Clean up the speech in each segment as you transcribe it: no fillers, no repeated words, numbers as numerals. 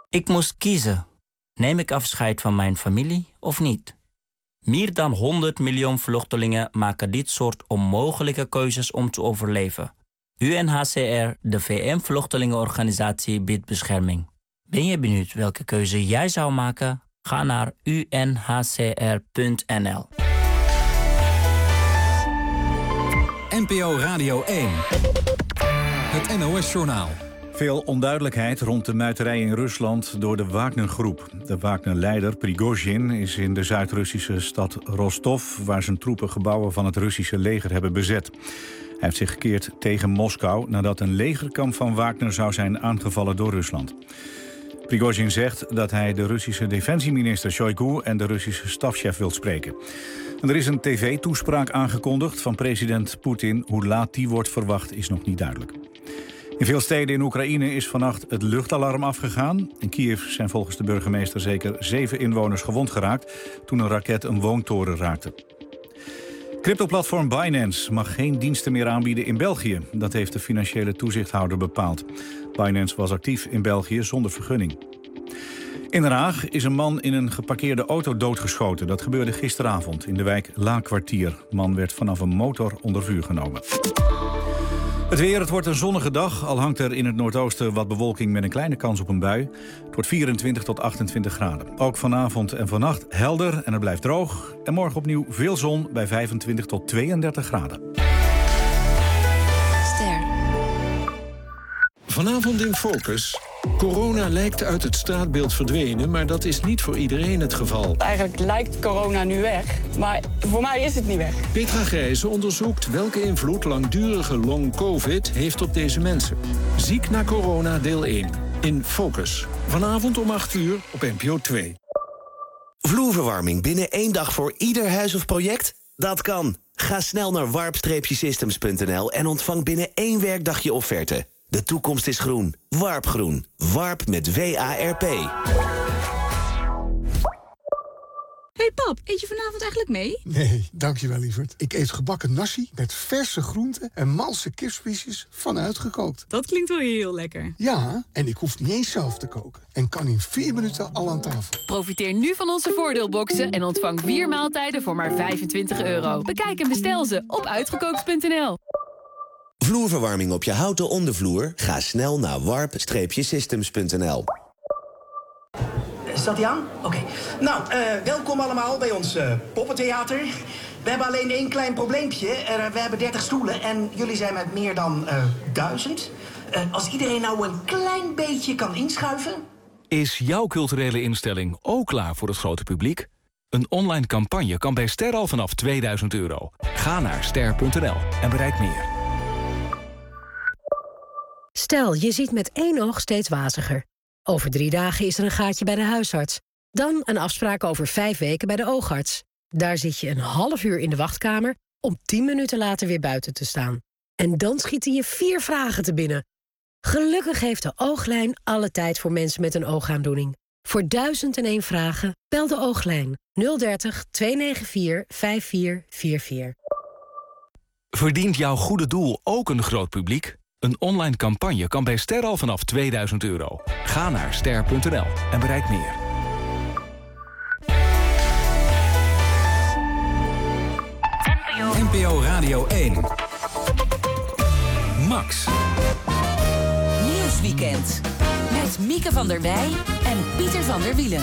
Ik moest kiezen. Neem ik afscheid van mijn familie of niet? Meer dan 100 miljoen vluchtelingen maken dit soort onmogelijke keuzes om te overleven. UNHCR, de VN-vluchtelingenorganisatie, biedt bescherming. Ben je benieuwd welke keuze jij zou maken? Ga naar unhcr.nl. NPO Radio 1. Het NOS-journaal. Veel onduidelijkheid rond de muiterij in Rusland door de Wagner-groep. De Wagner-leider Prigozhin is in de Zuid-Russische stad Rostov, waar zijn troepen gebouwen van het Russische leger hebben bezet. Hij heeft zich gekeerd tegen Moskou nadat een legerkamp van Wagner zou zijn aangevallen door Rusland. Prigozhin zegt dat hij de Russische defensieminister Shoigu en de Russische stafchef wil spreken. En er is een tv-toespraak aangekondigd van president Poetin. Hoe laat die wordt verwacht is nog niet duidelijk. In veel steden in Oekraïne is vannacht het luchtalarm afgegaan. In Kiev zijn volgens de burgemeester zeker 7 inwoners gewond geraakt toen een raket een woontoren raakte. Cryptoplatform Binance mag geen diensten meer aanbieden in België. Dat heeft de financiële toezichthouder bepaald. Binance was actief in België zonder vergunning. In Den Haag is een man in een geparkeerde auto doodgeschoten. Dat gebeurde gisteravond in de wijk Laakkwartier. De man werd vanaf een motor onder vuur genomen. Het weer, het wordt een zonnige dag. Al hangt er in het noordoosten wat bewolking met een kleine kans op een bui. Het wordt 24 tot 28 graden. Ook vanavond en vannacht helder en het blijft droog. En morgen opnieuw veel zon bij 25 tot 32 graden. Ster. Vanavond in Focus. Corona lijkt uit het straatbeeld verdwenen, maar dat is niet voor iedereen het geval. Eigenlijk lijkt corona nu weg, maar voor mij is het niet weg. Petra Grijze onderzoekt welke invloed langdurige long-covid heeft op deze mensen. Ziek na corona deel 1. In Focus. Vanavond om 8 uur op NPO 2. Vloerverwarming binnen 1 dag voor ieder huis of project? Dat kan. Ga snel naar warp-systems.nl en ontvang binnen 1 werkdag je offerte. De toekomst is groen. Warp Groen. Warp met W-A-R-P. Hey pap, eet je vanavond eigenlijk mee? Nee, dankjewel lieverd. Ik eet gebakken nasi met verse groenten en malse kipspiesjes vanuitgekookt. Dat klinkt wel heel lekker. Ja, en ik hoef niet eens zelf te koken. En kan in 4 minuten al aan tafel. Profiteer nu van onze voordeelboxen en ontvang 4 maaltijden voor maar €25. Bekijk en bestel ze op uitgekookt.nl. Vloerverwarming op je houten ondervloer? Ga snel naar warp-systems.nl. Staat die aan? Oké. Nou, welkom allemaal bij ons poppentheater. We hebben alleen 1 klein probleempje. We hebben 30 stoelen en jullie zijn met meer dan 1000. Als iedereen nou een klein beetje kan inschuiven. Is jouw culturele instelling ook klaar voor het grote publiek? Een online campagne kan bij Ster al vanaf €2000. Ga naar ster.nl en bereik meer. Stel, je ziet met 1 oog steeds waziger. Over 3 dagen is er een gaatje bij de huisarts. Dan een afspraak over 5 weken bij de oogarts. Daar zit je een half uur in de wachtkamer om 10 minuten later weer buiten te staan. En dan schieten je 4 vragen te binnen. Gelukkig heeft de Ooglijn alle tijd voor mensen met een oogaandoening. Voor 1001 vragen bel de Ooglijn 030 294 5444. Verdient jouw goede doel ook een groot publiek? Een online campagne kan bij Ster al vanaf €2000. Ga naar ster.nl en bereik meer. NPO Radio 1. Max. Nieuwsweekend. Met Mieke van der Wij en Pieter van der Wielen.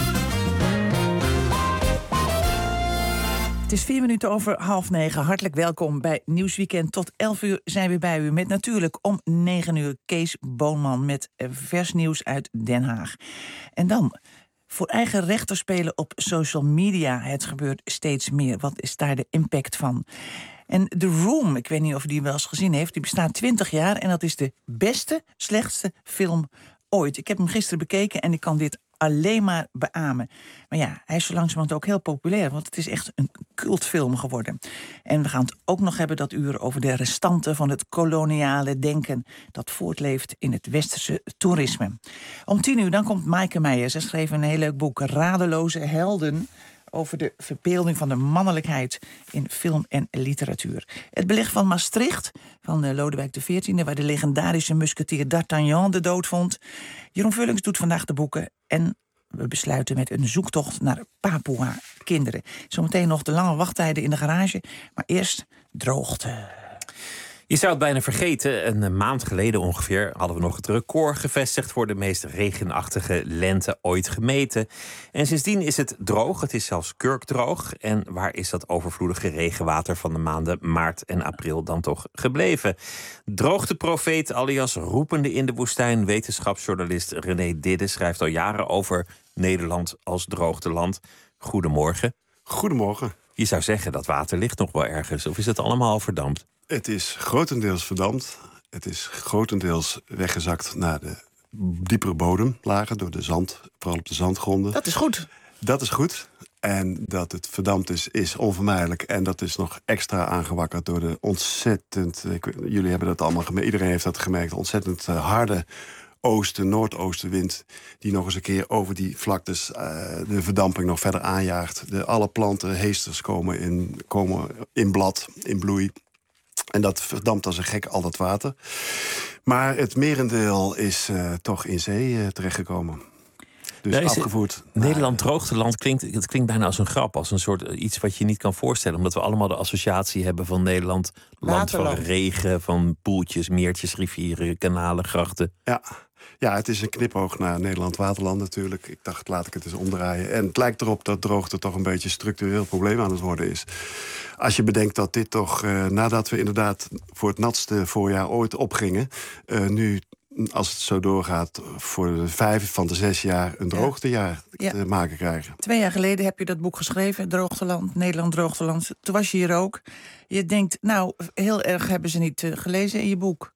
Het is 4 minuten over 8:30. Hartelijk welkom bij Nieuwsweekend. Tot 11 uur zijn we bij u met natuurlijk om 9 uur Kees Boonman met vers nieuws uit Den Haag. En dan voor eigen rechter spelen op social media. Het gebeurt steeds meer. Wat is daar de impact van? En The Room, ik weet niet of u die wel eens gezien heeft, die bestaat 20 jaar en dat is de beste, slechtste film ooit. Ik heb hem gisteren bekeken en ik kan dit alleen maar beamen. Maar ja, hij is zo langzamerhand ook heel populair, want het is echt een cultfilm geworden. En we gaan het ook nog hebben dat uur over de restanten van het koloniale denken dat voortleeft in het westerse toerisme. Om 10 uur dan komt Maaike Meijer. Ze schreef een heel leuk boek, Radeloze Helden, over de verbeelding van de mannelijkheid in film en literatuur. Het beleg van Maastricht, van Lodewijk XIV... waar de legendarische musketier D'Artagnan de dood vond. Jeroen Vullings doet vandaag de boeken en we besluiten met een zoektocht naar Papua-kinderen. Zometeen nog de lange wachttijden in de garage, maar eerst droogte. Je zou het bijna vergeten. Een maand geleden ongeveer hadden we nog het record gevestigd voor de meest regenachtige lente ooit gemeten. En sindsdien is het droog. Het is zelfs kurkdroog. En waar is dat overvloedige regenwater van de maanden maart en april dan toch gebleven? Droogteprofeet alias roepende in de woestijn, wetenschapsjournalist René Didde schrijft al jaren over Nederland als droogteland. Goedemorgen. Goedemorgen. Je zou zeggen dat water ligt nog wel ergens. Of is het allemaal al verdampt? Het is grotendeels verdampt. Het is grotendeels weggezakt naar de diepere bodemlagen door de zand, vooral op de zandgronden. Dat is goed. Dat is goed. En dat het verdampt is onvermijdelijk. En dat is nog extra aangewakkerd door de ontzettend... jullie hebben dat allemaal gemerkt, iedereen heeft dat gemerkt... ontzettend harde noordoostenwind... die nog eens een keer over die vlaktes de verdamping nog verder aanjaagt. Alle planten, heesters komen in blad, in bloei. En dat verdampt als een gek al dat water. Maar het merendeel is toch in zee terechtgekomen. Dus afgevoerd. Nederland droogteland klinkt bijna als een grap. Als een soort iets wat je niet kan voorstellen. Omdat we allemaal de associatie hebben van Nederland. Land van regen, van poeltjes, meertjes, rivieren, kanalen, grachten. Ja, het is een knipoog naar Nederland waterland natuurlijk. Ik dacht, laat ik het eens omdraaien. En het lijkt erop dat droogte toch een beetje een structureel probleem aan het worden is. Als je bedenkt dat dit toch, nadat we inderdaad voor het natste voorjaar ooit opgingen... nu, als het zo doorgaat, voor de 5 van de 6 jaar een droogtejaar te maken krijgen. 2 jaar geleden heb je dat boek geschreven, Droogteland, Nederland Droogteland. Toen was je hier ook. Je denkt, nou, heel erg hebben ze niet gelezen in je boek.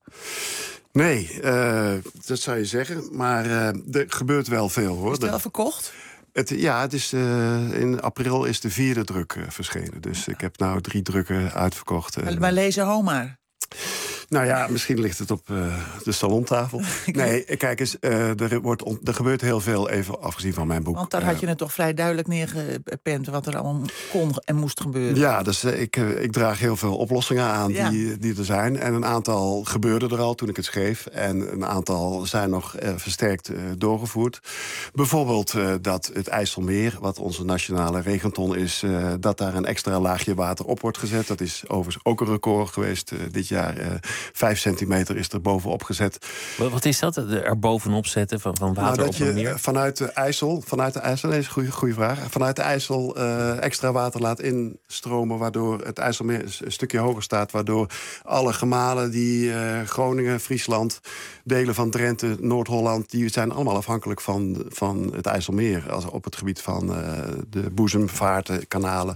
Nee, dat zou je zeggen. Maar er gebeurt wel veel, hoor. Is het wel verkocht? Het is, in april is de 4e druk verschenen. Dus ik heb nou 3 drukken uitverkocht. Maar lezen Homer. Nou ja, misschien ligt het op de salontafel. Nee, kijk eens, er gebeurt heel veel, even afgezien van mijn boek. Want daar had je het toch vrij duidelijk neergepend... wat er allemaal kon en moest gebeuren. Ja, dus ik draag heel veel oplossingen aan die er zijn. En een aantal gebeurden er al toen ik het schreef. En een aantal zijn nog versterkt doorgevoerd. Bijvoorbeeld dat het IJsselmeer, wat onze nationale regenton is... dat daar een extra laagje water op wordt gezet. Dat is overigens ook een record geweest dit jaar... 5 centimeter is er bovenop gezet. Wat is dat? Er bovenop zetten van water op een meer? Vanuit de IJssel, dat is een goede vraag. Vanuit de IJssel extra water laat instromen, waardoor het IJsselmeer een stukje hoger staat, waardoor alle gemalen die Groningen, Friesland, delen van Drenthe, Noord-Holland, die zijn allemaal afhankelijk van het IJsselmeer, als op het gebied van de boezemvaarten, kanalen.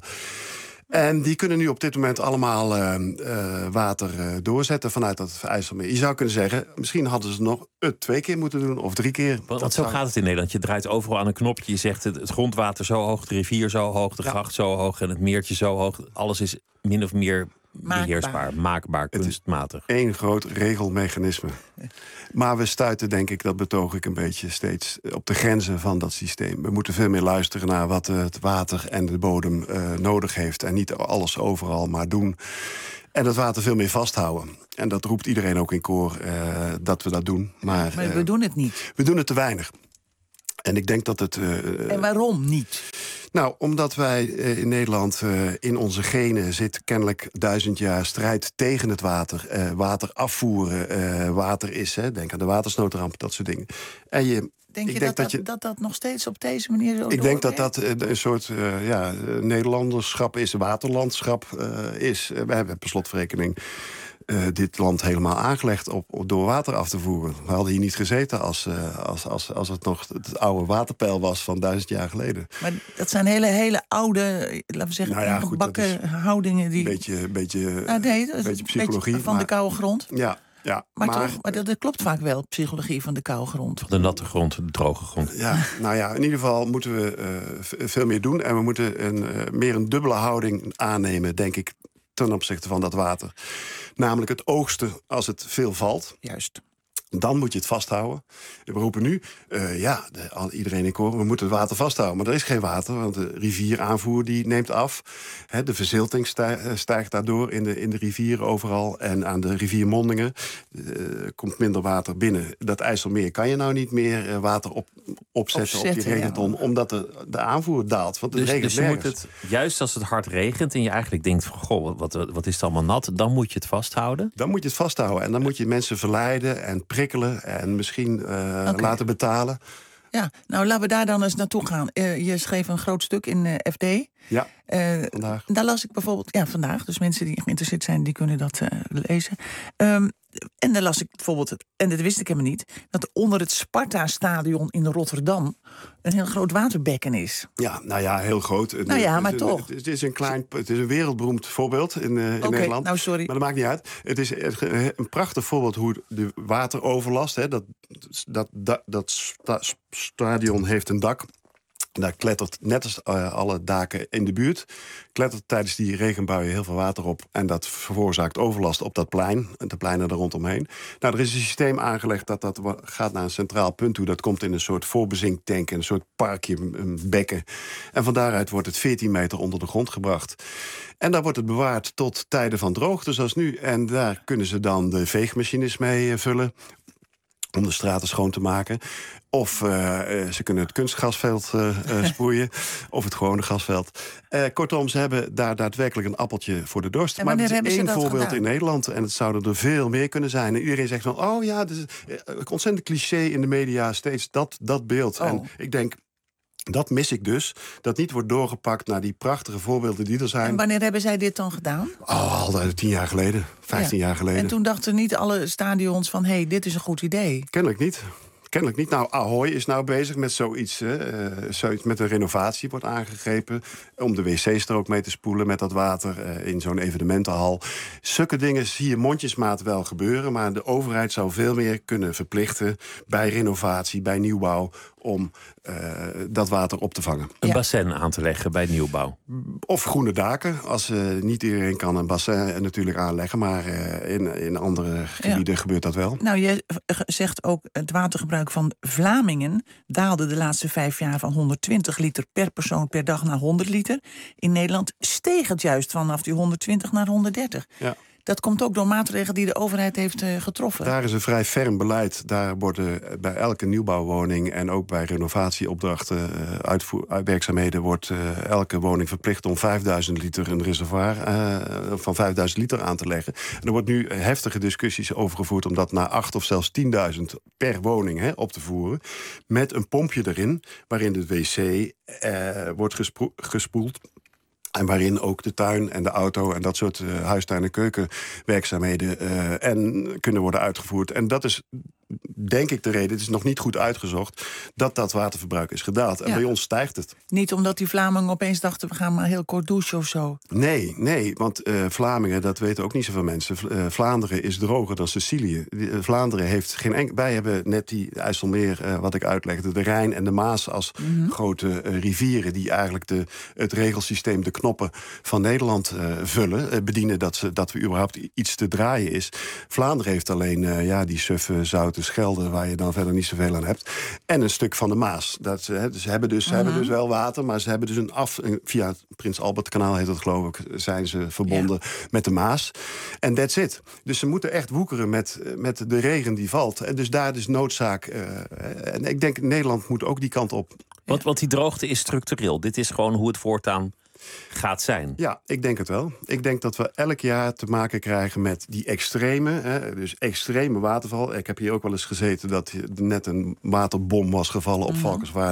En die kunnen nu op dit moment allemaal water doorzetten vanuit dat IJsselmeer. Je zou kunnen zeggen, misschien hadden ze nog het 2 keer moeten doen of 3 keer. Want zo gaat het in Nederland. Je draait overal aan een knopje. Je zegt het grondwater zo hoog, de rivier zo hoog, de gracht zo hoog en het meertje zo hoog. Alles is min of meer beheersbaar, maakbaar, kunstmatig. Het is 1 groot regelmechanisme. Maar we stuiten, denk ik, dat betoog ik een beetje steeds op de grenzen van dat systeem. We moeten veel meer luisteren naar wat het water en de bodem nodig heeft. En niet alles overal maar doen. En dat water veel meer vasthouden. En dat roept iedereen ook in koor dat we dat doen. Maar we doen het niet. We doen het te weinig. En ik denk dat het... en waarom niet? Nou, omdat wij in Nederland in onze genen zit kennelijk 1000 jaar strijd tegen het water. Water afvoeren, water is, denk aan de watersnoodramp, dat soort dingen. En Denk je dat nog steeds op deze manier zo Ik denk dat dat een soort Nederlanderschap is, waterlandschap is. We hebben per slotverrekening dit land helemaal aangelegd door water af te voeren. We hadden hier niet gezeten als het nog het oude waterpeil was van 1000 jaar geleden. Maar dat zijn hele oude, laten we zeggen, gebakken houdingen. Die... Een beetje psychologie. Van de koude grond? Ja, maar dat klopt vaak wel, psychologie van de koude grond. De natte grond, de droge grond. Ja, nou ja, in ieder geval moeten we veel meer doen. En we moeten meer een dubbele houding aannemen, denk ik, ten opzichte van dat water. Namelijk het oogsten als het veel valt. Juist. Dan moet je het vasthouden. We roepen nu, iedereen ik hoor, we moeten het water vasthouden. Maar er is geen water, want de rivieraanvoer die neemt af. De verzilting stijgt daardoor in de rivieren overal. En aan de riviermondingen komt minder water binnen. Dat IJsselmeer kan je nou niet meer water opzetten op die regenton. Omdat de aanvoer daalt. Want het regent dus je nergens. moet het, juist als het hard regent en je eigenlijk denkt van, goh, wat is het allemaal nat, dan moet je het vasthouden. Dan moet je het vasthouden. En dan moet je mensen verleiden en prikkelen en misschien laten betalen. Ja, nou laten we daar dan eens naartoe gaan. Je schreef een groot stuk in FD. Ja, vandaag. Daar las ik bijvoorbeeld, vandaag. Dus mensen die geïnteresseerd zijn, die kunnen dat lezen. En daar las ik bijvoorbeeld, en dat wist ik helemaal niet, dat onder het Sparta-stadion in Rotterdam een heel groot waterbekken is. Ja, nou ja, heel groot. Maar toch. Het is een wereldberoemd voorbeeld in Nederland. Nou, sorry. Maar dat maakt niet uit. Het is een prachtig voorbeeld hoe de wateroverlast, dat stadion heeft een dak. Daar klettert, net als alle daken in de buurt, klettert tijdens die regenbuien heel veel water op. En dat veroorzaakt overlast op dat plein en de pleinen er rondomheen. Nou, er is een systeem aangelegd dat gaat naar een centraal punt toe. Dat komt in een soort voorbezinktank, een soort parkje, een bekken. En van daaruit wordt het 14 meter onder de grond gebracht. En daar wordt het bewaard tot tijden van droogte, zoals nu. En daar kunnen ze dan de veegmachines mee vullen om de straten schoon te maken. Of ze kunnen het kunstgrasveld sproeien. Of het gewone grasveld. Kortom, ze hebben daar daadwerkelijk een appeltje voor de dorst. En maar het is één voorbeeld gedaan? in Nederland. En het zouden er veel meer kunnen zijn. En iedereen zegt van, het is een ontzettend cliché in de media. Steeds dat beeld. Oh. En ik denk, dat mis ik dus. Dat niet wordt doorgepakt naar die prachtige voorbeelden die er zijn. En wanneer hebben zij dit dan gedaan? Al 10 jaar geleden, 15 jaar geleden. En toen dachten niet alle stadions van, dit is een goed idee. Kennelijk niet. Nou, Ahoy is nou bezig met zoiets. Zoiets met een renovatie wordt aangegrepen. Om de wc's er ook mee te spoelen met dat water in zo'n evenementenhal. Zulke dingen zie je mondjesmaat wel gebeuren. Maar de overheid zou veel meer kunnen verplichten bij renovatie, bij nieuwbouw, om dat water op te vangen. Een bassin aan te leggen bij nieuwbouw. Of groene daken. Als niet iedereen kan een bassin natuurlijk aanleggen. Maar in andere gebieden gebeurt dat wel. Nou, je zegt ook het watergebruik van Vlamingen daalde de laatste 5 jaar van 120 liter per persoon per dag naar 100 liter. In Nederland steeg het juist vanaf die 120 naar 130. Ja. Dat komt ook door maatregelen die de overheid heeft getroffen. Daar is een vrij ferm beleid. Daar worden bij elke nieuwbouwwoning en ook bij renovatieopdrachten, werkzaamheden, wordt elke woning verplicht om 5000 liter een reservoir van 5000 liter aan te leggen. En er wordt nu heftige discussies over gevoerd om dat naar 8 of zelfs 10.000 per woning op te voeren. Met een pompje erin, waarin de wc wordt gespoeld. En waarin ook de tuin en de auto en dat soort huistuin- en keukenwerkzaamheden kunnen worden uitgevoerd. En dat is, denk ik, de reden, het is nog niet goed uitgezocht, dat waterverbruik is gedaald. En bij ons stijgt het. Niet omdat die Vlamingen opeens dachten, we gaan maar heel kort douchen of zo. Nee, want Vlamingen, dat weten ook niet zoveel mensen. Vlaanderen is droger dan Sicilië. Vlaanderen heeft geen enkel. Wij hebben net die IJsselmeer, wat ik uitlegde, de Rijn en de Maas als grote rivieren die eigenlijk het regelsysteem, de knoppen van Nederland vullen, bedienen dat we überhaupt iets te draaien is. Vlaanderen heeft alleen die suffe zoute Schelde, waar je dan verder niet zoveel aan hebt, en een stuk van de Maas. Ze hebben dus wel water, maar ze hebben dus via het Prins Albert-kanaal heet dat, geloof ik, zijn ze verbonden met de Maas. En that's it. Dus ze moeten echt woekeren met de regen die valt. En dus daar is noodzaak. En ik denk, Nederland moet ook die kant op. Want die droogte is structureel. Dit is gewoon hoe het voortaan gaat zijn. Ja, ik denk het wel. Ik denk dat we elk jaar te maken krijgen met die dus extreme waterval. Ik heb hier ook wel eens gezeten dat net een waterbom was gevallen op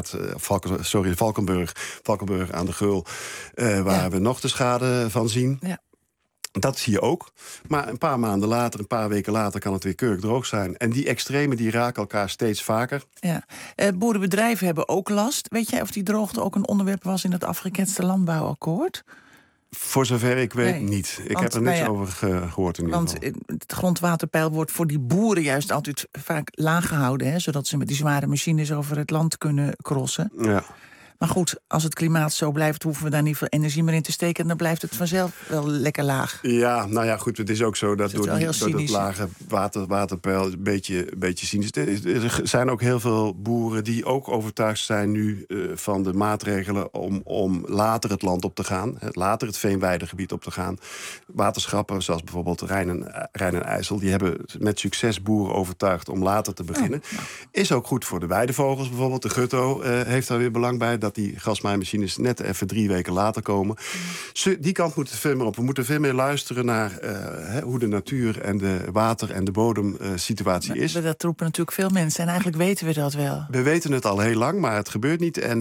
Valkenburg aan de Geul, waar we nog de schade van zien. Ja. Dat zie je ook. Maar een paar maanden later, een paar weken later, kan het weer kurkdroog zijn. En die extremen die raken elkaar steeds vaker. Ja. Boerenbedrijven hebben ook last. Weet jij of die droogte ook een onderwerp was in het afgeketste landbouwakkoord? Voor zover ik weet niet. Ik heb er niks over gehoord in ieder geval. Want het grondwaterpeil wordt voor die boeren juist altijd vaak laag gehouden, zodat ze met die zware machines over het land kunnen crossen. Ja. Maar goed, als het klimaat zo blijft, hoeven we daar niet veel energie meer in te steken. En dan blijft het vanzelf wel lekker laag. Ja, nou ja, goed. Het is ook zo dat door het lage waterpeil een beetje cynisch. Er zijn ook heel veel boeren die ook overtuigd zijn nu van de maatregelen om later het land op te gaan. Later het veenweidegebied op te gaan. Waterschappen, zoals bijvoorbeeld Rijn en IJssel, die hebben met succes boeren overtuigd om later te beginnen. Is ook goed voor de weidevogels bijvoorbeeld. De gutto heeft daar weer belang bij dat die gasmaaimachines net even 3 weken later komen. Die kant moet veel meer op. We moeten veel meer luisteren naar hoe de natuur en de water- en de bodemsituatie is. Dat roepen natuurlijk veel mensen en eigenlijk weten we dat wel. We weten het al heel lang, maar het gebeurt niet. En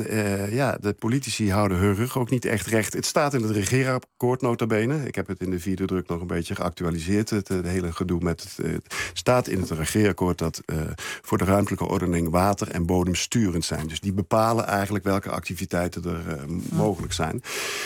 de politici houden hun rug ook niet echt recht. Het staat in het regeerakkoord nota bene. Ik heb het in de 4e druk nog een beetje geactualiseerd. Het hele gedoe met het staat in het regeerakkoord dat voor de ruimtelijke ordening water en bodem sturend zijn. Dus die bepalen eigenlijk welke activiteiten er mogelijk zijn.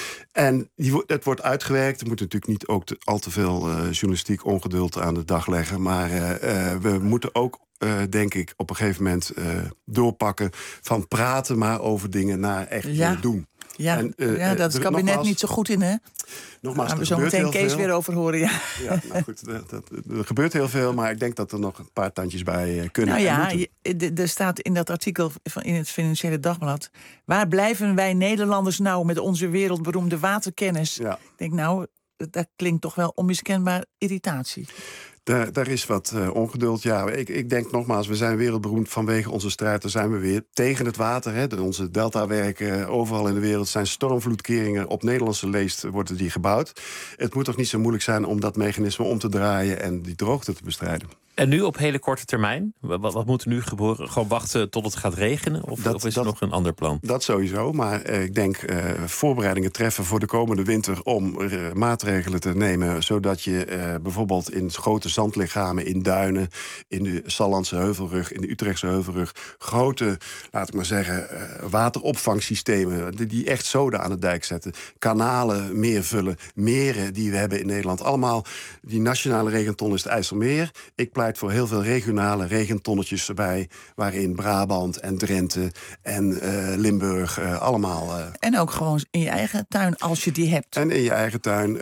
En het wordt uitgewerkt. Er moet natuurlijk niet ook al te veel journalistiek ongeduld aan de dag leggen. Maar we moeten ook, denk ik, op een gegeven moment doorpakken van praten maar over dingen naar echt doen. Ja, dat is het kabinet niet zo goed in, hè? Nogmaals, gaan we zo meteen Kees weer over horen, ja. Ja, nou goed, er gebeurt heel veel, maar ik denk dat er nog een paar tandjes bij kunnen. Nou ja, er staat in dat artikel in het Financiële Dagblad: waar blijven wij Nederlanders nou met onze wereldberoemde waterkennis? Ja. Ik denk, nou, dat klinkt toch wel onmiskenbaar irritatie. Daar is wat ongeduld. Ja, ik denk nogmaals, we zijn wereldberoemd vanwege onze strijd. Daar zijn we weer tegen het water. Hè. Onze deltawerken overal in de wereld zijn stormvloedkeringen. Op Nederlandse leest worden die gebouwd. Het moet toch niet zo moeilijk zijn om dat mechanisme om te draaien en die droogte te bestrijden. En nu op hele korte termijn? Wat moet er nu gebeuren? Gewoon wachten tot het gaat regenen? Of is er nog een ander plan? Dat sowieso, maar ik denk voorbereidingen treffen voor de komende winter om maatregelen te nemen, zodat je bijvoorbeeld in grote zandlichamen, in duinen, in de Sallandse Heuvelrug, in de Utrechtse Heuvelrug, grote, laat ik maar zeggen, wateropvangsystemen die echt zoden aan de dijk zetten, kanalen meer vullen, meren die we hebben in Nederland. Allemaal, die nationale regenton is het IJsselmeer. Ik pleit voor heel veel regionale regentonnetjes erbij, waarin Brabant en Drenthe en Limburg allemaal. En ook gewoon in je eigen tuin, als je die hebt. En in je eigen tuin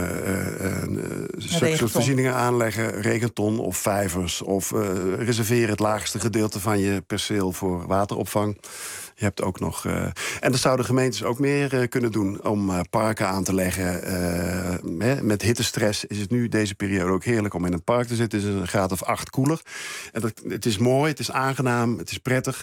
soort voorzieningen aanleggen, regenton of vijvers, of reserveer het laagste gedeelte van je perceel voor wateropvang. Je hebt ook nog. En dat zouden gemeentes ook meer kunnen doen om parken aan te leggen. Met hittestress is het nu deze periode ook heerlijk om in een park te zitten. Het is een graad of 8 koeler. En het is mooi, het is aangenaam, het is prettig.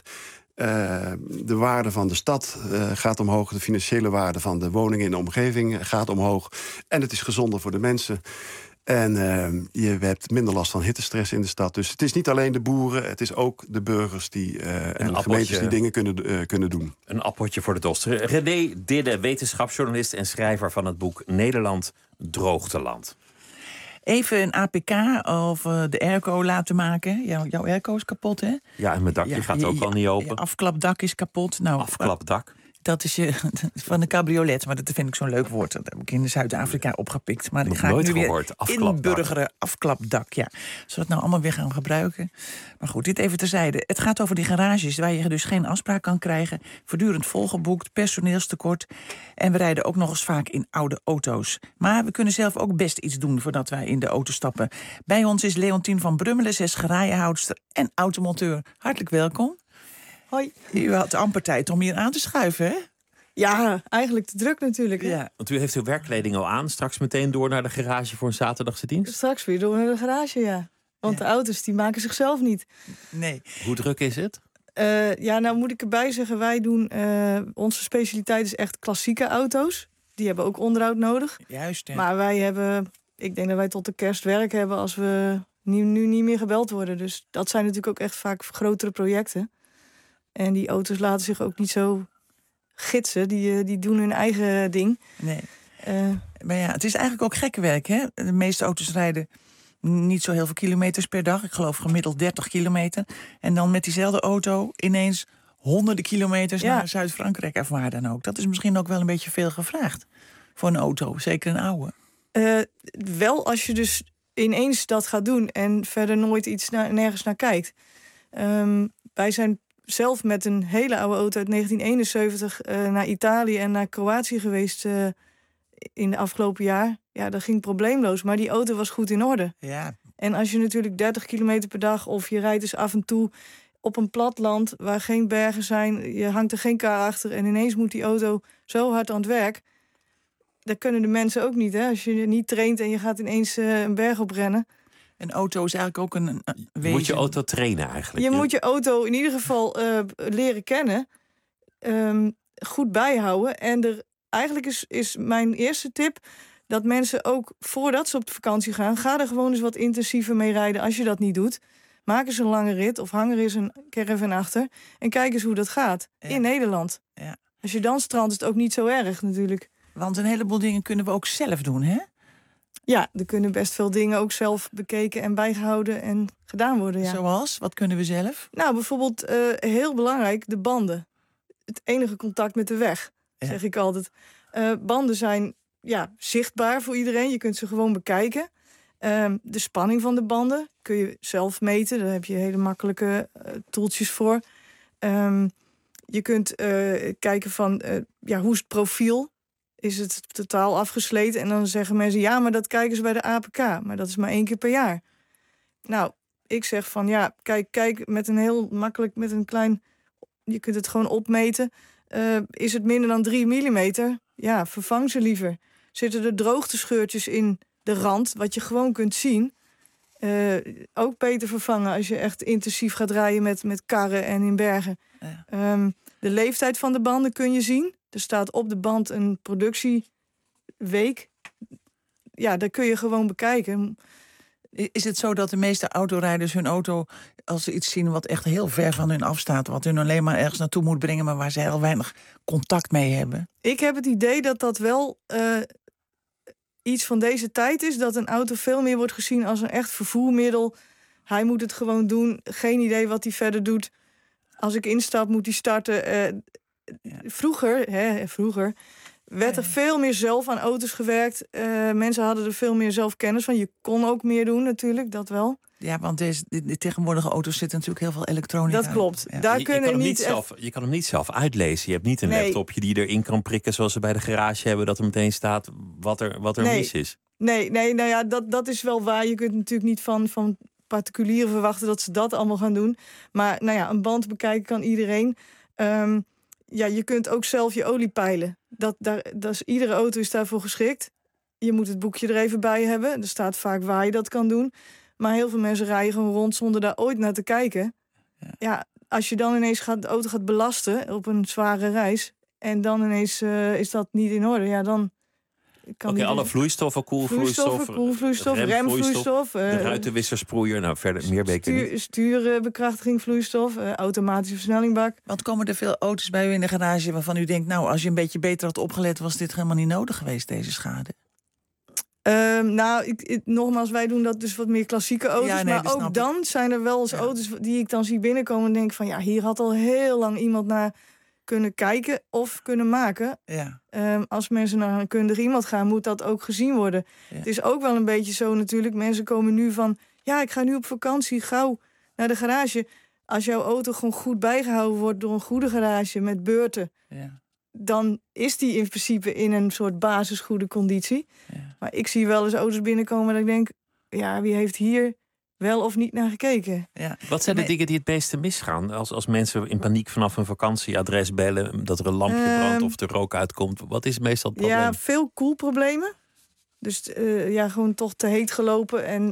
De waarde van de stad gaat omhoog. De financiële waarde van de woningen in de omgeving gaat omhoog. En het is gezonder voor de mensen. En je hebt minder last van hittestress in de stad. Dus het is niet alleen de boeren, het is ook de burgers en de gemeentes die dingen kunnen doen. Een appeltje voor de dos. René Didde, wetenschapsjournalist en schrijver van het boek Nederland, Droogteland. Even een APK over de airco laten maken. Jouw airco is kapot, hè? Ja, en mijn dakje gaat ook al niet open. Je afklapdak is kapot. Nou, afklapdak? Dat is van de cabriolet, maar dat vind ik zo'n leuk woord. Dat heb ik in Zuid-Afrika opgepikt. Maar die ga ik nu weer inburgeren. Afklapdak, ja. Zullen we het nou allemaal weer gaan gebruiken? Maar goed, dit even terzijde. Het gaat over die garages waar je dus geen afspraak kan krijgen. Voortdurend volgeboekt, personeelstekort. En we rijden ook nog eens vaak in oude auto's. Maar we kunnen zelf ook best iets doen voordat wij in de auto stappen. Bij ons is Leontien van Brummelen, ze is garaaienhoudster en automonteur. Hartelijk welkom. Hoi. U had amper tijd om hier aan te schuiven, hè? Ja, eigenlijk te druk natuurlijk. Hè? Ja. Want u heeft uw werkkleding al aan. Straks meteen door naar de garage voor een zaterdagse dienst? Straks weer door naar de garage, ja. Want de auto's die maken zichzelf niet. Nee. Hoe druk is het? Nou moet ik erbij zeggen, wij doen... onze specialiteit is echt klassieke auto's. Die hebben ook onderhoud nodig. Juist, ja. Maar wij hebben... Ik denk dat wij tot de kerst werk hebben als we nu niet meer gebeld worden. Dus dat zijn natuurlijk ook echt vaak grotere projecten. En die auto's laten zich ook niet zo gidsen. Die doen hun eigen ding. Nee. Maar ja, het is eigenlijk ook gekke werk, hè? De meeste auto's rijden niet zo heel veel kilometers per dag. Ik geloof gemiddeld 30 kilometer. En dan met diezelfde auto ineens honderden kilometers naar Zuid-Frankrijk of waar dan ook. Dat is misschien ook wel een beetje veel gevraagd voor een auto. Zeker een oude. Wel als je dus ineens dat gaat doen en verder nooit nergens naar kijkt. Wij zijn zelf met een hele oude auto uit 1971 naar Italië en naar Kroatië geweest in de afgelopen jaar. Ja, dat ging probleemloos, maar die auto was goed in orde. Ja. En als je natuurlijk 30 kilometer per dag of je rijdt dus af en toe op een plat land waar geen bergen zijn, je hangt er geen kar achter en ineens moet die auto zo hard aan het werk. Dat kunnen de mensen ook niet, hè? Als je niet traint en je gaat ineens een berg oprennen. Een auto is eigenlijk ook een wezen. Moet je auto trainen eigenlijk? Je moet je auto in ieder geval leren kennen. Goed bijhouden. En eigenlijk is mijn eerste tip dat mensen ook voordat ze op vakantie gaan, ga er gewoon eens wat intensiever mee rijden als je dat niet doet. Maak eens een lange rit of hang er eens een caravan achter en kijk eens hoe dat gaat in Nederland. Ja. Als je dan strandt is het ook niet zo erg natuurlijk. Want een heleboel dingen kunnen we ook zelf doen, hè? Ja, er kunnen best veel dingen ook zelf bekeken en bijgehouden en gedaan worden. Ja. Zoals? Wat kunnen we zelf? Nou, bijvoorbeeld heel belangrijk, de banden. Het enige contact met de weg, zeg ik altijd. Banden zijn zichtbaar voor iedereen. Je kunt ze gewoon bekijken. De spanning van de banden kun je zelf meten. Daar heb je hele makkelijke toeltjes voor. Je kunt kijken van hoe is het profiel? Is het totaal afgesleten? En dan zeggen mensen, ja, maar dat kijken ze bij de APK. Maar dat is maar 1 keer per jaar. Nou, ik zeg van, kijk met een heel makkelijk, met een klein, je kunt het gewoon opmeten. Is het minder dan 3 millimeter? Ja, vervang ze liever. Zitten er droogtescheurtjes in de rand, wat je gewoon kunt zien? Ook beter vervangen als je echt intensief gaat rijden met karren en in bergen. Ja. De leeftijd van de banden kun je zien. Er staat op de band een productieweek. Ja, daar kun je gewoon bekijken. Is het zo dat de meeste autorijders hun auto, als ze iets zien wat echt heel ver van hun afstaat, wat hun alleen maar ergens naartoe moet brengen, maar waar ze heel weinig contact mee hebben? Ik heb het idee dat dat wel iets van deze tijd is, dat een auto veel meer wordt gezien als een echt vervoermiddel. Hij moet het gewoon doen, geen idee wat hij verder doet. Als ik instap, moet hij starten. Vroeger werd er veel meer zelf aan auto's gewerkt. Mensen hadden er veel meer zelf kennis van. Je kon ook meer doen natuurlijk, dat wel. Ja, want de tegenwoordige auto's zitten natuurlijk heel veel elektronica. Dat klopt. Ja. Daar je kan hem niet zelf uitlezen. Je hebt niet een laptopje die erin kan prikken, zoals ze bij de garage hebben, dat er meteen staat wat er mis is. Nee, nou ja, dat is wel waar. Je kunt natuurlijk niet van particulieren verwachten dat ze dat allemaal gaan doen. Maar nou ja, een band bekijken kan iedereen. Je kunt ook zelf je olie peilen. Iedere auto is daarvoor geschikt. Je moet het boekje er even bij hebben. Er staat vaak waar je dat kan doen. Maar heel veel mensen rijden gewoon rond zonder daar ooit naar te kijken. Ja, als je dan ineens de auto gaat belasten op een zware reis, en dan ineens is dat niet in orde, ja, dan kan alle vloeistoffen, koelvloeistof, remvloeistof, de ruitenwissersproeier, nou verder meer weet ik niet. Stuurbekrachtiging vloeistof, automatische versnellingbak. Want komen er veel auto's bij u in de garage waarvan u denkt, nou, als je een beetje beter had opgelet, was dit helemaal niet nodig geweest, deze schade? Nogmaals, wij doen dat dus wat meer klassieke auto's. Ja, maar ook dan zijn er wel eens auto's die ik dan zie binnenkomen en denk van, ja, hier had al heel lang iemand naar kunnen kijken of kunnen maken. Ja. Als mensen naar een kundig iemand gaan, moet dat ook gezien worden. Ja. Het is ook wel een beetje zo natuurlijk. Mensen komen nu van, ja, ik ga nu op vakantie gauw naar de garage. Als jouw auto gewoon goed bijgehouden wordt door een goede garage met beurten, dan is die in principe in een soort basisgoede conditie. Ja. Maar ik zie wel eens auto's binnenkomen dat ik denk, ja, wie heeft hier wel of niet naar gekeken? Ja. Wat zijn de dingen die het meeste misgaan? Als mensen in paniek vanaf een vakantieadres bellen, dat er een lampje brandt of er rook uitkomt. Wat is meestal het probleem? Ja, veel koelproblemen. Dus gewoon toch te heet gelopen. En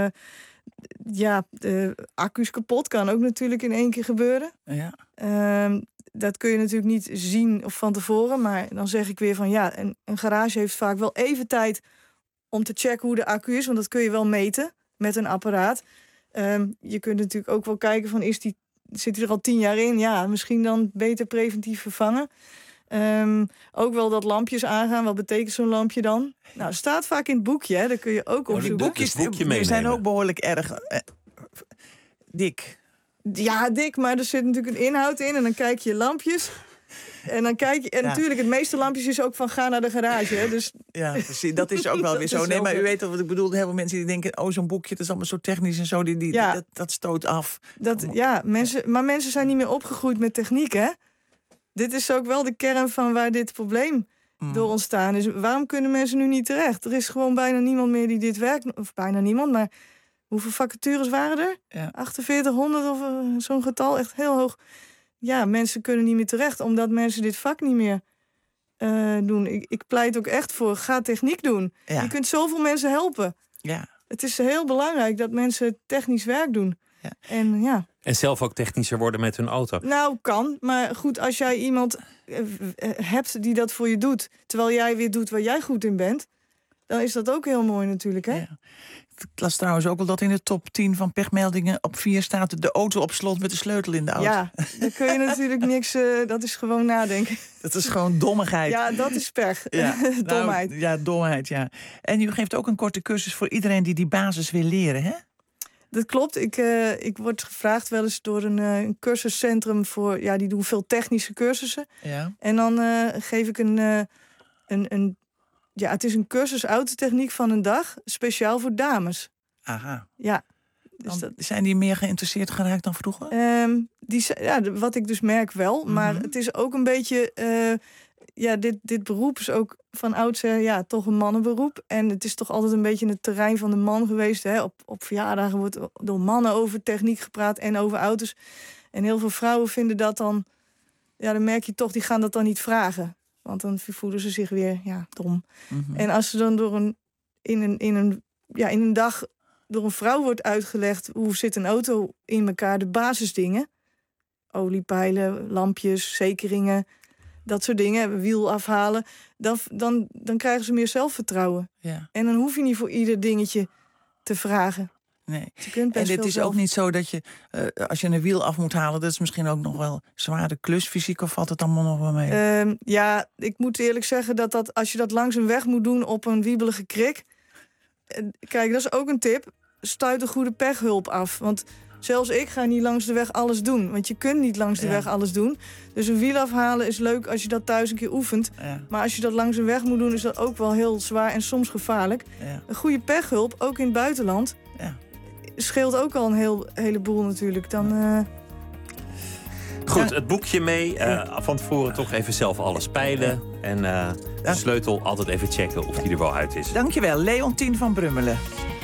de accu's kapot kan ook natuurlijk in 1 keer gebeuren. Ja. Dat kun je natuurlijk niet zien of van tevoren. Maar dan zeg ik weer van ja, een garage heeft vaak wel even tijd om te checken hoe de accu is. Want dat kun je wel meten met een apparaat. Je kunt natuurlijk ook wel kijken van zit hij er al 10 jaar in? Ja, misschien dan beter preventief vervangen. Ook wel dat lampjes aangaan. Wat betekent zo'n lampje dan? Nou, staat vaak in het boekje. Hè? Daar kun je ook op zo'n boekje zijn ook behoorlijk erg dik. Ja, dik, maar er zit natuurlijk een inhoud in. En dan kijk je lampjes. En dan kijk je... En natuurlijk, het meeste lampjes is ook van ga naar de garage. Hè, dus... Ja, precies. Dat is ook wel weer zo. Nee, maar u weet wat ik bedoel. Heel veel mensen die denken... zo'n boekje, dat is allemaal zo technisch en zo. Dat stoot af. Mensen zijn niet meer opgegroeid met techniek, hè? Dit is ook wel de kern van waar dit probleem door ontstaan is. Waarom kunnen mensen nu niet terecht? Er is gewoon bijna niemand meer die dit werkt. Of bijna niemand, maar hoeveel vacatures waren er? Ja. 4800 of zo'n getal, echt heel hoog. Ja, mensen kunnen niet meer terecht, omdat mensen dit vak niet meer doen. Ik pleit ook echt voor, ga techniek doen. Ja. Je kunt zoveel mensen helpen. Ja. Het is heel belangrijk dat mensen technisch werk doen. Ja. En zelf ook technischer worden met hun auto. Nou, kan. Maar goed, als jij iemand hebt die dat voor je doet, terwijl jij weer doet waar jij goed in bent, dan is dat ook heel mooi natuurlijk, hè? Ja. Ik las trouwens ook al dat in de top 10 van pechmeldingen op 4 staat de auto op slot met de sleutel in de auto. Ja, daar kun je natuurlijk niks... dat is gewoon nadenken. Dat is gewoon dommigheid. Ja, dat is pech. Ja. Domheid. Domheid, ja. En u geeft ook een korte cursus voor iedereen die basis wil leren, hè? Dat klopt. Ik word gevraagd wel eens door een cursuscentrum voor... Ja, die doen veel technische cursussen. Ja. En dan geef ik het is een cursus autotechniek van een dag, speciaal voor dames. Aha. Ja. Dus zijn die meer geïnteresseerd geraakt dan vroeger? Wat ik dus merk wel. Maar het is ook een beetje... dit beroep is ook van oudsher toch een mannenberoep. En het is toch altijd een beetje het terrein van de man geweest. Hè? Op verjaardagen wordt door mannen over techniek gepraat en over auto's. En heel veel vrouwen vinden dat dan... Ja, dan merk je toch, die gaan dat dan niet vragen. Want dan voelen ze zich weer dom. En als ze dan in een dag door een vrouw wordt uitgelegd hoe zit een auto in elkaar, de basisdingen, oliepijlen, lampjes, zekeringen, dat soort dingen, wiel afhalen, dan krijgen ze meer zelfvertrouwen. Ja. En dan hoef je niet voor ieder dingetje te vragen. Nee. En dit is ook niet zo dat je, als je een wiel af moet halen, dat is misschien ook nog wel een zware klus fysiek, of valt het allemaal nog wel mee? Ik moet eerlijk zeggen dat als je dat langs een weg moet doen op een wiebelige krik, kijk, dat is ook een tip, stuit een goede pechhulp af. Want zelfs ik ga niet langs de weg alles doen, want je kunt niet langs de weg alles doen. Dus een wiel afhalen is leuk als je dat thuis een keer oefent. Ja. Maar als je dat langs een weg moet doen, is dat ook wel heel zwaar en soms gevaarlijk. Ja. Een goede pechhulp, ook in het buitenland, scheelt ook al een heleboel natuurlijk. Dan, Goed, het boekje mee. Van tevoren toch even zelf alles peilen. En de sleutel altijd even checken of die er wel uit is. Dankjewel, Leontien van Brummelen.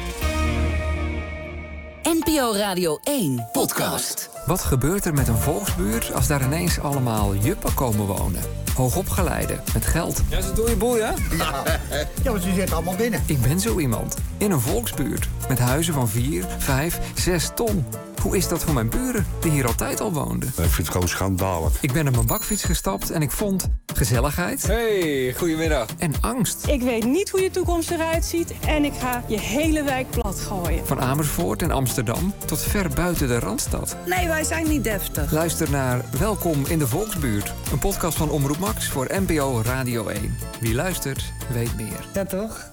NPO Radio 1 podcast. Wat gebeurt er met een volksbuurt als daar ineens allemaal juppen komen wonen? Hoogopgeleiden, met geld. Ja, ze doen je boel, hè? Ja, want ze zitten allemaal binnen. Ik ben zo iemand. In een volksbuurt. Met huizen van 4, 5, 6 ton. Hoe is dat voor mijn buren, die hier altijd al woonden? Ik vind het gewoon schandalig. Ik ben op mijn bakfiets gestapt en ik vond gezelligheid. Hey, goedemiddag. En angst. Ik weet niet hoe je toekomst eruit ziet en ik ga je hele wijk plat gooien. Van Amersfoort en Amsterdam tot ver buiten de Randstad. Nee, wij zijn niet deftig. Luister naar Welkom in de Volksbuurt. Een podcast van Omroep Max voor NPO Radio 1. Wie luistert, weet meer. Ja, toch?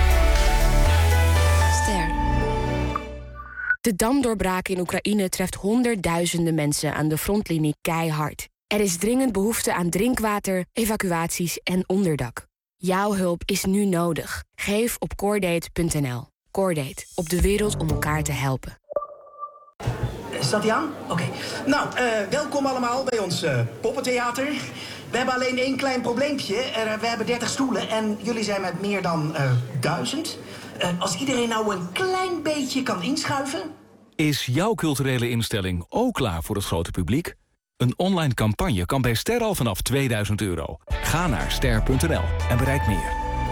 Ster. De damdoorbraak in Oekraïne treft honderdduizenden mensen aan de frontlinie keihard. Er is dringend behoefte aan drinkwater, evacuaties en onderdak. Jouw hulp is nu nodig. Geef op Cordate.nl. Cordate, op de wereld om elkaar te helpen. Staat die aan? Oké. Nou, welkom allemaal bij ons poppentheater. We hebben alleen één klein probleempje. We hebben 30 stoelen en jullie zijn met meer dan 1000. Als iedereen nou een klein beetje kan inschuiven. Is jouw culturele instelling ook klaar voor het grote publiek? Een online campagne kan bij Ster al vanaf €2000. Ga naar ster.nl en bereik meer.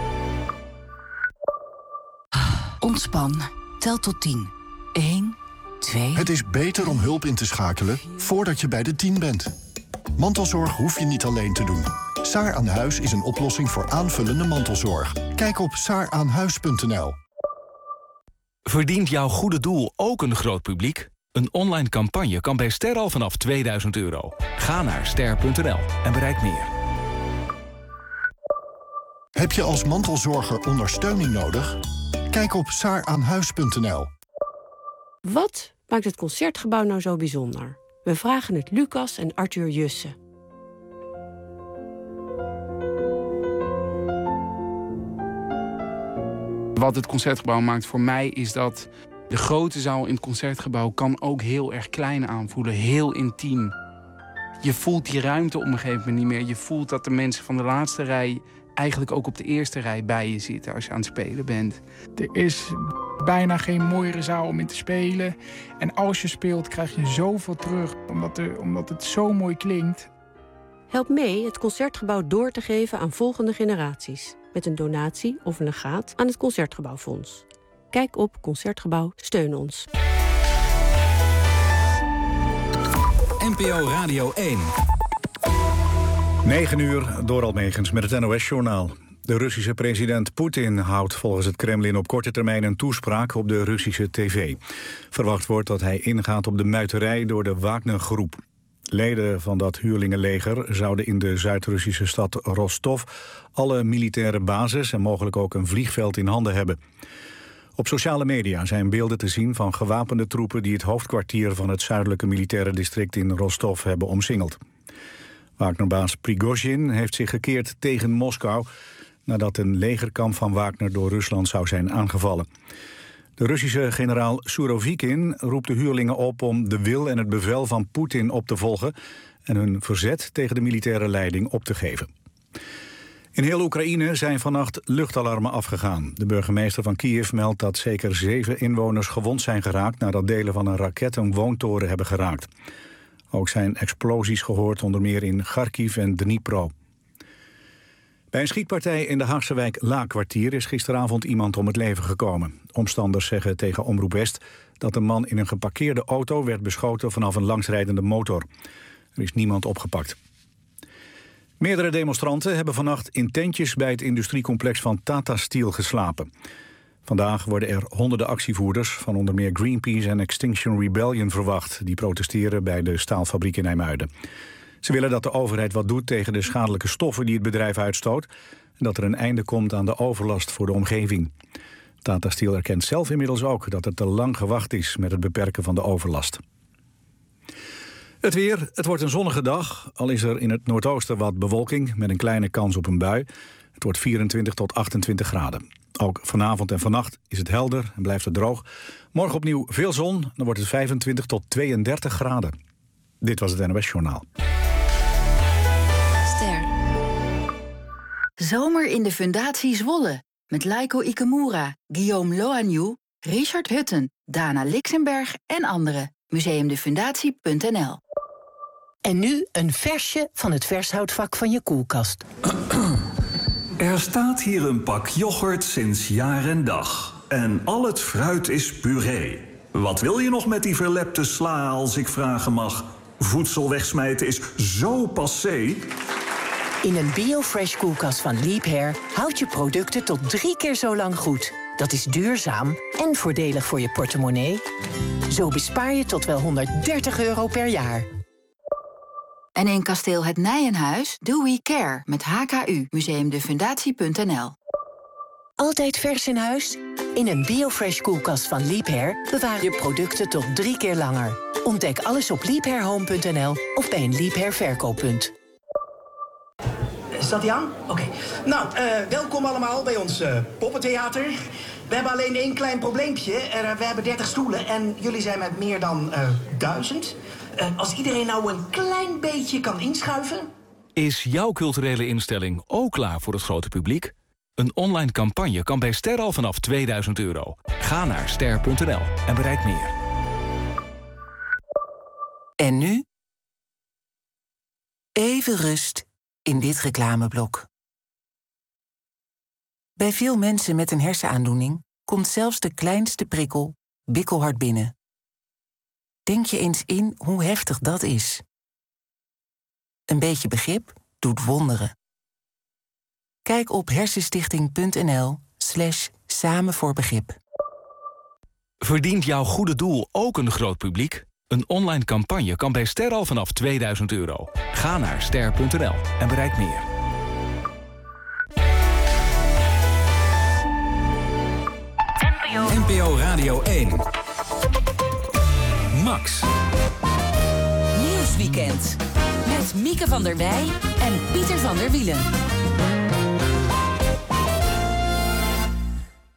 Ontspan. Tel tot 10. 1, 2... Het is beter om hulp in te schakelen voordat je bij de 10 bent. Mantelzorg hoef je niet alleen te doen. Saar aan Huis is een oplossing voor aanvullende mantelzorg. Kijk op saaraanhuis.nl. Verdient jouw goede doel ook een groot publiek? Een online campagne kan bij Ster al vanaf €2000. Ga naar ster.nl en bereik meer. Heb je als mantelzorger ondersteuning nodig? Kijk op saaraanhuis.nl. Wat maakt het Concertgebouw nou zo bijzonder? We vragen het Lucas en Arthur Jussen. Wat het Concertgebouw maakt voor mij is dat de grote zaal in het Concertgebouw kan ook heel erg klein aanvoelen, heel intiem. Je voelt die ruimte op een gegeven moment niet meer. Je voelt dat de mensen van de laatste rij eigenlijk ook op de eerste rij bij je zitten als je aan het spelen bent. Er is bijna geen mooiere zaal om in te spelen. En als je speelt krijg je zoveel terug, omdat het zo mooi klinkt. Help mee het Concertgebouw door te geven aan volgende generaties. Met een donatie of een legaat aan het Concertgebouwfonds. Kijk op Concertgebouw, steun ons. NPO Radio 1. 9 uur, Dorald Megens met het NOS-journaal. De Russische president Poetin houdt volgens het Kremlin op korte termijn een toespraak op de Russische tv. Verwacht wordt dat hij ingaat op de muiterij door de Wagner-groep. Leden van dat huurlingenleger zouden in de Zuid-Russische stad Rostov alle militaire bases en mogelijk ook een vliegveld in handen hebben. Op sociale media zijn beelden te zien van gewapende troepen die het hoofdkwartier van het zuidelijke militaire district in Rostov hebben omsingeld. Wagnerbaas Prigozhin heeft zich gekeerd tegen Moskou nadat een legerkamp van Wagner door Rusland zou zijn aangevallen. De Russische generaal Surovikin roept de huurlingen op om de wil en het bevel van Poetin op te volgen en hun verzet tegen de militaire leiding op te geven. In heel Oekraïne zijn vannacht luchtalarmen afgegaan. De burgemeester van Kiev meldt dat zeker 7 inwoners gewond zijn geraakt nadat delen van een raket een woontoren hebben geraakt. Ook zijn explosies gehoord, onder meer in Kharkiv en Dnipro. Bij een schietpartij in de Haagse wijk Laakkwartier is gisteravond iemand om het leven gekomen. Omstanders zeggen tegen Omroep West dat een man in een geparkeerde auto werd beschoten vanaf een langsrijdende motor. Er is niemand opgepakt. Meerdere demonstranten hebben vannacht in tentjes bij het industriecomplex van Tata Steel geslapen. Vandaag worden er honderden actievoerders van onder meer Greenpeace en Extinction Rebellion verwacht. Die protesteren bij de staalfabriek in IJmuiden. Ze willen dat de overheid wat doet tegen de schadelijke stoffen die het bedrijf uitstoot en dat er een einde komt aan de overlast voor de omgeving. Tata Steel erkent zelf inmiddels ook dat het te lang gewacht is met het beperken van de overlast. Het weer, het wordt een zonnige dag, al is er in het noordoosten wat bewolking met een kleine kans op een bui. Het wordt 24 tot 28 graden. Ook vanavond en vannacht is het helder en blijft het droog. Morgen opnieuw veel zon, dan wordt het 25 tot 32 graden. Dit was het NOS Journaal. Ster. Zomer in de Fundatie Zwolle. Met Laiko Ikamura, Guillaume Loagnou, Richard Hutten, Dana Lixenberg en anderen. Museumdefundatie.nl. En nu een versje van het vershoudvak van je koelkast. Er staat hier een pak yoghurt sinds jaar en dag. En al het fruit is puree. Wat wil je nog met die verlepte sla, als ik vragen mag? Voedsel wegsmijten is zo passé. In een BioFresh koelkast van Liebherr houd je producten tot 3 keer zo lang goed. Dat is duurzaam en voordelig voor je portemonnee. Zo bespaar je tot wel €130 per jaar. En in kasteel Het Nijenhuis Do We Care met HKU. Museumdefundatie.nl. Altijd vers in huis? In een BioFresh koelkast van Liebherr bewaar je producten tot 3 keer langer. Ontdek alles op liebherrhome.nl of bij een Liebherr verkooppunt. Staat die aan? Oké. Nou, welkom allemaal bij ons poppentheater. We hebben alleen 1 klein probleempje. We hebben 30 stoelen en jullie zijn met meer dan 1000. Als iedereen nou een klein beetje kan inschuiven. Is jouw culturele instelling ook klaar voor het grote publiek? Een online campagne kan bij Ster al vanaf €2000. Ga naar ster.nl en bereik meer. En nu? Even rust in dit reclameblok. Bij veel mensen met een hersenaandoening komt zelfs de kleinste prikkel bikkelhard binnen. Denk je eens in hoe heftig dat is. Een beetje begrip doet wonderen. Kijk op hersenstichting.nl/samen voor begrip. Verdient jouw goede doel ook een groot publiek? Een online campagne kan bij Ster al vanaf €2000. Ga naar ster.nl en bereik meer. NPO Radio 1. Max. Nieuwsweekend. Met Mieke van der Wij en Pieter van der Wielen.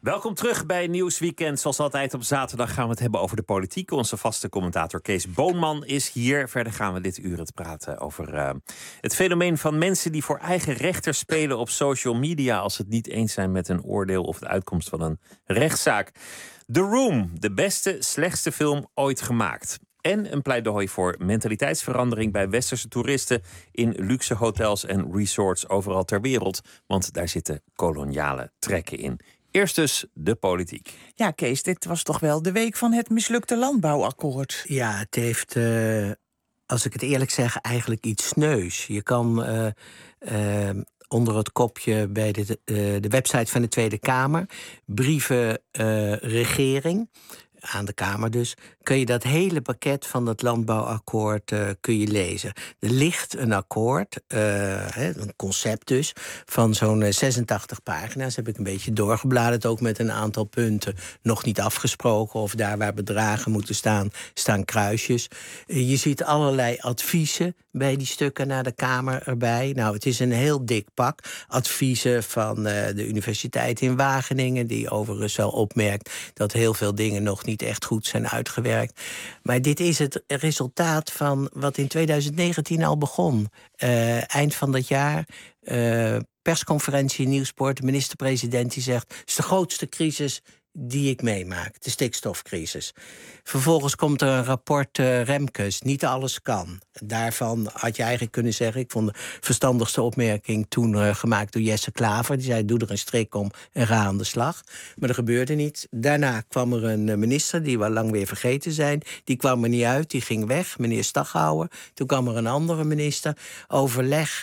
Welkom terug bij Nieuwsweekend. Zoals altijd op zaterdag gaan we het hebben over de politiek. Onze vaste commentator Kees Boonman is hier. Verder gaan we dit uur het praten over het fenomeen van mensen die voor eigen rechter spelen op social media als ze het niet eens zijn met een oordeel of de uitkomst van een rechtszaak. The Room, de beste, slechtste film ooit gemaakt. En een pleidooi voor mentaliteitsverandering bij westerse toeristen in luxe hotels en resorts overal ter wereld. Want daar zitten koloniale trekken in. Eerst dus de politiek. Ja, Kees, dit was toch wel de week van het mislukte landbouwakkoord. Ja, het heeft, als ik het eerlijk zeg, eigenlijk iets sneus. Je kan onder het kopje bij de website van de Tweede Kamer, brieven regering, aan de Kamer dus, kun je dat hele pakket van dat landbouwakkoord kun je lezen. Er ligt een akkoord, een concept dus, van zo'n 86 pagina's. Heb ik een beetje doorgebladerd, ook met een aantal punten. Nog niet afgesproken, of daar waar bedragen moeten staan, staan kruisjes. Je ziet allerlei adviezen bij die stukken naar de Kamer erbij. Nou, het is een heel dik pak. Adviezen van de Universiteit in Wageningen, die overigens wel opmerkt dat heel veel dingen nog niet echt goed zijn uitgewerkt. Maar dit is het resultaat van wat in 2019 al begon. Eind van dat jaar, persconferentie in Nieuwsport, de minister-president die zegt, het is de grootste crisis die ik meemaak, de stikstofcrisis. Vervolgens komt er een rapport Remkes, niet alles kan. Daarvan had je eigenlijk kunnen zeggen, ik vond de verstandigste opmerking toen gemaakt door Jesse Klaver. Die zei, doe er een strik om en ga aan de slag. Maar dat gebeurde niet. Daarna kwam er een minister, die we al lang weer vergeten zijn. Die kwam er niet uit, die ging weg, meneer Staghouwer. Toen kwam er een andere minister, overleg.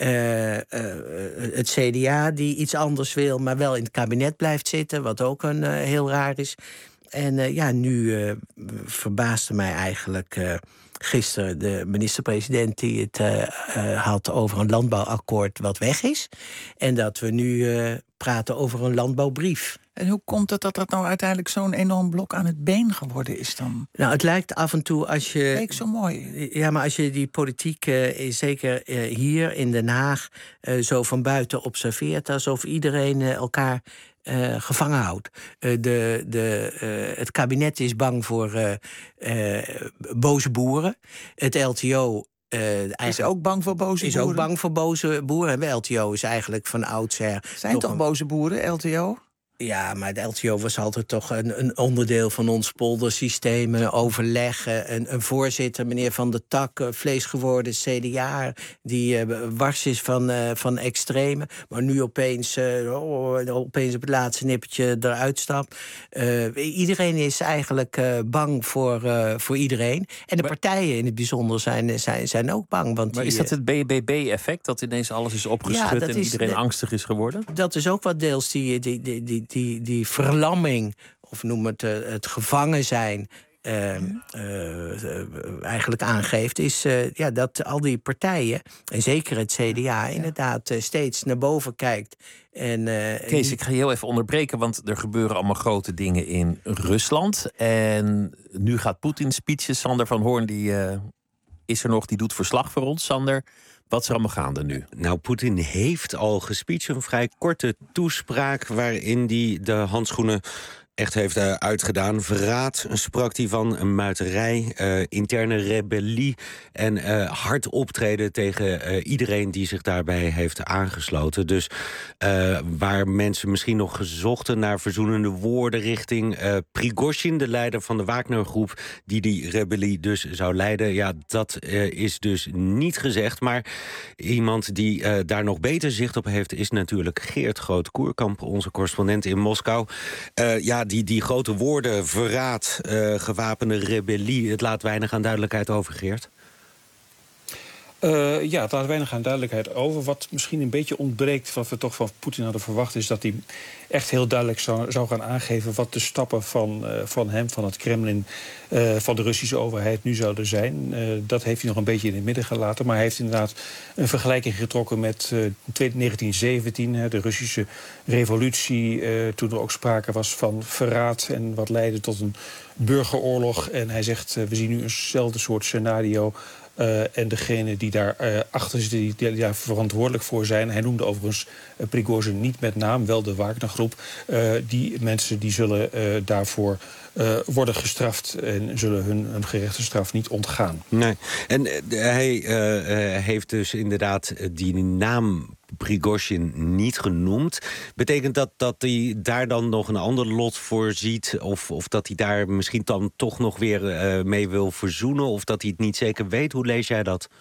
Het CDA die iets anders wil, maar wel in het kabinet blijft zitten, wat ook heel raar is. En nu verbaasde mij eigenlijk gisteren de minister-president die het had over een landbouwakkoord wat weg is. En dat we nu praten over een landbouwbrief. En hoe komt het dat dat nou uiteindelijk zo'n enorm blok aan het been geworden is dan? Nou, het lijkt af en toe als je... Kijk, zo mooi. Ja, maar als je die politiek, zeker hier in Den Haag, zo van buiten observeert, alsof iedereen elkaar gevangen houdt. Het kabinet is bang voor boze boeren. Het LTO... is ook bang voor boze boeren? Is ook bang voor boze boeren. En LTO is eigenlijk van oudsher... Zijn toch boze boeren, LTO? Ja, maar de LTO was altijd toch een onderdeel van ons poldersysteem. Overleg, een voorzitter, meneer Van der Tak, vleesgeworden CDA... die wars is van extreme. Maar nu opeens op het laatste nippertje eruit stapt. Iedereen is eigenlijk bang voor iedereen. En de partijen in het bijzonder zijn ook bang. Want maar is dat het BBB-effect, dat ineens alles is opgeschud en iedereen angstig is geworden? Dat is ook wat deels die verlamming, of noem het gevangen zijn, eigenlijk aangeeft, is dat al die partijen, en zeker het CDA, inderdaad steeds naar boven kijkt. Kees, ik ga je heel even onderbreken, want er gebeuren allemaal grote dingen in Rusland. En nu gaat Poetin speechen. Sander van Hoorn, die is er nog, die doet verslag voor ons. Sander, wat is er allemaal gaande nu? Nou, Poetin heeft al gespeecht, een vrij korte toespraak waarin hij de handschoenen echt heeft uitgedaan. Verraad sprak hij van, een muiterij, interne rebellie en hard optreden tegen iedereen die zich daarbij heeft aangesloten. Dus waar mensen misschien nog zochten naar verzoenende woorden richting Prigozhin, de leider van de Wagner-groep, die rebellie dus zou leiden. Ja, dat is dus niet gezegd. Maar iemand die daar nog beter zicht op heeft, is natuurlijk Geert Groot-Koerkamp, onze correspondent in Moskou. Die grote woorden, verraad, gewapende rebellie, het laat weinig aan duidelijkheid over, Geert. Ja, het laat weinig aan duidelijkheid over. Wat misschien een beetje ontbreekt, wat we toch van Poetin hadden verwacht, is dat hij echt heel duidelijk zou gaan aangeven wat de stappen van hem, van het Kremlin, van de Russische overheid nu zouden zijn. Dat heeft hij nog een beetje in het midden gelaten. Maar hij heeft inderdaad een vergelijking getrokken met 1917, de Russische revolutie, toen er ook sprake was van verraad en wat leidde tot een burgeroorlog. En hij zegt, we zien nu eenzelfde soort scenario En degene die daar achter zitten, die daar verantwoordelijk voor zijn. Hij noemde overigens Prigozhin niet met naam, wel de Wagnergroep. Die mensen die zullen daarvoor worden gestraft en zullen hun gerechte straf niet ontgaan. Nee. En hij heeft dus inderdaad die naam Prigozhin niet genoemd. Betekent dat hij daar dan nog een ander lot voor ziet? Of dat hij daar misschien dan toch nog weer mee wil verzoenen? Of dat hij het niet zeker weet? Hoe lees jij dat?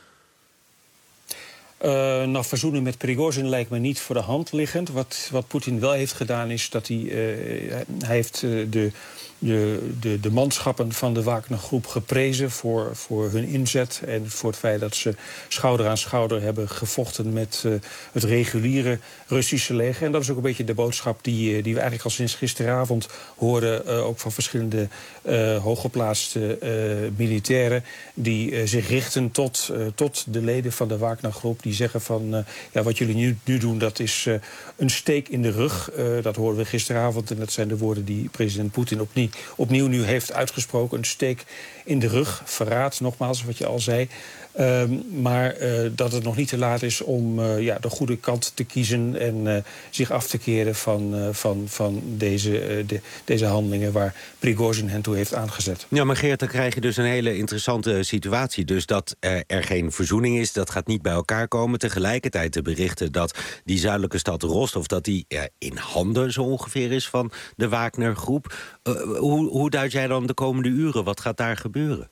Verzoenen met Prigozhin lijkt me niet voor de hand liggend. Wat Poetin wel heeft gedaan is dat hij heeft de manschappen van de Wagnergroep geprezen voor hun inzet en voor het feit dat ze schouder aan schouder hebben gevochten met het reguliere Russische leger. En dat is ook een beetje de boodschap die we eigenlijk al sinds gisteravond hoorden, ook van verschillende hooggeplaatste militairen die zich richten tot de leden van de Wagnergroep. Die zeggen van wat jullie nu doen, dat is een steek in de rug. Dat hoorden we gisteravond en dat zijn de woorden die president Poetin opnieuw nu heeft uitgesproken. Een steek in de rug, verraad, nogmaals, wat je al zei. Maar dat het nog niet te laat is om de goede kant te kiezen en zich af te keren van deze handelingen waar Prigozhin hen toe heeft aangezet. Ja, maar Geert, dan krijg je dus een hele interessante situatie. Dus dat er geen verzoening is, dat gaat niet bij elkaar komen. Tegelijkertijd de berichten dat die zuidelijke stad Rostov, dat die in handen zo ongeveer is van de Wagnergroep. Hoe duid jij dan de komende uren? Wat gaat daar gebeuren?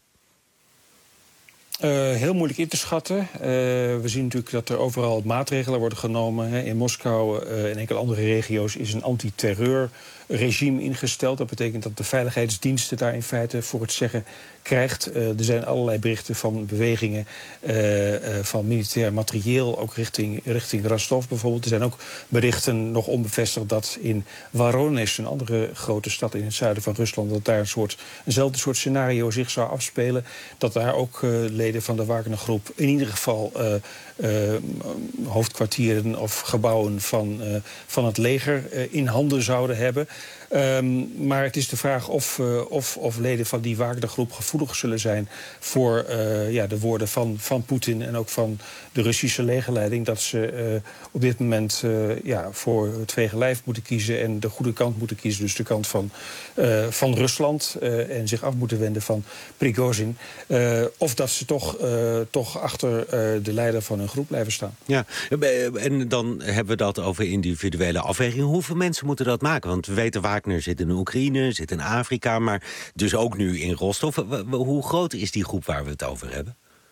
Heel moeilijk in te schatten. We zien natuurlijk dat er overal maatregelen worden genomen. In Moskou en enkele andere regio's is een antiterreurregime ingesteld. Dat betekent dat de veiligheidsdiensten daar in feite voor het zeggen krijgt. Er zijn allerlei berichten van bewegingen van militair materieel, ook richting Rostov bijvoorbeeld. Er zijn ook berichten, nog onbevestigd, dat in Voronezh, een andere grote stad in het zuiden van Rusland, dat daar eenzelfde soort scenario zich zou afspelen. Dat daar ook leden van de Wagnergroep in ieder geval hoofdkwartieren of gebouwen van het leger in handen zouden hebben. Maar het is de vraag of leden van die Wagnergroep gevoelig zullen zijn voor de woorden van Poetin en ook van de Russische legerleiding, dat ze op dit moment voor het vege lijf moeten kiezen en de goede kant moeten kiezen, dus de kant van Rusland, en zich af moeten wenden van Prigozhin. Of dat ze toch achter de leider van hun groep blijven staan. Ja, en dan hebben we dat over individuele afwegingen. Hoeveel mensen moeten dat maken? Want we weten, Wagner zit in Oekraïne, zit in Afrika, maar dus ook nu in Rostov. Hoe groot is die groep waar we het over hebben?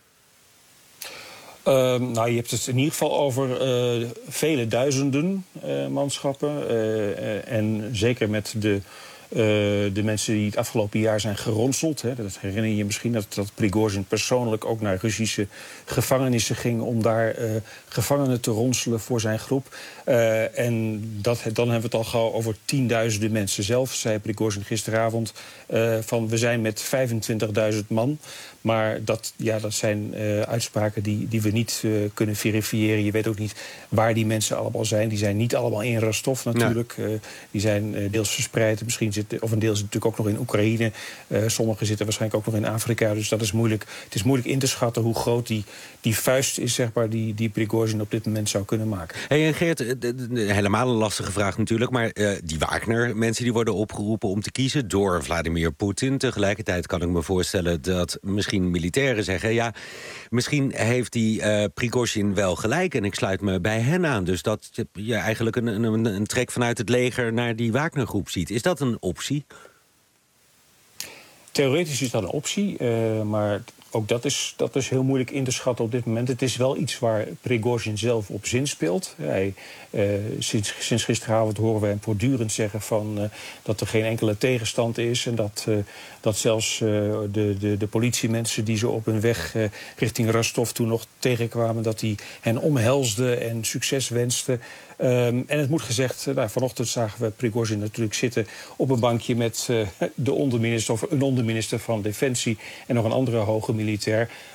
Je hebt het in ieder geval over vele duizenden manschappen. En zeker met de mensen die het afgelopen jaar zijn geronseld. Dat herinner je misschien, dat Prigozhin persoonlijk ook naar Russische gevangenissen ging om daar gevangenen te ronselen voor zijn groep. En dan hebben we het al gauw over tienduizenden mensen. Zelf zei Prigozhin gisteravond van we zijn met 25.000 man. Maar dat zijn uitspraken die we niet kunnen verifiëren. Je weet ook niet waar die mensen allemaal zijn. Die zijn niet allemaal in Rostov natuurlijk. Die zijn deels verspreid. Misschien of een deel zit natuurlijk ook nog in Oekraïne. Sommigen zitten waarschijnlijk ook nog in Afrika. Dus dat is moeilijk. Het is moeilijk in te schatten hoe groot die vuist is, zeg maar, die Prigozhin op dit moment zou kunnen maken. Hey, Geert, helemaal een lastige vraag natuurlijk. Maar die Wagner-mensen die worden opgeroepen om te kiezen door Vladimir Poetin. Tegelijkertijd kan ik me voorstellen dat misschien militairen zeggen, misschien heeft die Prigozhin wel gelijk en ik sluit me bij hen aan. Dus dat je eigenlijk een trek vanuit het leger naar die Wagnergroep ziet. Is dat een optie? Theoretisch is dat een optie, maar ook dat is heel moeilijk in te schatten op dit moment. Het is wel iets waar Prigozhin zelf op zinspeelt. Sinds gisteravond horen we hem voortdurend zeggen dat er geen enkele tegenstand is. En dat zelfs de politiemensen die ze op hun weg richting Rostov toen nog tegenkwamen, dat hij hen omhelsde en succes wenste. En het moet gezegd, vanochtend zagen we Prigozhin natuurlijk zitten op een bankje met de onderminister of een onderminister van Defensie en nog een andere hoge militair.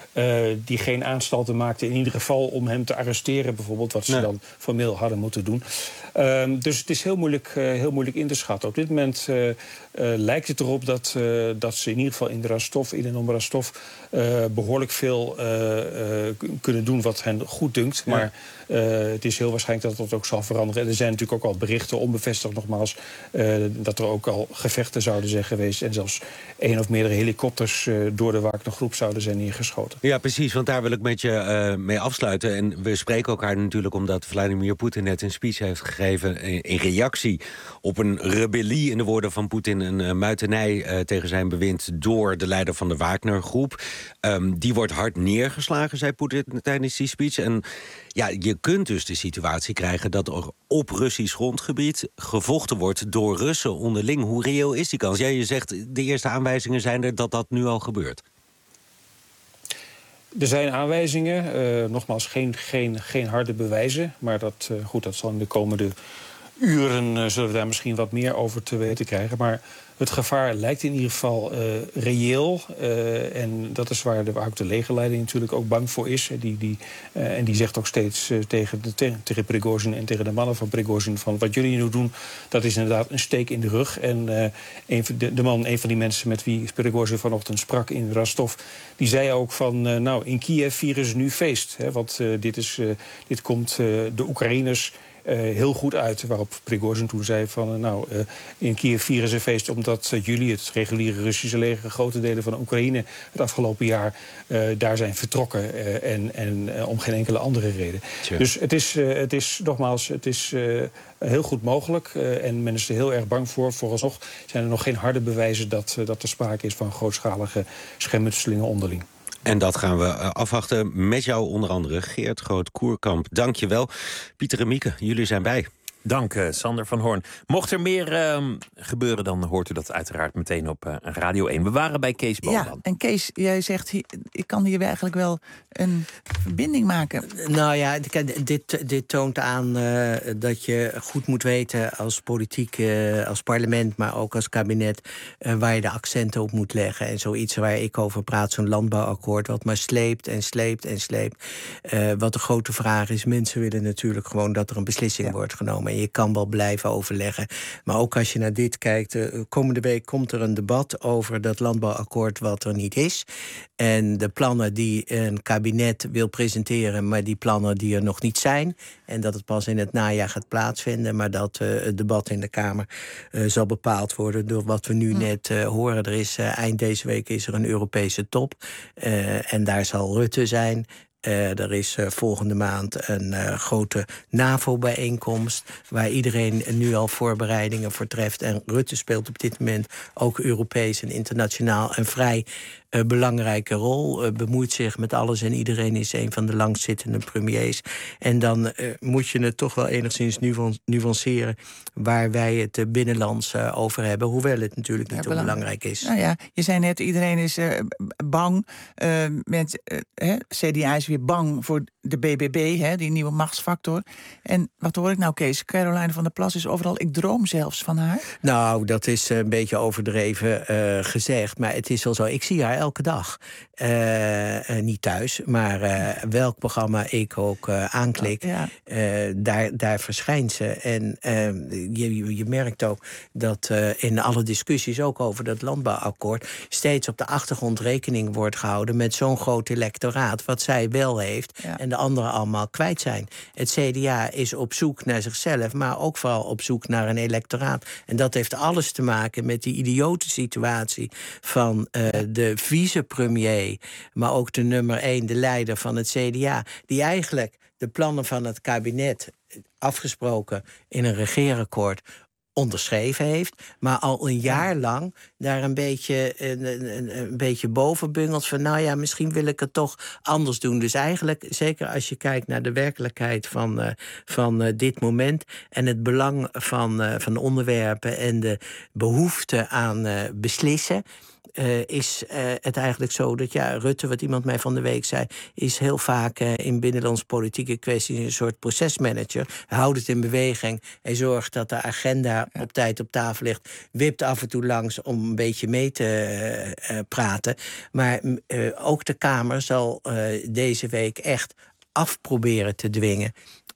die geen aanstalten maakten, in ieder geval om hem te arresteren bijvoorbeeld, wat ze dan formeel hadden moeten doen. Dus het is heel moeilijk in te schatten. Op dit moment lijkt het erop dat ze in ieder geval in en om Rostov behoorlijk veel kunnen doen wat hen goed dunkt. Ja. Maar het is heel waarschijnlijk dat dat ook zal veranderen. En er zijn natuurlijk ook al berichten, onbevestigd nogmaals, dat er ook al gevechten zouden zijn geweest en zelfs 1 of meerdere helikopters door de Wagner-groep zouden zijn neergeschoten. Ja, precies, want daar wil ik met je mee afsluiten. En we spreken elkaar natuurlijk omdat Vladimir Poetin net een speech heeft gegeven in reactie op een rebellie, in de woorden van Poetin, een muitenij tegen zijn bewind door de leider van de Wagner-groep. Die wordt hard neergeslagen, zei Poetin tijdens die speech. En ja, je kunt dus de situatie krijgen dat er op Russisch grondgebied gevochten wordt door Russen onderling. Hoe reëel is die kans? Ja, je zegt, de eerste aanwijzingen zijn er dat dat nu al gebeurt. Er zijn aanwijzingen, nogmaals geen harde bewijzen. Maar dat zal in de komende uren zullen we daar misschien wat meer over te weten krijgen. Maar het gevaar lijkt in ieder geval reëel. En dat is waar ook de legerleiding natuurlijk ook bang voor is. En die zegt ook steeds tegen Prigozhin en tegen de mannen van Prigozhin van wat jullie nu doen, dat is inderdaad een steek in de rug. En een van die mensen met wie Prigozhin vanochtend sprak in Rostov, die zei ook van in Kiev vieren ze nu feest. Hè, want dit komt de Oekraïners heel goed uit. Waarop Prigozhin toen zei van in Kiev vieren ze feest omdat jullie, het reguliere Russische leger, grote delen van Oekraïne het afgelopen jaar daar zijn vertrokken en om geen enkele andere reden. Tja. Dus het is heel goed mogelijk en men is er heel erg bang voor. Vooralsnog zijn er nog geen harde bewijzen dat er sprake is van grootschalige schermutselingen onderling. En dat gaan we afwachten met jou onder andere, Geert Groot-Koerkamp. Dank je wel. Pieter en Mieke, jullie zijn bij. Dank, Sander van Hoorn. Mocht er meer gebeuren, dan hoort u dat uiteraard meteen op Radio 1. We waren bij Kees Boonman. Ja, en Kees, jij zegt, ik kan hier eigenlijk wel een verbinding maken. Nou ja, dit toont aan dat je goed moet weten als politiek, als parlement, maar ook als kabinet, waar je de accenten op moet leggen. En zoiets waar ik over praat, zo'n landbouwakkoord, wat maar sleept en sleept en sleept. Wat de grote vraag is, mensen willen natuurlijk gewoon dat er een beslissing wordt genomen. En je kan wel blijven overleggen. Maar ook als je naar dit kijkt, komende week komt er een debat over dat landbouwakkoord wat er niet is. En de plannen die een kabinet wil presenteren, maar die plannen die er nog niet zijn. En dat het pas in het najaar gaat plaatsvinden. Maar dat het debat in de Kamer zal bepaald worden door wat we nu net horen. Er is eind deze week is er een Europese top. En daar zal Rutte zijn. Er is volgende maand een grote NAVO-bijeenkomst waar iedereen nu al voorbereidingen voor treft. En Rutte speelt op dit moment ook Europees en internationaal een vrij belangrijke rol. Bemoeit zich met alles en iedereen, is een van de langstzittende premiers. En dan moet je het toch wel enigszins nuanceren waar wij het binnenlands over hebben. Hoewel het natuurlijk niet onbelangrijk is. Nou ja, je zei net, iedereen is bang. CDA is weer bang voor de BBB, die nieuwe machtsfactor. En wat hoor ik nou, Kees? Caroline van der Plas is overal. Ik droom zelfs van haar. Nou, dat is een beetje overdreven gezegd. Maar het is wel zo. Ik zie haar elke dag. Niet thuis, maar welk programma ik ook aanklik, daar verschijnt ze. En je merkt ook dat in alle discussies, ook over dat landbouwakkoord, steeds op de achtergrond rekening wordt gehouden met zo'n groot electoraat, wat zij wel heeft en de anderen allemaal kwijt zijn. Het CDA is op zoek naar zichzelf, maar ook vooral op zoek naar een electoraat. En dat heeft alles te maken met die idiote situatie van de vicepremier, maar ook de nummer 1, de leider van het CDA, die eigenlijk de plannen van het kabinet, afgesproken in een regeerakkoord, onderschreven heeft, maar al een jaar lang daar een beetje boven bungelt van nou ja, misschien wil ik het toch anders doen. Dus eigenlijk, zeker als je kijkt naar de werkelijkheid van dit moment en het belang van onderwerpen en de behoefte aan beslissen, is het eigenlijk zo dat Rutte, wat iemand mij van de week zei, is heel vaak in binnenlands politieke kwesties een soort procesmanager. Hij houdt het in beweging. Hij zorgt dat de agenda op tijd op tafel ligt. Wipt af en toe langs om een beetje mee te praten. Maar ook de Kamer zal deze week echt afproberen te dwingen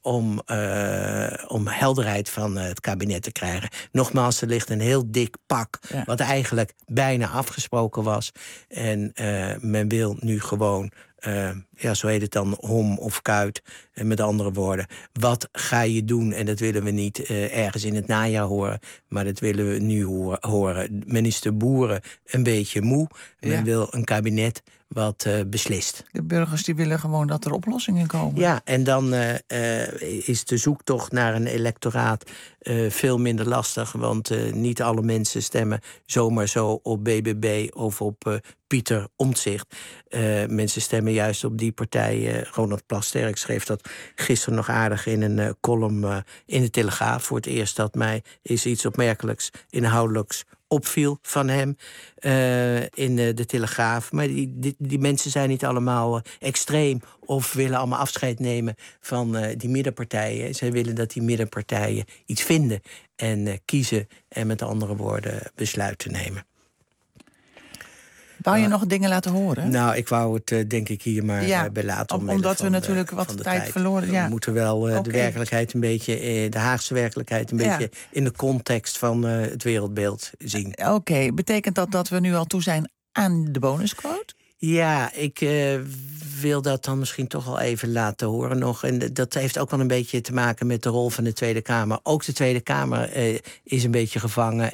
om helderheid van het kabinet te krijgen. Nogmaals, er ligt een heel dik pak, wat eigenlijk bijna afgesproken was. En men wil nu gewoon, zo heet het dan, hom of kuit. Met andere woorden, wat ga je doen? En dat willen we niet ergens in het najaar horen, maar dat willen we nu horen. Men is de boeren een beetje moe. Men wil een kabinet wat beslist. De burgers die willen gewoon dat er oplossingen komen. Ja, en dan is de zoektocht naar een electoraat veel minder lastig. Want niet alle mensen stemmen zomaar zo op BBB of op Pieter Omtzigt. Mensen stemmen juist op die partij. Ronald Plasterk schreef dat gisteren nog aardig in een column in de Telegraaf. Voor het eerst dat mij is iets opmerkelijks inhoudelijks opviel van hem in de Telegraaf. Maar die mensen zijn niet allemaal extreem of willen allemaal afscheid nemen van die middenpartijen. Zij willen dat die middenpartijen iets vinden en kiezen en met andere woorden besluiten nemen. Wou je nog dingen laten horen? Nou, ik wou het denk ik hier maar bij laten. Omdat we natuurlijk wat tijd verloren. We moeten wel de werkelijkheid een beetje, de Haagse werkelijkheid een beetje in de context van het wereldbeeld zien. Oké, betekent dat we nu al toe zijn aan de bonusquote? Ja, ik wil dat dan misschien toch wel even laten horen nog. En dat heeft ook wel een beetje te maken met de rol van de Tweede Kamer. Ook de Tweede Kamer is een beetje gevangen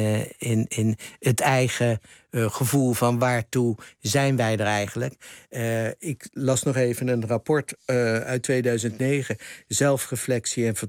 in het eigen gevoel van waartoe zijn wij er eigenlijk. Ik las nog even een rapport uit 2009. Zelfreflectie en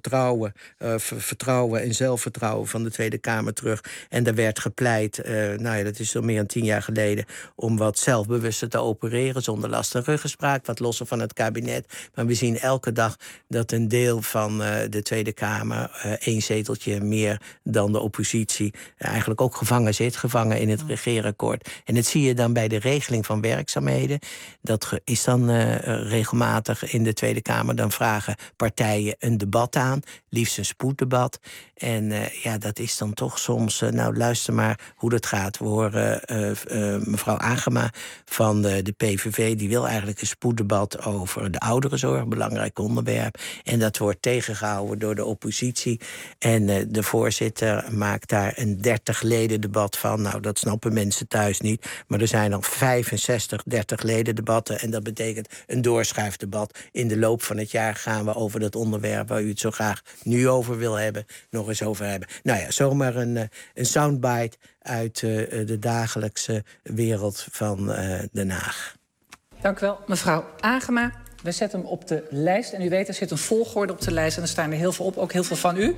vertrouwen en zelfvertrouwen van de Tweede Kamer terug. En daar werd gepleit, dat is al meer dan 10 jaar geleden, om wat zelfbewuster te opereren, zonder last en ruggespraak, wat losser van het kabinet. Maar we zien elke dag dat een deel van de Tweede Kamer, 1 zeteltje meer dan de oppositie, eigenlijk ook gevangen in het regeerakkoord. En dat zie je dan bij de regeling van werkzaamheden. Dat is dan regelmatig in de Tweede Kamer. Dan vragen partijen een debat aan, liefst een spoeddebat. En dat is dan toch soms, luister maar hoe dat gaat. We horen mevrouw Agema van de PVV, die wil eigenlijk een spoeddebat over de ouderenzorg, een belangrijk onderwerp. En dat wordt tegengehouden door de oppositie. En de voorzitter maakt daar een 30-leden debat van. Nou, dat snappen mensen thuis niet. Maar er zijn al 65 30-leden debatten. En dat betekent een doorschuifdebat. In de loop van het jaar gaan we over dat onderwerp waar u het zo graag nu over wil hebben, nog eens over hebben. Nou ja, zomaar een soundbite uit de dagelijkse wereld van Den Haag. Dank u wel, mevrouw Agema. We zetten hem op de lijst. En u weet, er zit een volgorde op de lijst. En er staan er heel veel op, ook heel veel van u.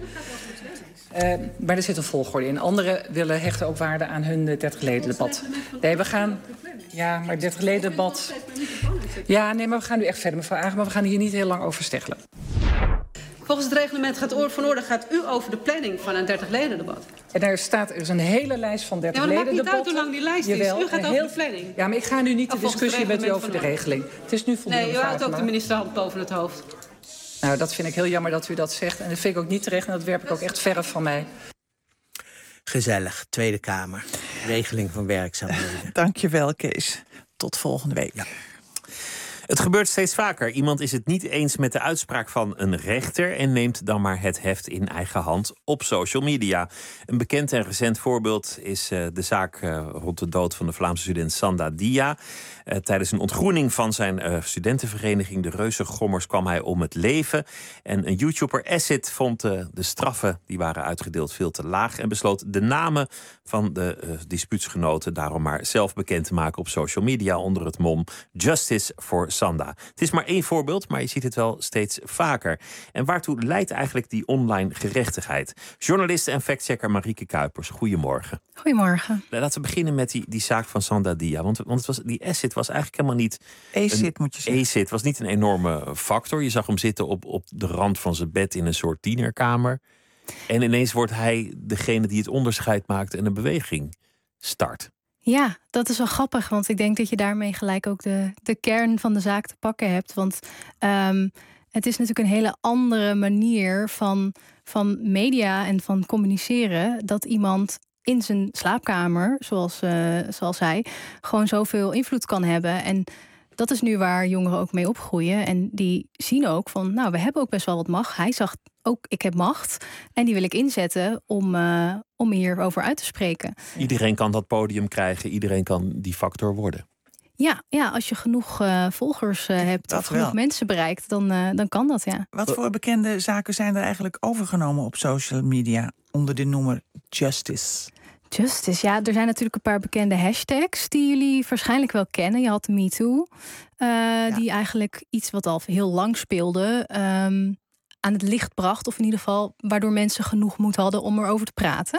Maar er zit een volgorde in. Anderen willen hechten ook waarde aan hun 30-leden debat. Nee, we gaan... Ja, maar 30-leden debat... Ja, nee, maar we gaan nu echt verder, mevrouw Agema. We gaan hier niet heel lang over steggelen. Volgens het reglement gaat u over de planning van een 30-leden debat. En daar is een hele lijst van 30 leden debatten. Ja, maar het maakt niet uit hoe lang die lijst is. U gaat over de planning. Ja, maar ik ga nu niet de discussie met u over de regeling. Het is nu voldoende. Nee, u houdt ook de minister hand boven het hoofd. Nou, dat vind ik heel jammer dat u dat zegt. En dat vind ik ook niet terecht en dat werp ik ook echt verre van mij. Gezellig, Tweede Kamer. Regeling van werkzaamheden. Dank je wel, Kees. Tot volgende week. Ja. Het gebeurt steeds vaker. Iemand is het niet eens met de uitspraak van een rechter en neemt dan maar het heft in eigen hand op social media. Een bekend en recent voorbeeld is de zaak rond de dood van de Vlaamse student Sanda Dia. Tijdens een ontgroening van zijn studentenvereniging, de Reuzengommers, kwam hij om het leven. En een YouTuber, Acid, vond de straffen die waren uitgedeeld veel te laag en besloot de namen van de dispuutsgenoten daarom maar zelf bekend te maken op social media onder het mom Justice for Sanda. Het is maar 1 voorbeeld, maar je ziet het wel steeds vaker. En waartoe leidt eigenlijk die online gerechtigheid? Journaliste en factchecker Marieke Kuipers, goedemorgen. Goedemorgen. Laten we beginnen met die zaak van Sanda Dia. Want het was, die Acid was eigenlijk helemaal niet... Acid moet je zeggen. Acid was niet een enorme factor. Je zag hem zitten op de rand van zijn bed in een soort tienerkamer. En ineens wordt hij degene die het onderscheid maakt en een beweging start. Ja, dat is wel grappig, want ik denk dat je daarmee gelijk ook de kern van de zaak te pakken hebt. Want het is natuurlijk een hele andere manier van media en van communiceren, dat iemand in zijn slaapkamer, zoals hij, gewoon zoveel invloed kan hebben. En dat is nu waar jongeren ook mee opgroeien. En die zien ook van, nou, we hebben ook best wel wat macht. Hij zag ook, ik heb macht. En die wil ik inzetten om hierover uit te spreken. Iedereen kan dat podium krijgen. Iedereen kan die factor worden. Ja, als je genoeg volgers hebt Dat of genoeg wel. mensen bereikt, dan kan dat, ja. Wat voor bekende zaken zijn er eigenlijk overgenomen op social media onder de noemer Justice? Justice, ja, er zijn natuurlijk een paar bekende hashtags die jullie waarschijnlijk wel kennen. Je had de MeToo, die eigenlijk iets wat al heel lang speelde aan het licht bracht. Of in ieder geval waardoor mensen genoeg moed hadden om erover te praten.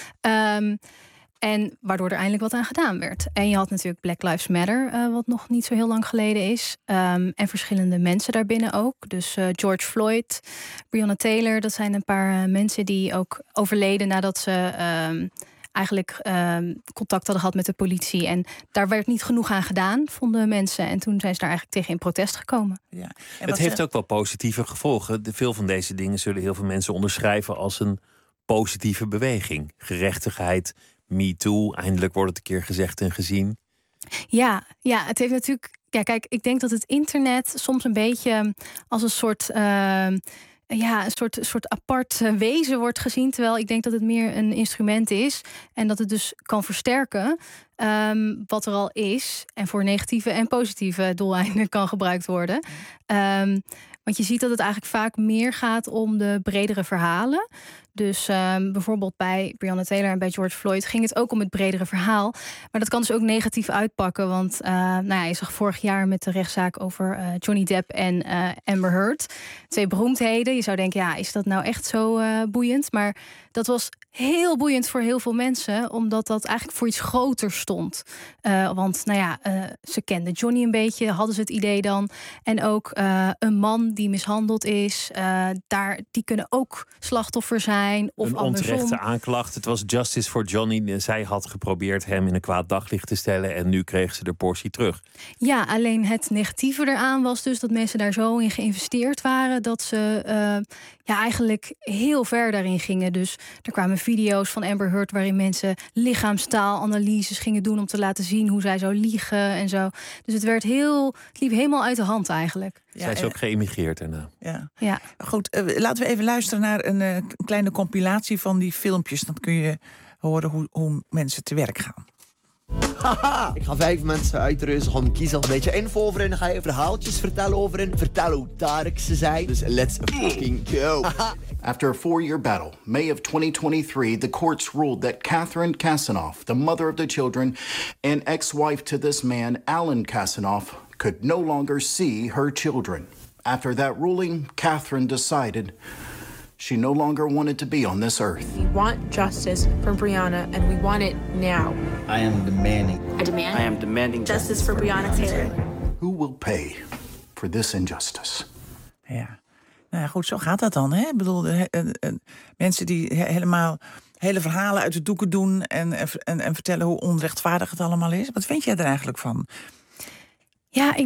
En waardoor er eindelijk wat aan gedaan werd. En je had natuurlijk Black Lives Matter, wat nog niet zo heel lang geleden is. En verschillende mensen daarbinnen ook. Dus George Floyd, Breonna Taylor, dat zijn een paar mensen die ook overleden nadat ze eigenlijk contact hadden gehad met de politie. En daar werd niet genoeg aan gedaan, vonden mensen. En toen zijn ze daar eigenlijk tegen in protest gekomen. Ja. Het heeft ook wel positieve gevolgen. Veel van deze dingen zullen heel veel mensen onderschrijven als een positieve beweging. Gerechtigheid, MeToo, eindelijk wordt het een keer gezegd en gezien. Ja, het heeft natuurlijk. Ja, kijk, ik denk dat het internet soms een beetje als een soort een soort apart wezen wordt gezien. Terwijl ik denk dat het meer een instrument is. En dat het dus kan versterken wat er al is. En voor negatieve en positieve doeleinden kan gebruikt worden. Want je ziet dat het eigenlijk vaak meer gaat om de bredere verhalen. Dus bijvoorbeeld bij Breonna Taylor en bij George Floyd ging het ook om het bredere verhaal. Maar dat kan dus ook negatief uitpakken. Want je zag vorig jaar met de rechtszaak over Johnny Depp en Amber Heard. 2 beroemdheden. Je zou denken, ja, is dat nou echt zo boeiend? Maar dat was heel boeiend voor heel veel mensen. Omdat dat eigenlijk voor iets groter stond. Want ze kenden Johnny een beetje, hadden ze het idee dan. En ook een man die mishandeld is. Die kunnen ook slachtoffer zijn. Of een andersom. onterechte aanklacht. Het was justice voor Johnny. Zij had geprobeerd hem in een kwaad daglicht te stellen. En nu kreeg ze de portie terug. Ja, alleen het negatieve eraan was dus dat mensen daar zo in geïnvesteerd waren. Dat ze eigenlijk heel ver daarin gingen. Dus er kwamen video's van Amber Heard waarin mensen lichaamstaalanalyses gingen doen om te laten zien hoe zij zou liegen en zo. Dus het liep helemaal uit de hand eigenlijk. Zij is ook geëmigreerd daarna. Ja. Goed, laten we even luisteren naar een kleine compilatie van die filmpjes. Dan kun je horen hoe mensen te werk gaan. Haha, ik ga 5 mensen uitreuzen, gaan kiezen, een beetje info over hen, ga je verhaaltjes vertellen over hen, vertel hoe tarig ze zijn. Dus let's fucking go. After a 4-year battle, May of 2023, the courts ruled that Catherine Kasanoff, the mother of the children and ex-wife to this man, Alan Kasanoff, could no longer see her children. After that ruling, Catherine decided she no longer wanted to be on this earth. We want justice for Breonna, and we want it now. I am demanding. I am demanding justice for Breonna Taylor. Who will pay for this injustice? Ja. Nou ja, goed, zo gaat dat dan. Hè? Ik bedoel, mensen die hele verhalen uit de doeken doen en vertellen hoe onrechtvaardig het allemaal is. Wat vind jij er eigenlijk van? Ja,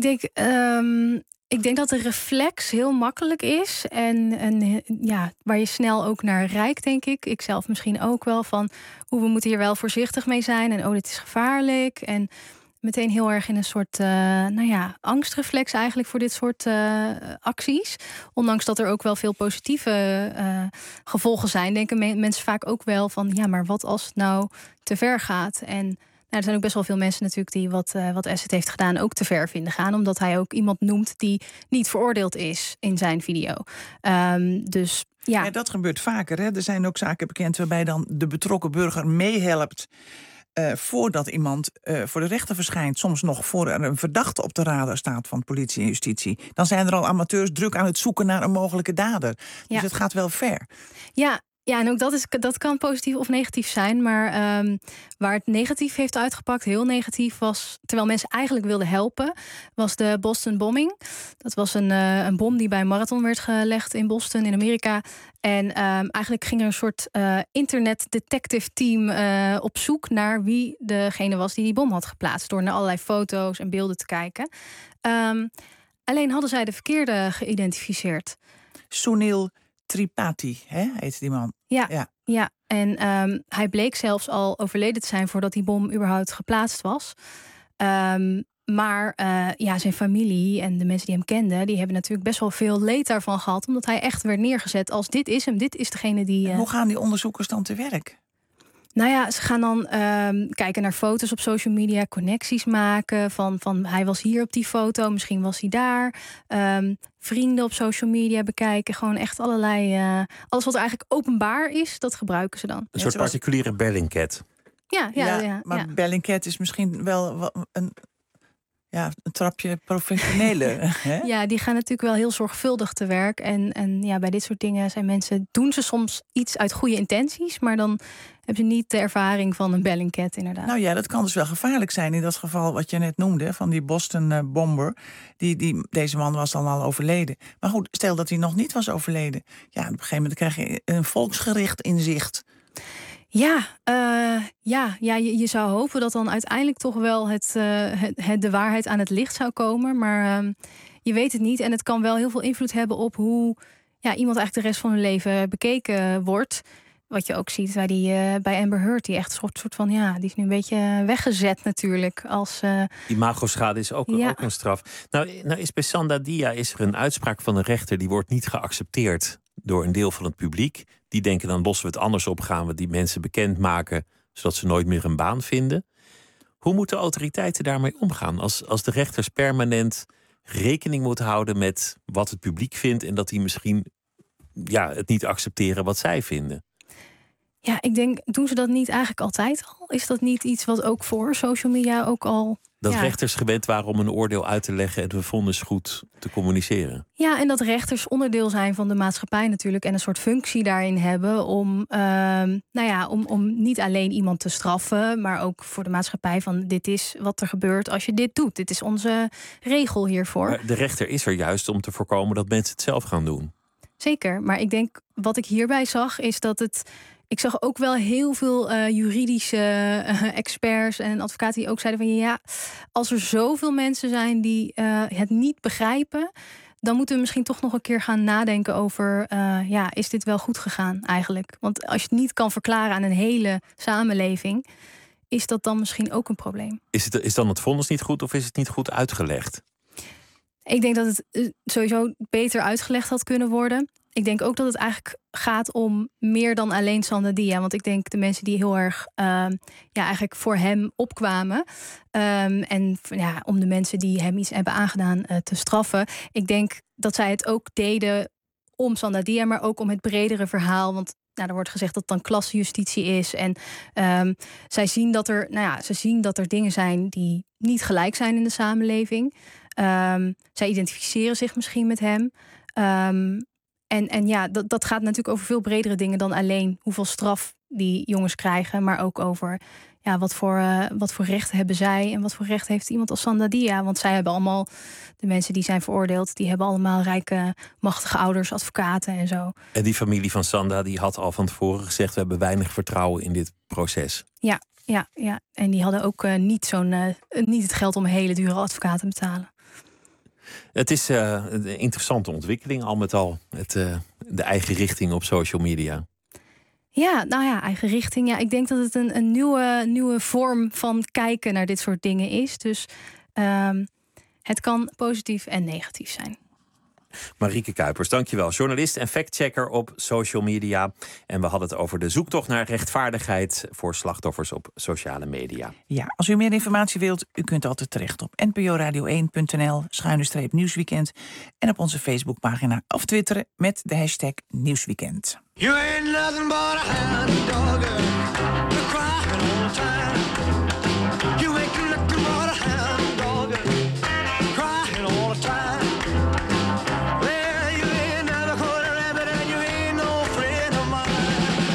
ik denk dat de reflex heel makkelijk is. En waar je snel ook naar reikt, denk ik. Ik zelf misschien ook wel van we moeten hier wel voorzichtig mee zijn. En dit is gevaarlijk. En meteen heel erg in een soort angstreflex eigenlijk voor dit soort acties. Ondanks dat er ook wel veel positieve gevolgen zijn, denken mensen vaak ook wel van ja, maar wat als het nou te ver gaat? En er zijn ook best wel veel mensen natuurlijk die wat Asset heeft gedaan ook te ver vinden gaan. Omdat hij ook iemand noemt die niet veroordeeld is in zijn video. Dus ja, dat gebeurt vaker. Hè? Er zijn ook zaken bekend waarbij dan de betrokken burger meehelpt voordat iemand voor de rechter verschijnt. Soms nog voor er een verdachte op de radar staat van politie en justitie. Dan zijn er al amateurs druk aan het zoeken naar een mogelijke dader. Dus het gaat wel ver. Ja, Ja, en ook dat kan positief of negatief zijn. Maar waar het negatief heeft uitgepakt, heel negatief was, terwijl mensen eigenlijk wilden helpen, was de Boston bombing. Dat was een bom die bij een marathon werd gelegd in Boston in Amerika. En eigenlijk ging er een soort internet detective team op zoek naar wie degene was die bom had geplaatst, door naar allerlei foto's en beelden te kijken. Alleen hadden zij de verkeerde geïdentificeerd. Sunil Tripathi, heet die man. Ja. En hij bleek zelfs al overleden te zijn voordat die bom überhaupt geplaatst was. Maar zijn familie en de mensen die hem kenden, die hebben natuurlijk best wel veel leed daarvan gehad, omdat hij echt werd neergezet als dit is hem, dit is degene die. Hoe gaan die onderzoekers dan te werk? Nou ja, ze gaan dan kijken naar foto's op social media, connecties maken van hij was hier op die foto, misschien was hij daar. Vrienden op social media bekijken, gewoon echt allerlei. Alles wat eigenlijk openbaar is, dat gebruiken ze dan. Een soort particuliere Bellingcat. Ja. Maar Bellingcat is misschien wel een trapje professionele. Ja, die gaan natuurlijk wel heel zorgvuldig te werk. En bij dit soort dingen doen ze soms iets uit goede intenties, maar dan hebben ze niet de ervaring van een Bellingcat, inderdaad. Nou ja, dat kan dus wel gevaarlijk zijn in dat geval wat je net noemde, van die Boston bomber. Deze man was dan al overleden. Maar goed, stel dat hij nog niet was overleden. Ja, op een gegeven moment krijg je een volksgericht inzicht. Je zou hopen dat dan uiteindelijk toch wel de waarheid aan het licht zou komen. Maar je weet het niet. En het kan wel heel veel invloed hebben op hoe iemand eigenlijk de rest van hun leven bekeken wordt. Wat je ook ziet bij Amber Heard, die echt een soort van, die is nu een beetje weggezet natuurlijk. Imagoschade is ook een straf. Nou is bij Sandadia is er een uitspraak van de rechter, die wordt niet geaccepteerd door een deel van het publiek. Die denken, dan lossen we het anders op, gaan we die mensen bekendmaken, zodat ze nooit meer een baan vinden. Hoe moeten autoriteiten daarmee omgaan? Als de rechters permanent rekening moeten houden met wat het publiek vindt en dat die misschien het niet accepteren wat zij vinden. Ja, ik denk, doen ze dat niet eigenlijk altijd al? Is dat niet iets wat ook voor social media ook al... Dat rechters gewend waren om een oordeel uit te leggen en de vonnis goed te communiceren. Ja, en dat rechters onderdeel zijn van de maatschappij natuurlijk en een soort functie daarin hebben om niet alleen iemand te straffen, maar ook voor de maatschappij van dit is wat er gebeurt als je dit doet. Dit is onze regel hiervoor. Maar de rechter is er juist om te voorkomen dat mensen het zelf gaan doen. Zeker, maar ik denk wat ik hierbij zag is dat ik zag ook wel heel veel juridische experts en advocaten die ook zeiden van als er zoveel mensen zijn die het niet begrijpen, dan moeten we misschien toch nog een keer gaan nadenken over is dit wel goed gegaan eigenlijk? Want als je het niet kan verklaren aan een hele samenleving, is dat dan misschien ook een probleem. Is dan het vonnis niet goed of is het niet goed uitgelegd? Ik denk dat het sowieso beter uitgelegd had kunnen worden. Ik denk ook dat het eigenlijk gaat om meer dan alleen Sandadia. Want ik denk de mensen die heel erg eigenlijk voor hem opkwamen. Om de mensen die hem iets hebben aangedaan te straffen. Ik denk dat zij het ook deden om Sandadia, maar ook om het bredere verhaal. Want er wordt gezegd dat het dan klassenjustitie is. En zij zien dat er dingen zijn die niet gelijk zijn in de samenleving. Zij identificeren zich misschien met hem. Dat gaat natuurlijk over veel bredere dingen dan alleen hoeveel straf die jongens krijgen, maar ook over wat voor rechten hebben zij en wat voor recht heeft iemand als Sandadia. Want zij hebben allemaal, de mensen die zijn veroordeeld, die hebben allemaal rijke, machtige ouders, advocaten en zo. En die familie van Sanda die had al van tevoren gezegd, we hebben weinig vertrouwen in dit proces. Ja. En die hadden ook niet het geld om een hele dure advocaat te betalen. Het is een interessante ontwikkeling, al met al. De eigen richting op social media. Ja, eigen richting. Ja, ik denk dat het een nieuwe vorm van kijken naar dit soort dingen is. Dus het kan positief en negatief zijn. Marieke Kuipers, dankjewel. Journalist en factchecker op social media. En we hadden het over de zoektocht naar rechtvaardigheid voor slachtoffers op sociale media. Ja, als u meer informatie wilt, u kunt altijd terecht op nporadio1.nl/nieuwsweekend en op onze Facebookpagina of twitteren met de hashtag Nieuwsweekend. You ain't nothing but a hound dog, you're crying all the time. You ain't nothing but a hound dog, crying all the time. Well, you ain't never caught a rabbit and you ain't no friend of mine.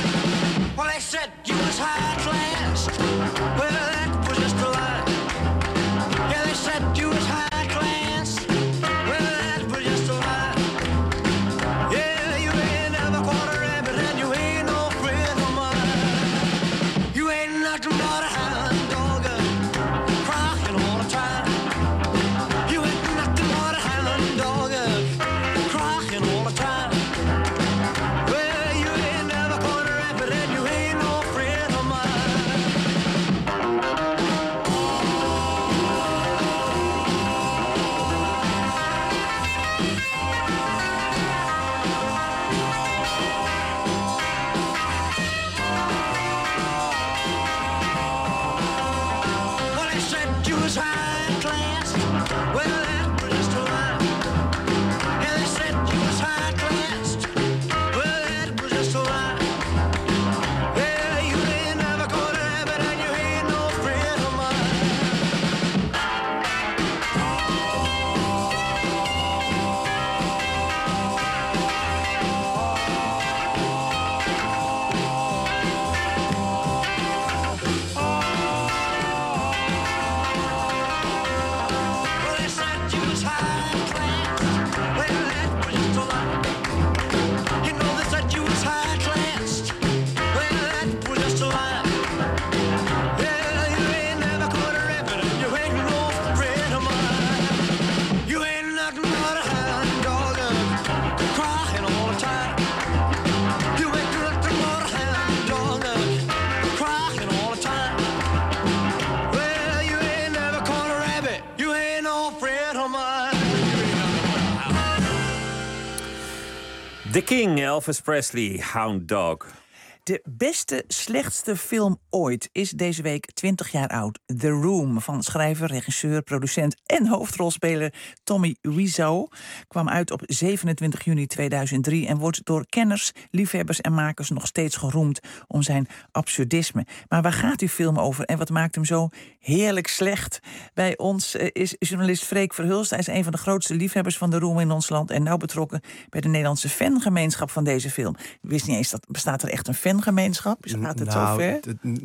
The King, Elvis Presley, Hound Dog. De beste, slechtste film ooit is deze week 20 jaar oud. The Room van schrijver, regisseur, producent en hoofdrolspeler Tommy Wiseau kwam uit op 27 juni 2003 en wordt door kenners, liefhebbers en makers nog steeds geroemd om zijn absurdisme. Maar waar gaat die film over en wat maakt hem zo heerlijk slecht? Bij ons is journalist Freek Verhulst. Hij is een van de grootste liefhebbers van The Room in ons land en nauw betrokken bij de Nederlandse fangemeenschap van deze film. Ik wist niet eens dat bestaat er echt een fangemeenschap. Gaat het zo ver?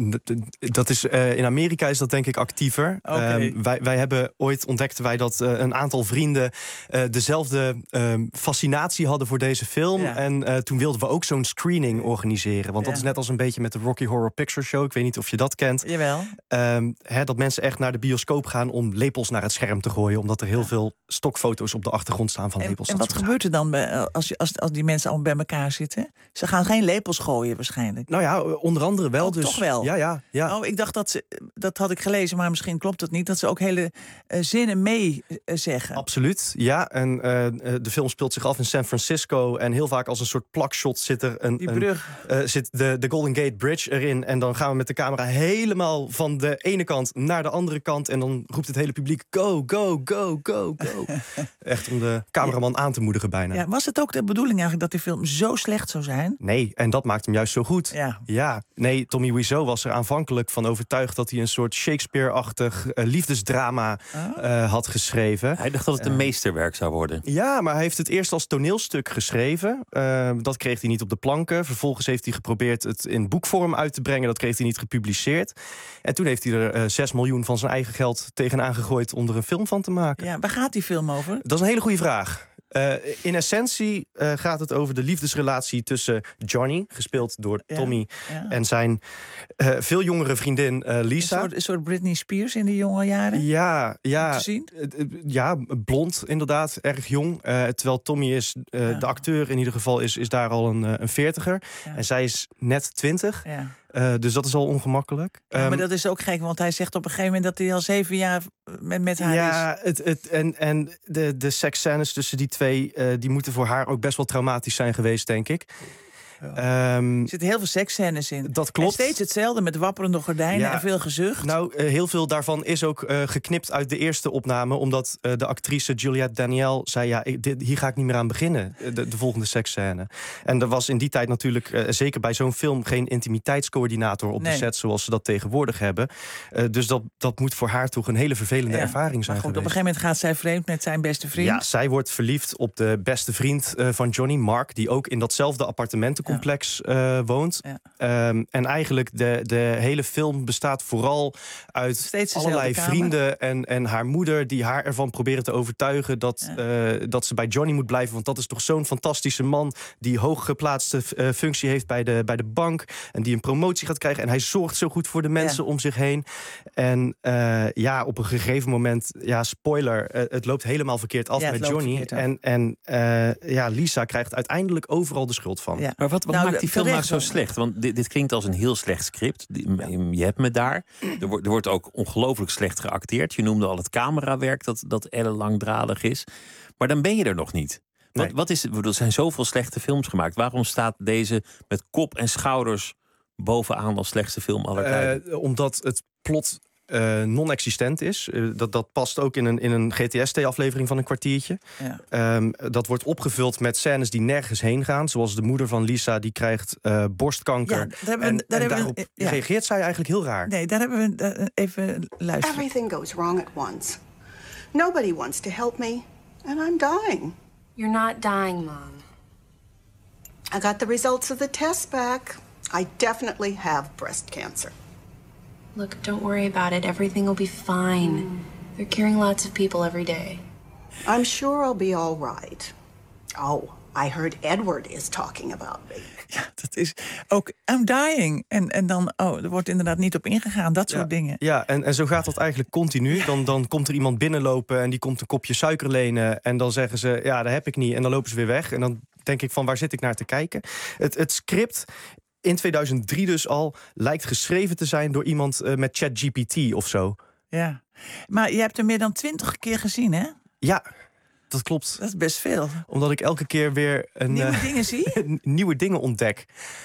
Dat is, in Amerika is dat denk ik actiever. Okay. Wij hebben ooit ontdekten wij dat een aantal vrienden dezelfde fascinatie hadden voor deze film. Ja. En toen wilden we ook zo'n screening organiseren. Want dat is net als een beetje met de Rocky Horror Picture Show. Ik weet niet of je dat kent. Jawel. Dat mensen echt naar de bioscoop gaan om lepels naar het scherm te gooien. Omdat er heel veel stokfoto's op de achtergrond staan van lepels. En wat gebeurt er dan als die mensen allemaal bij elkaar zitten? Ze gaan geen lepels gooien waarschijnlijk. Nou ja, onder andere wel. Dus, toch wel? Ja. Oh, ik dacht dat had ik gelezen, maar misschien klopt het niet. Dat ze ook hele zinnen mee zeggen. Absoluut, ja. En de film speelt zich af in San Francisco. En heel vaak als een soort plakshot zit er die brug. Zit de Golden Gate Bridge erin. En dan gaan we met de camera helemaal van de ene kant naar de andere kant. En dan roept het hele publiek go, go, go, go, go. Echt om de cameraman aan te moedigen bijna. Ja, was het ook de bedoeling eigenlijk dat die film zo slecht zou zijn? Nee, en dat maakt hem juist zo goed. Ja. Nee, Tommy Wiseau was er aanvankelijk van overtuigd dat hij een soort Shakespeare-achtig liefdesdrama had geschreven. Hij dacht dat het een meesterwerk zou worden. Ja, maar hij heeft het eerst als toneelstuk geschreven. Dat kreeg hij niet op de planken. Vervolgens heeft hij geprobeerd het in boekvorm uit te brengen. Dat kreeg hij niet gepubliceerd. En toen heeft hij er 6 miljoen van zijn eigen geld tegenaan gegooid om er een film van te maken. Ja, waar gaat die film over? Dat is een hele goede vraag. In essentie gaat het over de liefdesrelatie tussen Johnny, gespeeld door Tommy, en zijn veel jongere vriendin Lisa. Een soort Britney Spears in die jonge jaren? Ja. Te zien? Ja, blond inderdaad, erg jong. Terwijl Tommy is, de acteur in ieder geval, is daar al een 40er. Ja. En zij is net 20. Ja. Dus dat is al ongemakkelijk. Ja, maar dat is ook gek, want hij zegt op een gegeven moment dat hij al 7 jaar met haar is. Ja, en de seksscènes tussen die twee, die moeten voor haar ook best wel traumatisch zijn geweest, denk ik. Er zitten heel veel seksscènes in. Dat klopt. En steeds hetzelfde, met wapperende gordijnen en veel gezucht. Nou, heel veel daarvan is ook geknipt uit de eerste opname. Omdat de actrice Juliette Daniel zei, ja, hier ga ik niet meer aan beginnen. De volgende seksscène. En er was in die tijd natuurlijk, zeker bij zo'n film, geen intimiteitscoördinator op de set zoals ze dat tegenwoordig hebben. Dus dat moet voor haar toch een hele vervelende ervaring zijn geweest. Op een gegeven moment gaat zij vreemd met zijn beste vriend. Ja, zij wordt verliefd op de beste vriend van Johnny, Mark, die ook in datzelfde appartementencomplex woont. Ja. En eigenlijk de hele film bestaat vooral uit allerlei vrienden en haar moeder die haar ervan proberen te overtuigen dat ze bij Johnny moet blijven. Want dat is toch zo'n fantastische man die hooggeplaatste functie heeft bij de bank en die een promotie gaat krijgen. En hij zorgt zo goed voor de mensen om zich heen. En op een gegeven moment, spoiler, het loopt helemaal verkeerd af met Johnny. En Lisa krijgt uiteindelijk overal de schuld van. Ja. Maar wat maakt die film nou zo slecht? Want dit klinkt als een heel slecht script. Je hebt me daar. Er wordt ook ongelooflijk slecht geacteerd. Je noemde al het camerawerk dat ellenlangdradig is. Maar dan ben je er nog niet. Nee. Er zijn zoveel slechte films gemaakt. Waarom staat deze met kop en schouders bovenaan als slechtste film aller tijden? Omdat het plot non-existent is. Dat past ook in een GTST-aflevering van een kwartiertje. Ja. Dat wordt opgevuld met scènes die nergens heen gaan. Zoals de moeder van Lisa, die krijgt borstkanker. Ja, daarop reageert zij eigenlijk heel raar. Nee, daar hebben we even luisteren. Everything goes wrong at once. Nobody wants to help me. And I'm dying. You're not dying, Mom. I got the results of the test back. I definitely have breast cancer. Look, don't worry about it. Everything will be fine. They're curing lots of people every day. I'm sure I'll be all right. Oh, I heard Edward is talking about me. Ja, dat is ook I'm dying. En dan, er wordt inderdaad niet op ingegaan. Dat soort dingen. Ja, en zo gaat dat eigenlijk continu. Dan komt er iemand binnenlopen en die komt een kopje suiker lenen. En dan zeggen ze, ja, dat heb ik niet. En dan lopen ze weer weg. En dan denk ik van, waar zit ik naar te kijken? Het script in 2003 dus al lijkt geschreven te zijn door iemand met ChatGPT of zo. Ja, maar je hebt hem meer dan 20 keer gezien, hè? Ja. Dat klopt. Dat is best veel. Omdat ik elke keer weer nieuwe dingen zie? nieuwe dingen ontdek.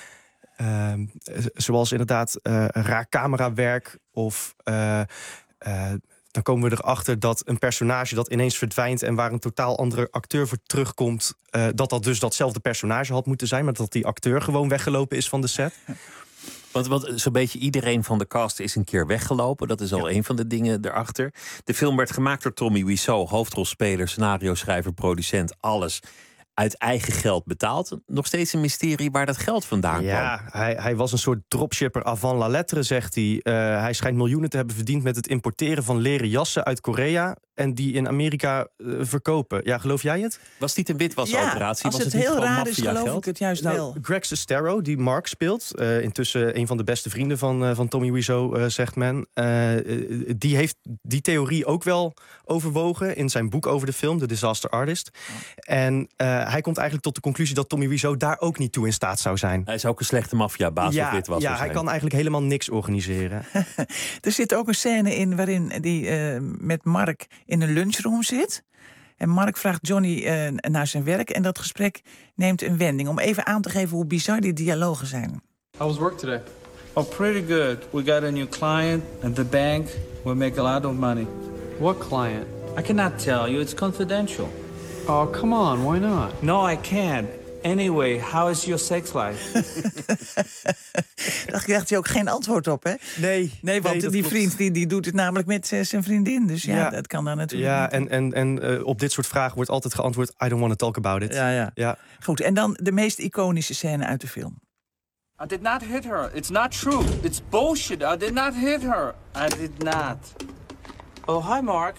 Zoals inderdaad raar camerawerk of... dan komen we erachter dat een personage dat ineens verdwijnt... en waar een totaal andere acteur voor terugkomt... dat dus datzelfde personage had moeten zijn... maar dat die acteur gewoon weggelopen is van de set. Want zo'n beetje iedereen van de cast is een keer weggelopen. Dat is al een van de dingen erachter. De film werd gemaakt door Tommy Wiseau, hoofdrolspeler, scenario-schrijver, producent, alles. Uit eigen geld betaald. Nog steeds een mysterie waar dat geld vandaan kwam. Ja, hij was een soort dropshipper avant la lettre, zegt hij. Hij schijnt miljoenen te hebben verdiend met het importeren van leren jassen uit Korea... en die in Amerika verkopen. Ja, geloof jij het? Was het niet een witwasoperatie? Als het heel raar is, geloof ik het juist wel. Greg Sestero, die Mark speelt... intussen een van de beste vrienden van Tommy Wiseau, zegt men... die heeft die theorie ook wel overwogen... in zijn boek over de film, The Disaster Artist. En hij komt eigenlijk tot de conclusie... dat Tommy Wiseau daar ook niet toe in staat zou zijn. Hij is ook een slechte maffiabaas of witwasser zijn. Ja, hij kan eigenlijk helemaal niks organiseren. Er zit ook een scène in waarin die met Mark... in een lunchroom zit. En Mark vraagt Johnny naar zijn werk. En dat gesprek neemt een wending. Om even aan te geven hoe bizar die dialogen zijn. How was work today? Oh, pretty good. We got a new client at the bank. We'll make a lot of money. What client? I cannot tell you. It's confidential. Oh, come on. Why not? No, I can't. Anyway, how is your sex life? Daar krijgt hij ook geen antwoord op, hè? Nee, want die vriend die doet het namelijk met zijn vriendin. Dus ja, dat kan dan natuurlijk niet. En op dit soort vragen wordt altijd geantwoord... I don't want to talk about it. Ja. Goed, en dan de meest iconische scène uit de film. I did not hit her. It's not true. It's bullshit. I did not hit her. I did not. Oh, hi Mark.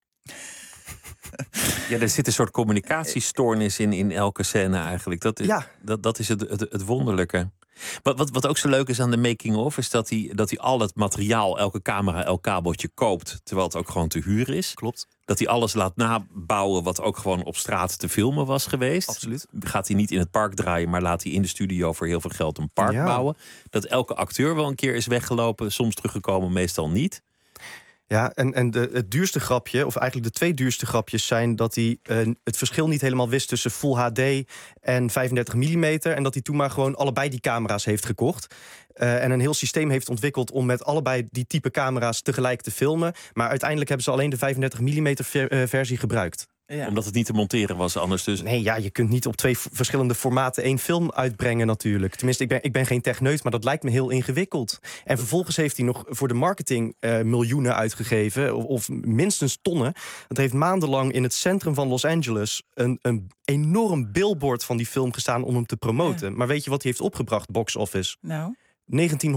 Ja, er zit een soort communicatiestoornis in elke scène eigenlijk. Dat is het wonderlijke. Wat ook zo leuk is aan de making-of... is dat hij al het materiaal, elke camera, elk kabeltje koopt... terwijl het ook gewoon te huur is. Klopt. Dat hij alles laat nabouwen wat ook gewoon op straat te filmen was geweest. Absoluut. Gaat hij niet in het park draaien... maar laat hij in de studio voor heel veel geld een park bouwen. Dat elke acteur wel een keer is weggelopen. Soms teruggekomen, meestal niet. Ja, en het duurste grapje, of eigenlijk de twee duurste grapjes... zijn dat hij het verschil niet helemaal wist tussen Full HD en 35 mm... en dat hij toen maar gewoon allebei die camera's heeft gekocht. En een heel systeem heeft ontwikkeld om met allebei die type camera's tegelijk te filmen. Maar uiteindelijk hebben ze alleen de 35 mm versie gebruikt. Ja. Omdat het niet te monteren was anders dus. Nee, ja, je kunt niet op twee verschillende formaten één film uitbrengen natuurlijk. Tenminste, ik ben geen techneut, maar dat lijkt me heel ingewikkeld. En vervolgens heeft hij nog voor de marketing miljoenen uitgegeven. Of minstens tonnen. Het heeft maandenlang in het centrum van Los Angeles... een enorm billboard van die film gestaan om hem te promoten. Ja. Maar weet je wat hij heeft opgebracht, box office? Nou... $1976.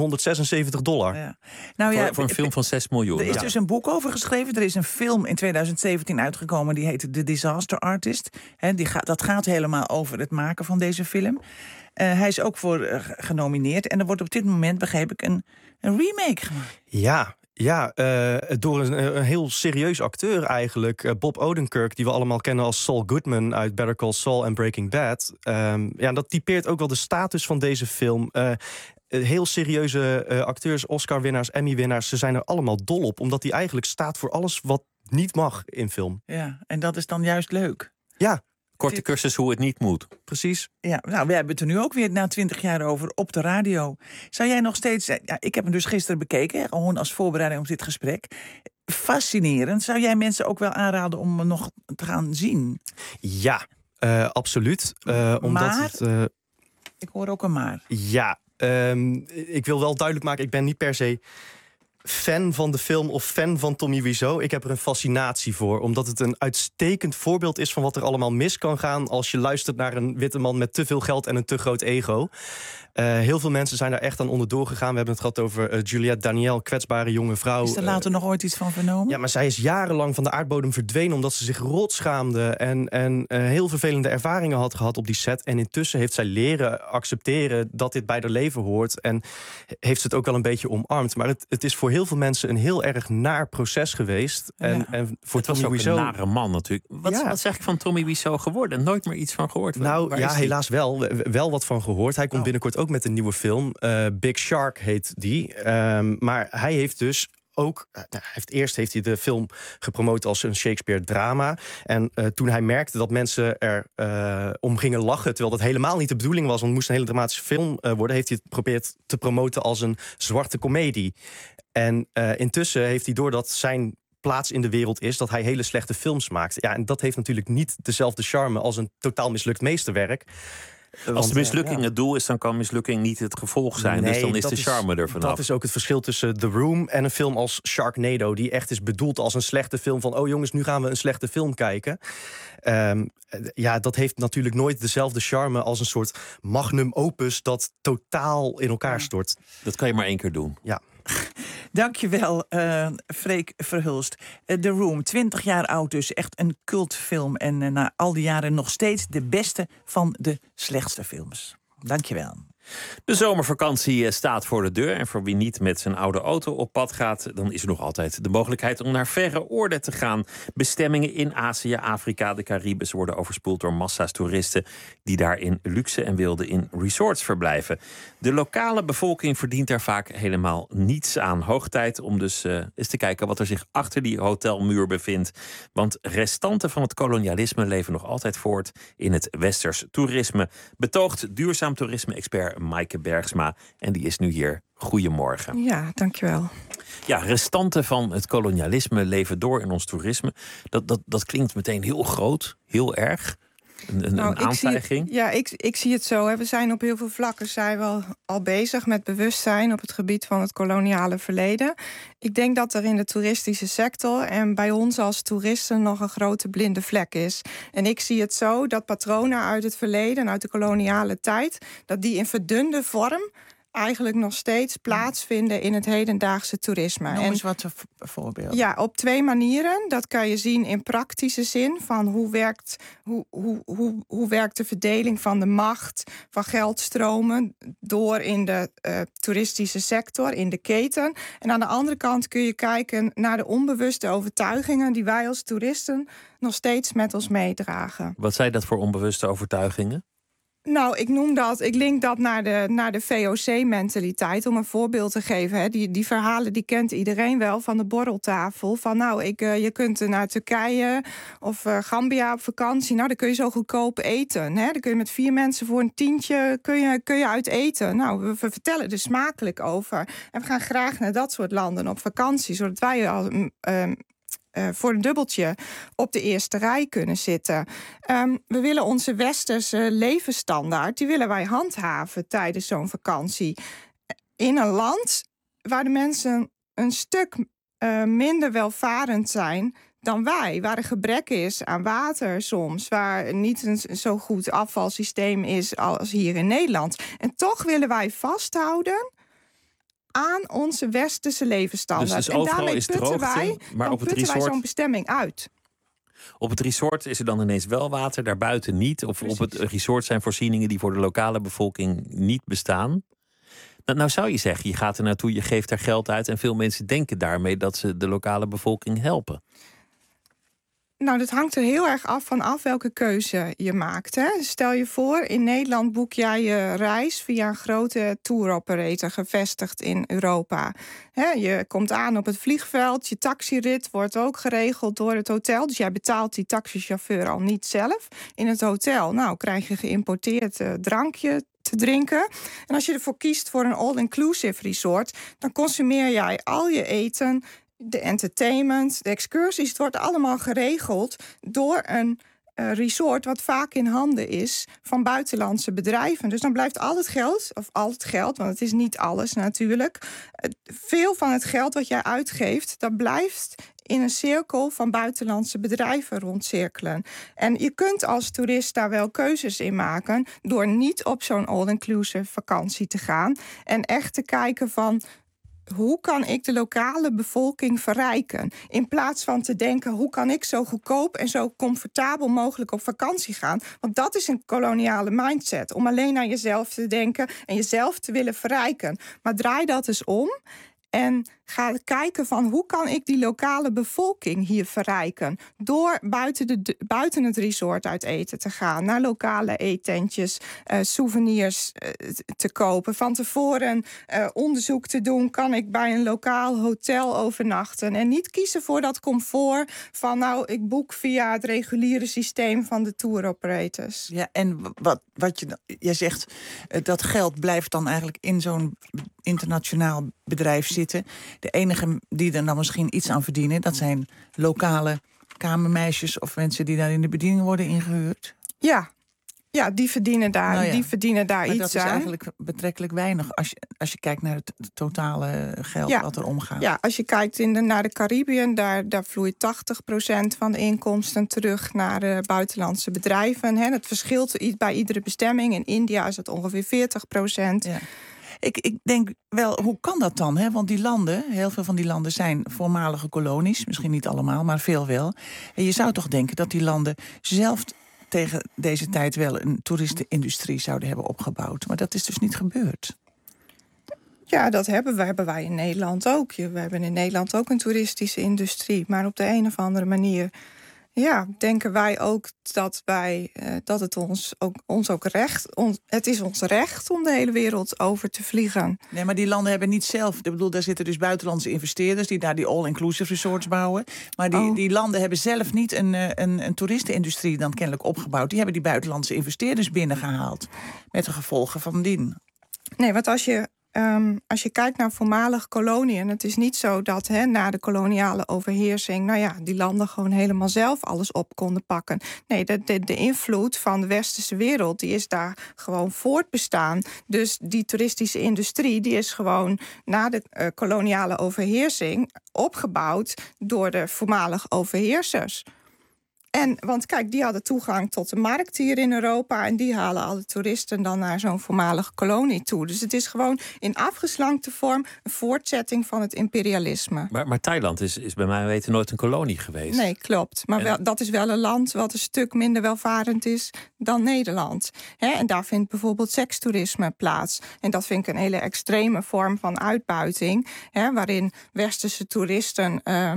Ja. Nou ja, voor een film van 6 miljoen. Er is dus een boek over geschreven. Er is een film in 2017 uitgekomen. Die heet The Disaster Artist. Dat gaat helemaal over het maken van deze film. Hij is ook voor genomineerd. En er wordt op dit moment, begreep ik, een remake gemaakt. Ja, door een heel serieus acteur eigenlijk. Bob Odenkirk, die we allemaal kennen als Saul Goodman... uit Better Call Saul en Breaking Bad. Dat typeert ook wel de status van deze film... heel serieuze acteurs, Oscar-winnaars, Emmy-winnaars... ze zijn er allemaal dol op, omdat hij eigenlijk staat voor alles wat niet mag in film. Ja, en dat is dan juist leuk. Ja. Korte cursus hoe het niet moet. Precies. Ja, nou, we hebben het er nu ook weer na 20 jaar over op de radio. Zou jij nog steeds... Ja, ik heb hem dus gisteren bekeken, gewoon als voorbereiding op dit gesprek. Fascinerend. Zou jij mensen ook wel aanraden om hem nog te gaan zien? Ja, absoluut. Maar? Ik hoor ook een maar. Ja, ik wil wel duidelijk maken, ik ben niet per se fan van de film of fan van Tommy Wiseau. Ik heb er een fascinatie voor, omdat het een uitstekend voorbeeld is van wat er allemaal mis kan gaan als je luistert naar een witte man met te veel geld en een te groot ego. Heel veel mensen zijn daar echt aan onderdoor gegaan. We hebben het gehad over Juliette Daniel, kwetsbare jonge vrouw. Is er later nog ooit iets van vernomen? Ja, maar zij is jarenlang van de aardbodem verdwenen omdat ze zich rot schaamde en heel vervelende ervaringen had gehad op die set. En intussen heeft zij leren accepteren dat dit bij haar leven hoort en heeft ze het ook wel een beetje omarmd. Maar het is voor heel veel mensen een heel erg naar proces geweest. Ja. En voor het was Tommy ook Wiseau een nare man natuurlijk. Wat is eigenlijk van Tommy Wiseau geworden? Nooit meer iets van gehoord. Nou ja, helaas wel wat van gehoord. Hij komt binnenkort ook met een nieuwe film. Big Shark heet die. Maar hij heeft dus Eerst heeft hij de film gepromoot als een Shakespeare-drama. En toen hij merkte dat mensen er om gingen lachen, terwijl dat helemaal niet de bedoeling was, want het moest een hele dramatische film worden, heeft hij het geprobeerd te promoten als een zwarte komedie. En intussen heeft hij, doordat zijn plaats in de wereld is, dat hij hele slechte films maakt. Ja, en dat heeft natuurlijk niet dezelfde charme als een totaal mislukt meesterwerk. Als de mislukking het doel is, dan kan mislukking niet het gevolg zijn. Nee, dus dan is de charme er vanaf. Dat is ook het verschil tussen The Room en een film als Sharknado, die echt is bedoeld als een slechte film van, oh jongens, nu gaan we een slechte film kijken. Dat heeft natuurlijk nooit dezelfde charme als een soort magnum opus dat totaal in elkaar stort. Dat kan je maar 1 keer doen. Ja. Dankjewel, Freek Verhulst. The Room, 20 jaar oud dus. Echt een cultfilm. En na al die jaren nog steeds de beste van de slechtste films. Dankjewel. De zomervakantie staat voor de deur. En voor wie niet met zijn oude auto op pad gaat, dan is er nog altijd de mogelijkheid om naar verre oorden te gaan. Bestemmingen in Azië, Afrika, de Cariben worden overspoeld door massa's toeristen die daar in luxe en wilde in resorts verblijven. De lokale bevolking verdient daar vaak helemaal niets aan. Hoog tijd om dus eens te kijken wat er zich achter die hotelmuur bevindt. Want restanten van het kolonialisme leven nog altijd voort in het westers toerisme. Betoogt duurzaam toerisme-expert Maaike Bergsma. En die is nu hier. Goedemorgen. Ja, dankjewel. Ja, restanten van het kolonialisme leven door in ons toerisme. Dat klinkt meteen heel groot, heel erg. Een aantijging. Ik zie het zo. Hè. We zijn op heel veel vlakken al bezig met bewustzijn op het gebied van het koloniale verleden. Ik denk dat er in de toeristische sector en bij ons als toeristen nog een grote blinde vlek is. En ik zie het zo dat patronen uit het verleden, uit de koloniale tijd, dat die in verdunde vorm eigenlijk nog steeds plaatsvinden in het hedendaagse toerisme. Noem eens wat voorbeelden. Ja, op 2 manieren. Dat kan je zien in praktische zin. Van hoe werkt de verdeling van de macht, van geldstromen door in de toeristische sector, in de keten. En aan de andere kant kun je kijken naar de onbewuste overtuigingen die wij als toeristen nog steeds met ons meedragen. Wat zijn dat voor onbewuste overtuigingen? Nou, ik link dat naar de VOC-mentaliteit. Om een voorbeeld te geven. Hè. Die verhalen die kent iedereen wel van de borreltafel. Van je kunt naar Turkije of Gambia op vakantie. Nou, dan kun je zo goedkoop eten. Hè. Dan kun je met 4 mensen voor een tientje kun je uit eten. Nou, we vertellen er smakelijk over. En we gaan graag naar dat soort landen op vakantie. Zodat wij al voor een dubbeltje op de eerste rij kunnen zitten. We willen onze westerse levensstandaard, die willen wij handhaven tijdens zo'n vakantie. In een land waar de mensen een stuk minder welvarend zijn dan wij. Waar er gebrek is aan water soms. Waar niet een zo goed afvalsysteem is als hier in Nederland. En toch willen wij vasthouden aan onze westerse levensstandaard. Dus overal is droogte, maar op het resort wij zo'n bestemming uit. Op het resort is er dan ineens wel water, daarbuiten niet. Of op het resort zijn voorzieningen die voor de lokale bevolking niet bestaan. Nou zou je zeggen, je gaat er naartoe, je geeft daar geld uit en veel mensen denken daarmee dat ze de lokale bevolking helpen. Nou, dat hangt er heel erg af welke keuze je maakt. Hè? Stel je voor, in Nederland boek jij je reis via een grote touroperator gevestigd in Europa. Je komt aan op het vliegveld, je taxirit wordt ook geregeld door het hotel. Dus jij betaalt die taxichauffeur al niet zelf. In het hotel, nou, krijg je geïmporteerd drankje te drinken. En als je ervoor kiest voor een all-inclusive resort, dan consumeer jij al je eten, de entertainment, de excursies. Het wordt allemaal geregeld door een resort wat vaak in handen is van buitenlandse bedrijven. Dus dan blijft al het geld, want het is niet alles natuurlijk. Veel van het geld wat jij uitgeeft, dat blijft in een cirkel van buitenlandse bedrijven rondcirkelen. En je kunt als toerist daar wel keuzes in maken door niet op zo'n all-inclusive vakantie te gaan en echt te kijken van hoe kan ik de lokale bevolking verrijken? In plaats van te denken, hoe kan ik zo goedkoop en zo comfortabel mogelijk op vakantie gaan? Want dat is een koloniale mindset. Om alleen naar jezelf te denken en jezelf te willen verrijken. Maar draai dat eens om en ga kijken van hoe kan ik die lokale bevolking hier verrijken. Door buiten het resort uit eten te gaan. Naar lokale eetentjes, souvenirs te kopen. Van tevoren onderzoek te doen. Kan ik bij een lokaal hotel overnachten. En niet kiezen voor dat comfort van nou, ik boek via het reguliere systeem van de tour operators. Ja, en wat je zegt, dat geld blijft dan eigenlijk in zo'n internationaal bedrijf zitten. De enige die er dan misschien iets aan verdienen, dat zijn lokale kamermeisjes of mensen die daar in de bediening worden ingehuurd. Ja, die verdienen daar, maar iets aan. Dat is eigenlijk betrekkelijk weinig als je kijkt naar het totale geld wat er omgaat. Ja, als je kijkt naar de Caribiën, daar vloeit 80% van de inkomsten terug naar buitenlandse bedrijven. Het verschilt bij iedere bestemming. In India is het ongeveer 40%. Ja. Ik denk wel, hoe kan dat dan? Hè? Want die landen, heel veel van die landen zijn voormalige kolonies. Misschien niet allemaal, maar veel wel. En je zou toch denken dat die landen zelf tegen deze tijd wel een toeristenindustrie zouden hebben opgebouwd. Maar dat is dus niet gebeurd. Ja, dat hebben wij in Nederland ook. We hebben in Nederland ook een toeristische industrie. Maar op de een of andere manier denken wij ook dat het ons ook recht... Het is ons recht om de hele wereld over te vliegen. Nee, maar die landen hebben niet zelf... Ik bedoel, daar zitten dus buitenlandse investeerders die daar die all-inclusive resorts bouwen. Maar die landen hebben zelf niet een toeristenindustrie dan kennelijk opgebouwd. Die hebben die buitenlandse investeerders binnengehaald. Met de gevolgen van dien. Nee, want als je kijkt naar voormalige koloniën... het is niet zo dat na de koloniale overheersing... die landen gewoon helemaal zelf alles op konden pakken. Nee, de invloed van de westerse wereld... die is daar gewoon voortbestaan. Dus die toeristische industrie... die is gewoon na de koloniale overheersing... opgebouwd door de voormalige overheersers. Want kijk, die hadden toegang tot de markt hier in Europa... en die halen alle toeristen dan naar zo'n voormalige kolonie toe. Dus het is gewoon in afgeslankte vorm... een voortzetting van het imperialisme. Maar Thailand is bij mij weten nooit een kolonie geweest. Nee, klopt. Maar dat is wel een land wat een stuk minder welvarend is dan Nederland. En daar vindt bijvoorbeeld sekstoerisme plaats. En dat vind ik een hele extreme vorm van uitbuiting... waarin westerse toeristen...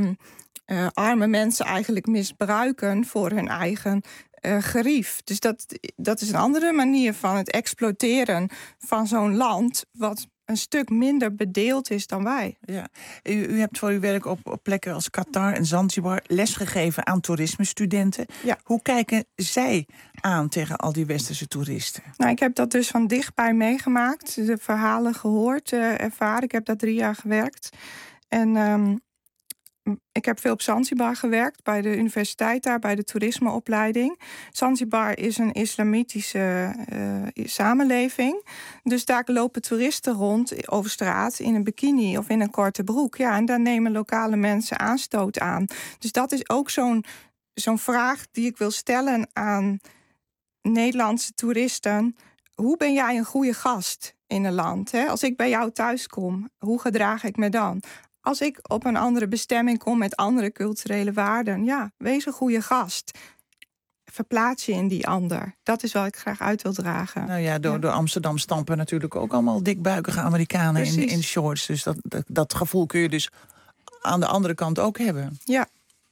arme mensen eigenlijk misbruiken voor hun eigen gerief. Dus dat is een andere manier van het exploiteren van zo'n land... wat een stuk minder bedeeld is dan wij. Ja. U hebt voor uw werk op plekken als Qatar en Zanzibar... lesgegeven aan toerismestudenten. Ja. Hoe kijken zij aan tegen al die westerse toeristen? Nou, ik heb dat dus van dichtbij meegemaakt. De verhalen gehoord, ervaren. Ik heb daar 3 jaar gewerkt. En... ik heb veel op Zanzibar gewerkt, bij de universiteit daar, bij de toerismeopleiding. Zanzibar is een islamitische samenleving. Dus daar lopen toeristen rond over straat in een bikini of in een korte broek. Ja, en daar nemen lokale mensen aanstoot aan. Dus dat is ook zo'n vraag die ik wil stellen aan Nederlandse toeristen. Hoe ben jij een goede gast in een land? Als ik bij jou thuis kom, hoe gedraag ik me dan? Als ik op een andere bestemming kom met andere culturele waarden... wees een goede gast. Verplaats je in die ander. Dat is wat ik graag uit wil dragen. Nou ja, door Amsterdam stampen natuurlijk ook allemaal dikbuikige Amerikanen in shorts. Dus dat gevoel kun je dus aan de andere kant ook hebben. Ja.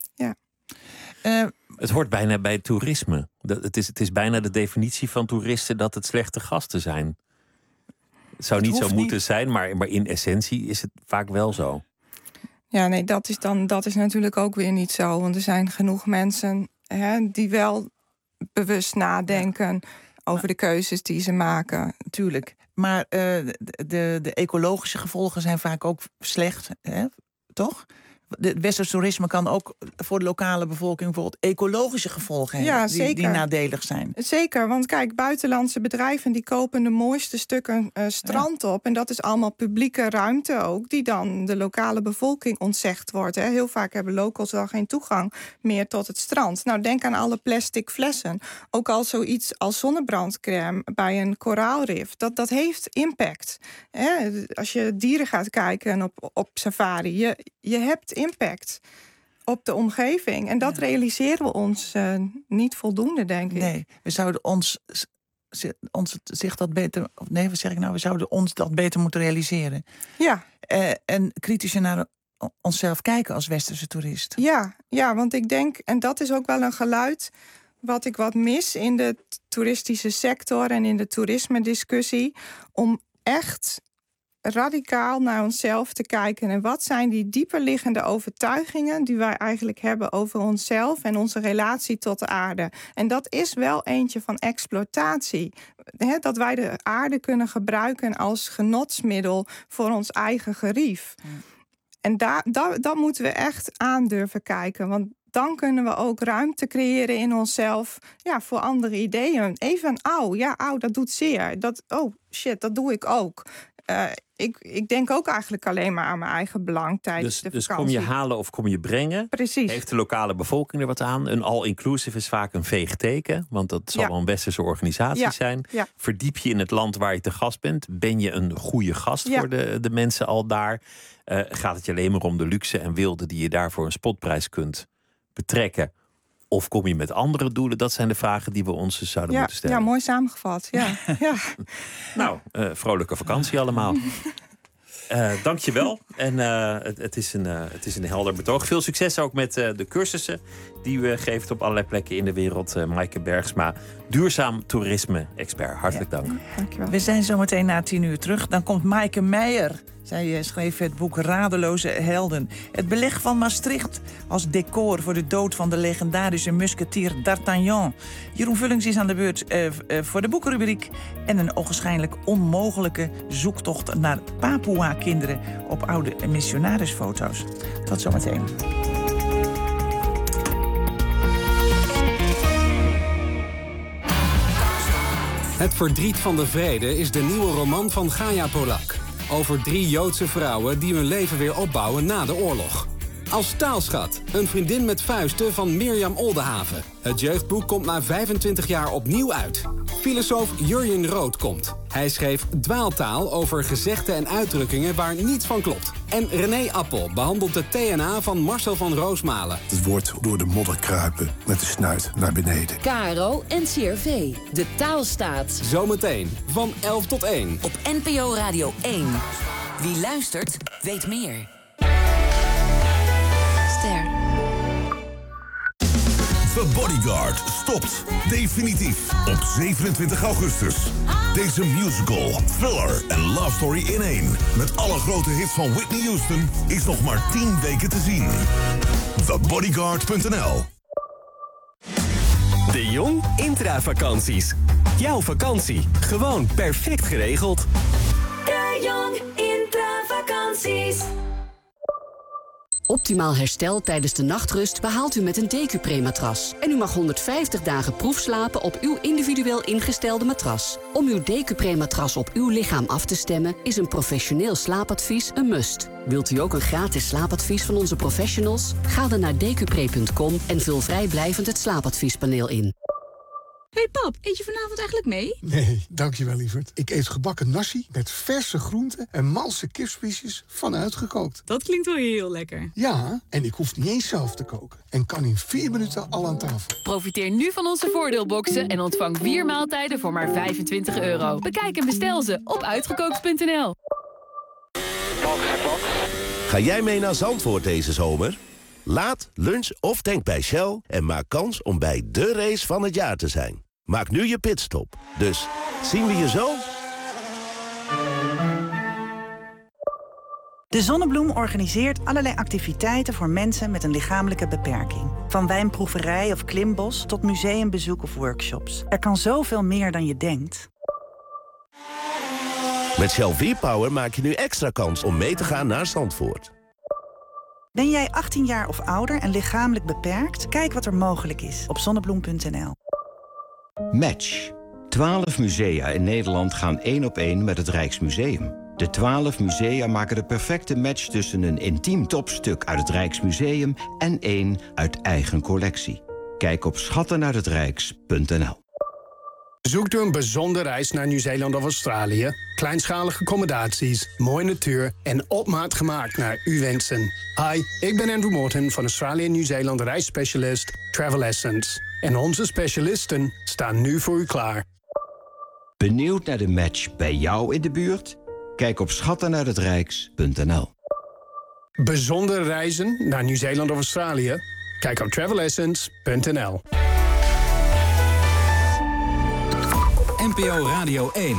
Het hoort bijna bij toerisme. Het is bijna de definitie van toeristen dat het slechte gasten zijn. Het zou niet zo moeten zijn, maar in essentie is het vaak wel zo. Ja, nee, dat is natuurlijk ook weer niet zo. Want er zijn genoeg mensen die wel bewust nadenken over de keuzes die ze maken. Tuurlijk. Maar de ecologische gevolgen zijn vaak ook slecht, toch? Het westers toerisme kan ook voor de lokale bevolking bijvoorbeeld ecologische gevolgen hebben die nadelig zijn. Zeker, want kijk, buitenlandse bedrijven die kopen de mooiste stukken strand op. En dat is allemaal publieke ruimte ook, die dan de lokale bevolking ontzegd wordt. Heel vaak hebben locals wel geen toegang meer tot het strand. Nou, denk aan alle plastic flessen. Ook al zoiets als zonnebrandcrème bij een koraalrif. Dat heeft impact. Als je dieren gaat kijken op safari, je hebt impact op de omgeving. En dat realiseren we ons niet voldoende, denk ik. Nee, we zouden we zouden ons dat beter moeten realiseren. Ja. En kritischer naar onszelf kijken als westerse toerist. Ja, want ik denk, en dat is ook wel een geluid wat ik wat mis in de toeristische sector en in de toerisme-discussie, om echt radicaal naar onszelf te kijken. En wat zijn die dieperliggende overtuigingen die wij eigenlijk hebben over onszelf en onze relatie tot de aarde? En dat is wel eentje van exploitatie. Dat wij de aarde kunnen gebruiken als genotsmiddel voor ons eigen gerief. En daar moeten we echt aan durven kijken. Want dan kunnen we ook ruimte creëren in onszelf voor andere ideeën. Even dat doet zeer. Dat doe ik ook. Ik denk ook eigenlijk alleen maar aan mijn eigen belang tijdens de vakantie. Dus kom je halen of kom je brengen? Precies. Heeft de lokale bevolking er wat aan? Een all-inclusive is vaak een veeg teken, want dat zal wel een westerse organisatie zijn. Ja. Verdiep je in het land waar je te gast bent? Ben je een goede gast voor de mensen al daar? Gaat het je alleen maar om de luxe en wilde die je daar voor een spotprijs kunt betrekken? Of kom je met andere doelen? Dat zijn de vragen die we ons dus zouden moeten stellen. Ja, mooi samengevat. Ja. Nou, vrolijke vakantie allemaal. Dank je wel. En het is een helder betoog. Veel succes ook met de cursussen die u geeft op allerlei plekken in de wereld. Maaike Bergsma, duurzaam toerisme-expert. Hartelijk dank. Dankjewel. We zijn zometeen na 10:00 terug. Dan komt Maaike Meijer. Zij schreef het boek Radeloze Helden. Het beleg van Maastricht als decor voor de dood van de legendarische musketier D'Artagnan. Jeroen Vullings is aan de beurt voor de boekenrubriek. En een ogenschijnlijk onmogelijke zoektocht naar Papua-kinderen op oude missionarisfoto's. Tot zometeen. Het verdriet van de vrede is de nieuwe roman van Gaia Polak. Over 3 Joodse vrouwen die hun leven weer opbouwen na de oorlog. Als taalschat, een vriendin met vuisten van Mirjam Oldenhaven. Het jeugdboek komt na 25 jaar opnieuw uit. Filosoof Jurjen Rood komt. Hij schreef Dwaaltaal over gezegden en uitdrukkingen waar niets van klopt. En René Appel behandelt de TNA van Marcel van Roosmalen. Het woord door de modder kruipen met de snuit naar beneden. KRO en CRV. De taalstaat. Zometeen van 11 tot 1. Op NPO Radio 1. Wie luistert, weet meer. Ster. The Bodyguard stopt definitief op 27 augustus. Deze musical, thriller en love story in één, met alle grote hits van Whitney Houston, is nog maar 10 weken te zien. TheBodyguard.nl. De Jong Intravakanties. Jouw vakantie, gewoon perfect geregeld. De Jong Intravakanties. Optimaal herstel tijdens de nachtrust behaalt u met een Decupre-matras. En u mag 150 dagen proefslapen op uw individueel ingestelde matras. Om uw Decupre-matras op uw lichaam af te stemmen is een professioneel slaapadvies een must. Wilt u ook een gratis slaapadvies van onze professionals? Ga dan naar decupre.com en vul vrijblijvend het slaapadviespaneel in. Hey pap, eet je vanavond eigenlijk mee? Nee, dankjewel lieverd. Ik eet gebakken nasi met verse groenten en malse kipspiesjes vanuitgekookt. Dat klinkt wel heel lekker. Ja, en ik hoef niet eens zelf te koken. En kan in 4 minuten al aan tafel. Profiteer nu van onze voordeelboxen en ontvang 4 maaltijden voor maar €25. Bekijk en bestel ze op uitgekookt.nl. Ga jij mee naar Zandvoort deze zomer? Laat, lunch of tank bij Shell en maak kans om bij de race van het jaar te zijn. Maak nu je pitstop. Dus zien we je zo? De Zonnebloem organiseert allerlei activiteiten voor mensen met een lichamelijke beperking. Van wijnproeverij of klimbos tot museumbezoek of workshops. Er kan zoveel meer dan je denkt. Met Shell V-Power maak je nu extra kans om mee te gaan naar Zandvoort. Ben jij 18 jaar of ouder en lichamelijk beperkt? Kijk wat er mogelijk is op zonnebloem.nl. Match. 12 musea in Nederland gaan 1 op 1 met het Rijksmuseum. De 12 musea maken de perfecte match tussen een intiem topstuk uit het Rijksmuseum en één uit eigen collectie. Kijk op schattenuithetrijks.nl. Zoekt u een bijzondere reis naar Nieuw-Zeeland of Australië? Kleinschalige accommodaties, mooie natuur en op maat gemaakt naar uw wensen. Hi, ik ben Andrew Morton van Australië en Nieuw-Zeeland reisspecialist Travel Essence. En onze specialisten staan nu voor u klaar. Benieuwd naar de match bij jou in de buurt? Kijk op schattenuithetrijks.nl. Bijzondere reizen naar Nieuw-Zeeland of Australië? Kijk op travelessence.nl. NPO Radio 1.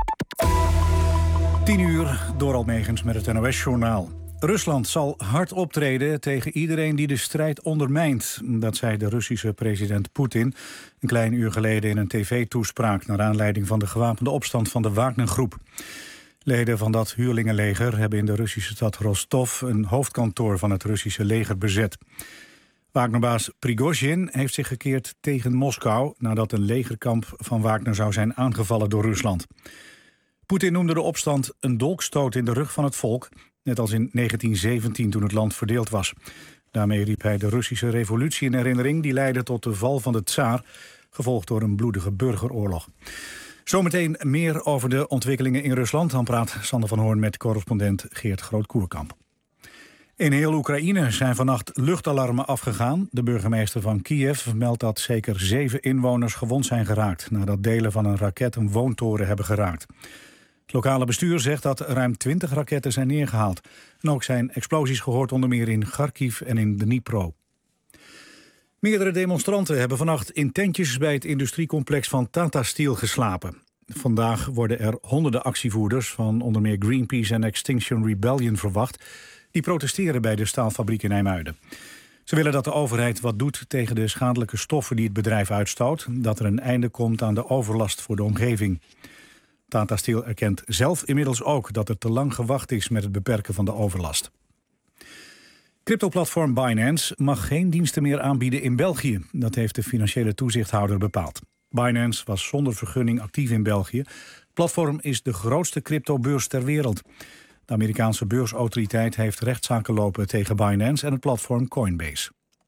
10:00, Dorald Megens met het NOS-journaal. Rusland zal hard optreden tegen iedereen die de strijd ondermijnt. Dat zei de Russische president Poetin een klein uur geleden in een tv-toespraak naar aanleiding van de gewapende opstand van de Wagner-groep. Leden van dat huurlingenleger hebben in de Russische stad Rostov een hoofdkantoor van het Russische leger bezet. Wagnerbaas Prigozhin heeft zich gekeerd tegen Moskou nadat een legerkamp van Wagner zou zijn aangevallen door Rusland. Poetin noemde de opstand een dolkstoot in de rug van het volk, net als in 1917 toen het land verdeeld was. Daarmee riep hij de Russische revolutie in herinnering die leidde tot de val van de tsaar, gevolgd door een bloedige burgeroorlog. Zometeen meer over de ontwikkelingen in Rusland. Dan praat Sander van Hoorn met correspondent Geert Groot-Koerkamp. In heel Oekraïne zijn vannacht luchtalarmen afgegaan. De burgemeester van Kiev meldt dat zeker 7 inwoners gewond zijn geraakt nadat delen van een raket een woontoren hebben geraakt. Het lokale bestuur zegt dat ruim 20 raketten zijn neergehaald. En ook zijn explosies gehoord onder meer in Kharkiv en in Dnipro. Meerdere demonstranten hebben vannacht in tentjes bij het industriecomplex van Tata Steel geslapen. Vandaag worden er honderden actievoerders van onder meer Greenpeace en Extinction Rebellion verwacht. Die protesteren bij de staalfabriek in IJmuiden. Ze willen dat de overheid wat doet tegen de schadelijke stoffen die het bedrijf uitstoot. Dat er een einde komt aan de overlast voor de omgeving. Tata Steel erkent zelf inmiddels ook dat er te lang gewacht is met het beperken van de overlast. Cryptoplatform Binance mag geen diensten meer aanbieden in België. Dat heeft de financiële toezichthouder bepaald. Binance was zonder vergunning actief in België. Het platform is de grootste cryptobeurs ter wereld. De Amerikaanse beursautoriteit heeft rechtszaken lopen tegen Binance en het platform Coinbase.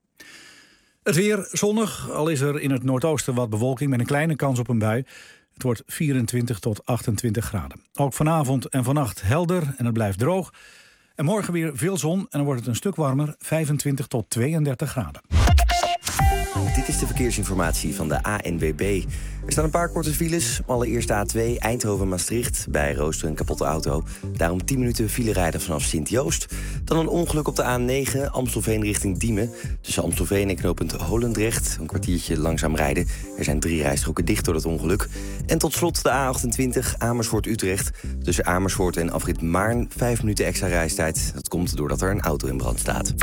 Het weer zonnig, al is er in het noordoosten wat bewolking met een kleine kans op een bui. Het wordt 24 tot 28 graden. Ook vanavond en vannacht helder en het blijft droog. En morgen weer veel zon en dan wordt het een stuk warmer, 25 tot 32 graden. Dit is de verkeersinformatie van de ANWB. Er staan een paar korte files. Allereerst A2 Eindhoven-Maastricht. Bij Rooster een kapotte auto. Daarom 10 minuten file rijden vanaf Sint-Joost. Dan een ongeluk op de A9 Amstelveen richting Diemen. Tussen Amstelveen en knooppunt Holendrecht. Een kwartiertje langzaam rijden. Er zijn 3 rijstroken dicht door dat ongeluk. En tot slot de A28 Amersfoort-Utrecht. Tussen Amersfoort en afrit Maarn 5 minuten extra reistijd. Dat komt doordat er een auto in brand staat.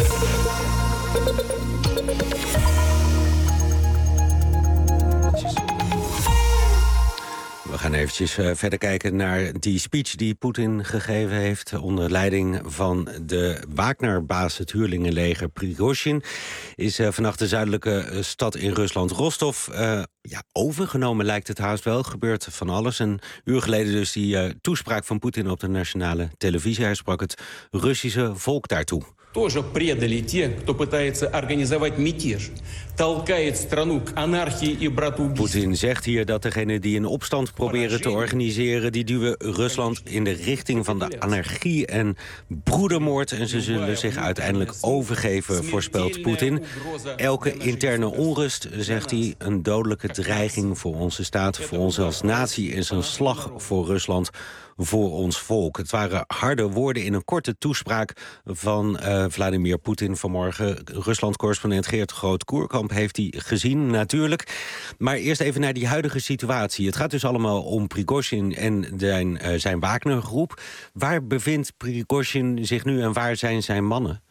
We gaan eventjes verder kijken naar die speech die Poetin gegeven heeft onder leiding van de Wagner-baas, het huurlingenleger Prigozhin. Is vannacht de zuidelijke stad in Rusland, Rostov, overgenomen lijkt het haast wel. Gebeurt van alles. Een uur geleden dus die toespraak van Poetin op de nationale televisie. Hij sprak het Russische volk daartoe. Тоже предали те, кто пытается организовать мятеж, толкает страну к анархии и братоубийству. Poetin zegt hier dat degenen die een opstand proberen te organiseren, die duwen Rusland in de richting van de anarchie en broedermoord. En ze zullen zich uiteindelijk overgeven, voorspelt Poetin. Elke interne onrust, zegt hij, een dodelijke dreiging voor onze staat, voor ons als natie, is een slag voor Rusland, voor ons volk. Het waren harde woorden in een korte toespraak van Vladimir Poetin vanmorgen. Rusland-correspondent Geert Groot-Koerkamp heeft die gezien, natuurlijk. Maar eerst even naar die huidige situatie. Het gaat dus allemaal om Prigozhin en zijn Wagner-groep. Waar bevindt Prigozhin zich nu en waar zijn zijn mannen?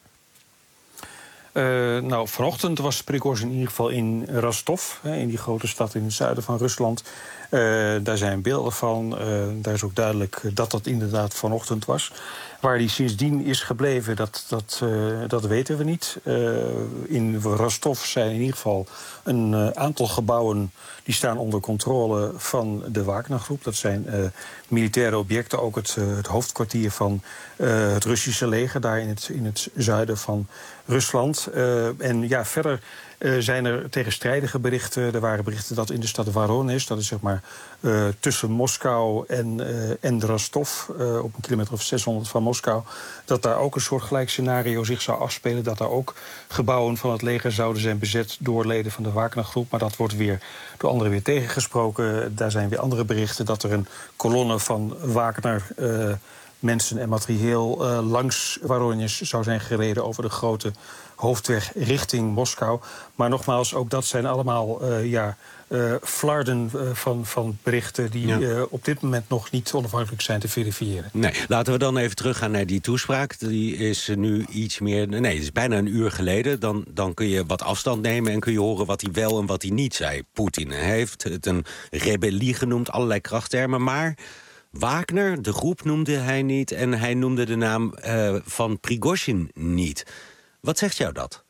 Vanochtend was Prigozhin in ieder geval in Rostov, in die grote stad in het zuiden van Rusland. Daar zijn beelden van. Daar is ook duidelijk dat dat inderdaad vanochtend was. Waar hij sindsdien is gebleven, dat weten we niet. In Rostov zijn in ieder geval een aantal gebouwen die staan onder controle van de Wagner-groep. Dat zijn militaire objecten, ook het hoofdkwartier van het Russische leger, daar in het zuiden van Rusland. Verder zijn er tegenstrijdige berichten. Er waren berichten dat in de stad Voronezh, dat is zeg maar tussen Moskou en Rostov, op een kilometer of 600 van Moskou, dat daar ook een soortgelijk scenario zich zou afspelen. Dat daar ook gebouwen van het leger zouden zijn bezet door leden van de Wagner-groep. Maar dat wordt weer door anderen weer tegengesproken. Daar zijn weer andere berichten dat er een kolonne van Wagner mensen en materieel langs Voronezh zou zijn gereden over de grote hoofdweg richting Moskou. Maar nogmaals, ook dat zijn allemaal flarden van berichten die op dit moment nog niet onafhankelijk zijn te verifiëren. Nee, laten we dan even teruggaan naar die toespraak. Die is nu iets meer... Nee, het is bijna een uur geleden. Dan kun je wat afstand nemen en kun je horen wat hij wel en wat hij niet zei. Poetin heeft het een rebellie genoemd, allerlei krachttermen, maar Wagner, de groep, noemde hij niet en hij noemde de naam van Prigozhin niet. Wat zegt jou dat?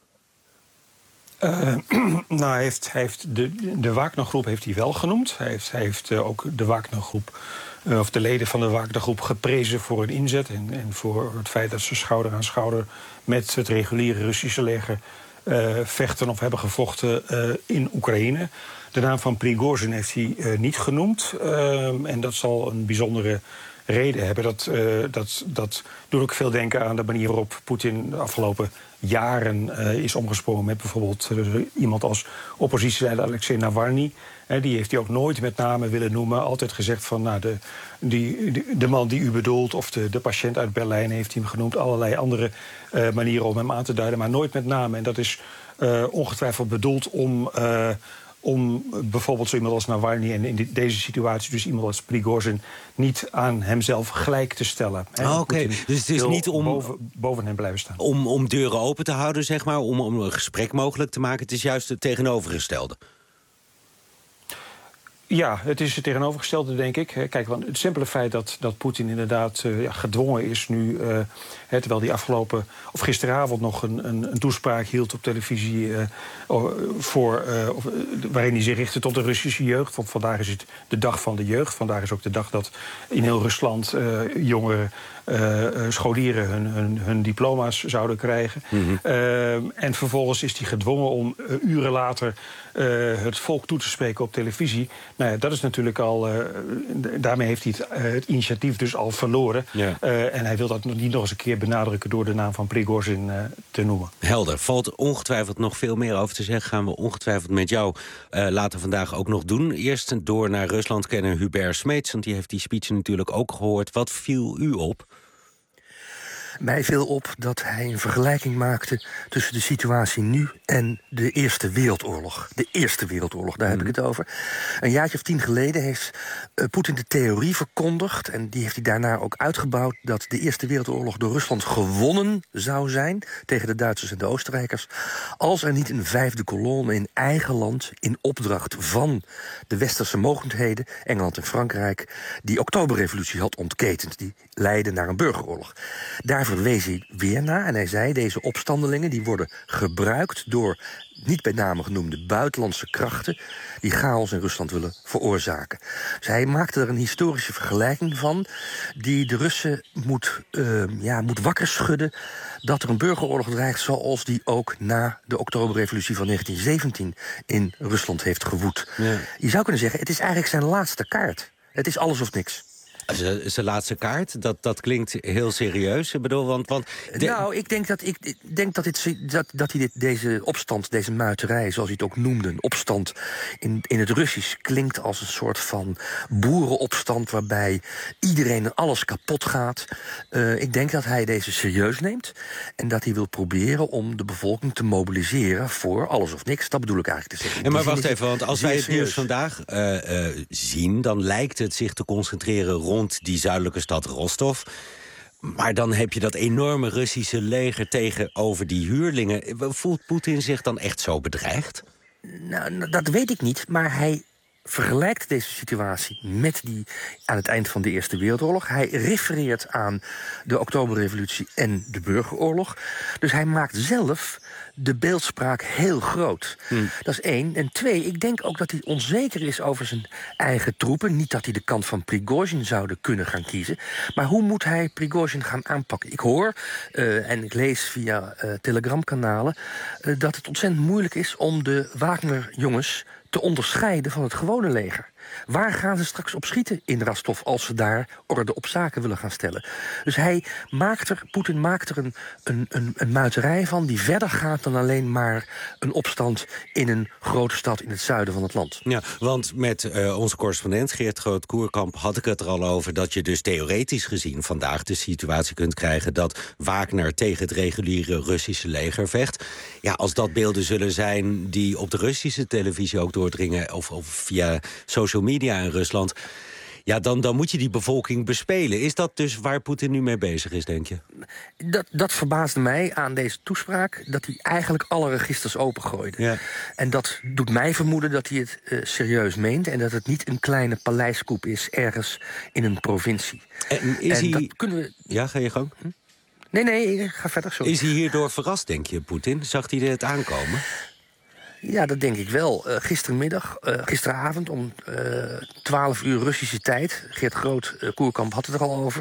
Hij heeft de Wagner-groep heeft hij wel genoemd. Hij heeft ook de Wagner-groep, of de leden van de Wagner-groep, geprezen voor hun inzet en voor het feit dat ze schouder aan schouder met het reguliere Russische leger vechten of hebben gevochten in Oekraïne. De naam van Prigozhin heeft hij niet genoemd. En dat zal een bijzondere reden hebben. Dat doet ook veel denken aan de manier waarop Poetin de afgelopen jaren is omgesprongen met bijvoorbeeld iemand als oppositieleider Alexei Navalny. Die heeft hij ook nooit met name willen noemen. Altijd gezegd van de man die u bedoelt, of de patiënt uit Berlijn heeft hij hem genoemd. Allerlei andere manieren om hem aan te duiden, maar nooit met name. En dat is ongetwijfeld bedoeld om bijvoorbeeld zo iemand als Navalny en in deze situatie dus iemand als Prigozhin niet aan hemzelf gelijk te stellen. Oké. Dus het is niet om boven hem blijven staan. Om deuren open te houden, zeg maar, om een gesprek mogelijk te maken. Het is juist het tegenovergestelde. Ja, het is het tegenovergestelde, denk ik. Kijk, want het simpele feit dat Poetin inderdaad gedwongen is nu, terwijl hij gisteravond nog een toespraak hield op televisie waarin hij zich richtte tot de Russische jeugd. Want vandaag is het de dag van de jeugd. Vandaag is ook de dag dat in heel Rusland jongere scholieren hun diploma's zouden krijgen. Mm-hmm. En vervolgens is hij gedwongen om uren later het volk toe te spreken op televisie. Nou ja, dat is natuurlijk al. Daarmee heeft hij het initiatief dus al verloren. Ja. En hij wil dat niet nog eens een keer benadrukken door de naam van Prigozhin te noemen. Helder. Valt ongetwijfeld nog veel meer over te zeggen. Gaan we ongetwijfeld met jou later vandaag ook nog doen. Eerst door naar Rusland kennen Hubert Smeets, want die heeft die speech natuurlijk ook gehoord. Wat viel u op? Mij viel op dat hij een vergelijking maakte tussen de situatie nu en de Eerste Wereldoorlog. De Eerste Wereldoorlog, daar heb ik het over. Een jaartje of 10 geleden heeft Poetin de theorie verkondigd, en die heeft hij daarna ook uitgebouwd, dat de Eerste Wereldoorlog door Rusland gewonnen zou zijn tegen de Duitsers en de Oostenrijkers, als er niet een 5e kolonne in eigen land in opdracht van de westerse mogendheden, Engeland en Frankrijk, die Oktoberrevolutie had ontketend. Die leidde naar een burgeroorlog. Daar verwees hij weer naar en hij zei, deze opstandelingen die worden gebruikt door niet bij name genoemde buitenlandse krachten die chaos in Rusland willen veroorzaken. Dus hij maakte er een historische vergelijking van die de Russen moet wakker schudden dat er een burgeroorlog dreigt zoals die ook na de Oktoberrevolutie van 1917 in Rusland heeft gewoed. Ja. Je zou kunnen zeggen, het is eigenlijk zijn laatste kaart. Het is alles of niks. Zijn laatste kaart, dat klinkt heel serieus. Ik bedoel, Nou, ik denk dat hij deze opstand, deze muiterij, zoals hij het ook noemde, een opstand in het Russisch klinkt als een soort van boerenopstand waarbij iedereen en alles kapot gaat. Ik denk dat hij deze serieus neemt en dat hij wil proberen om de bevolking te mobiliseren voor alles of niks. Dat bedoel ik eigenlijk te zeggen. Ja, maar wacht even, want als wij het nieuws vandaag zien, dan lijkt het zich te concentreren rond die zuidelijke stad Rostov. Maar dan heb je dat enorme Russische leger tegenover die huurlingen. Voelt Poetin zich dan echt zo bedreigd? Nou, dat weet ik niet, maar hij vergelijkt deze situatie met die aan het eind van de Eerste Wereldoorlog. Hij refereert aan de Oktoberrevolutie en de Burgeroorlog. Dus hij maakt zelf de beeldspraak heel groot. Dat is 1. En 2, ik denk ook dat hij onzeker is over zijn eigen troepen. Niet dat hij de kant van Prigozhin zouden kunnen gaan kiezen. Maar hoe moet hij Prigozhin gaan aanpakken? Ik hoor, en ik lees via telegramkanalen, dat het ontzettend moeilijk is om de Wagner-jongens te onderscheiden van het gewone leger. Waar gaan ze straks op schieten in Rostov als ze daar orde op zaken willen gaan stellen? Dus Poetin maakt er een muiterij van die verder gaat dan alleen maar een opstand in een grote stad in het zuiden van het land. Ja, want met onze correspondent Geert Groot-Koerkamp had ik het er al over dat je dus theoretisch gezien vandaag de situatie kunt krijgen dat Wagner tegen het reguliere Russische leger vecht. Ja, als dat beelden zullen zijn die op de Russische televisie ook doordringen of via social media in Rusland, ja, dan moet je die bevolking bespelen. Is dat dus waar Poetin nu mee bezig is, denk je? Dat verbaasde mij aan deze toespraak, dat hij eigenlijk alle registers opengooide. Ja. En dat doet mij vermoeden dat hij het serieus meent en dat het niet een kleine paleiskoep is ergens in een provincie. Dat kunnen we... Ja, ga je gang? Nee, ga verder. Sorry. Is hij hierdoor verrast, denk je, Poetin? Zag hij het aankomen? Ja, dat denk ik wel. Gisteravond om 12 uur Russische tijd, Geert Groot-Koerkamp had het er al over,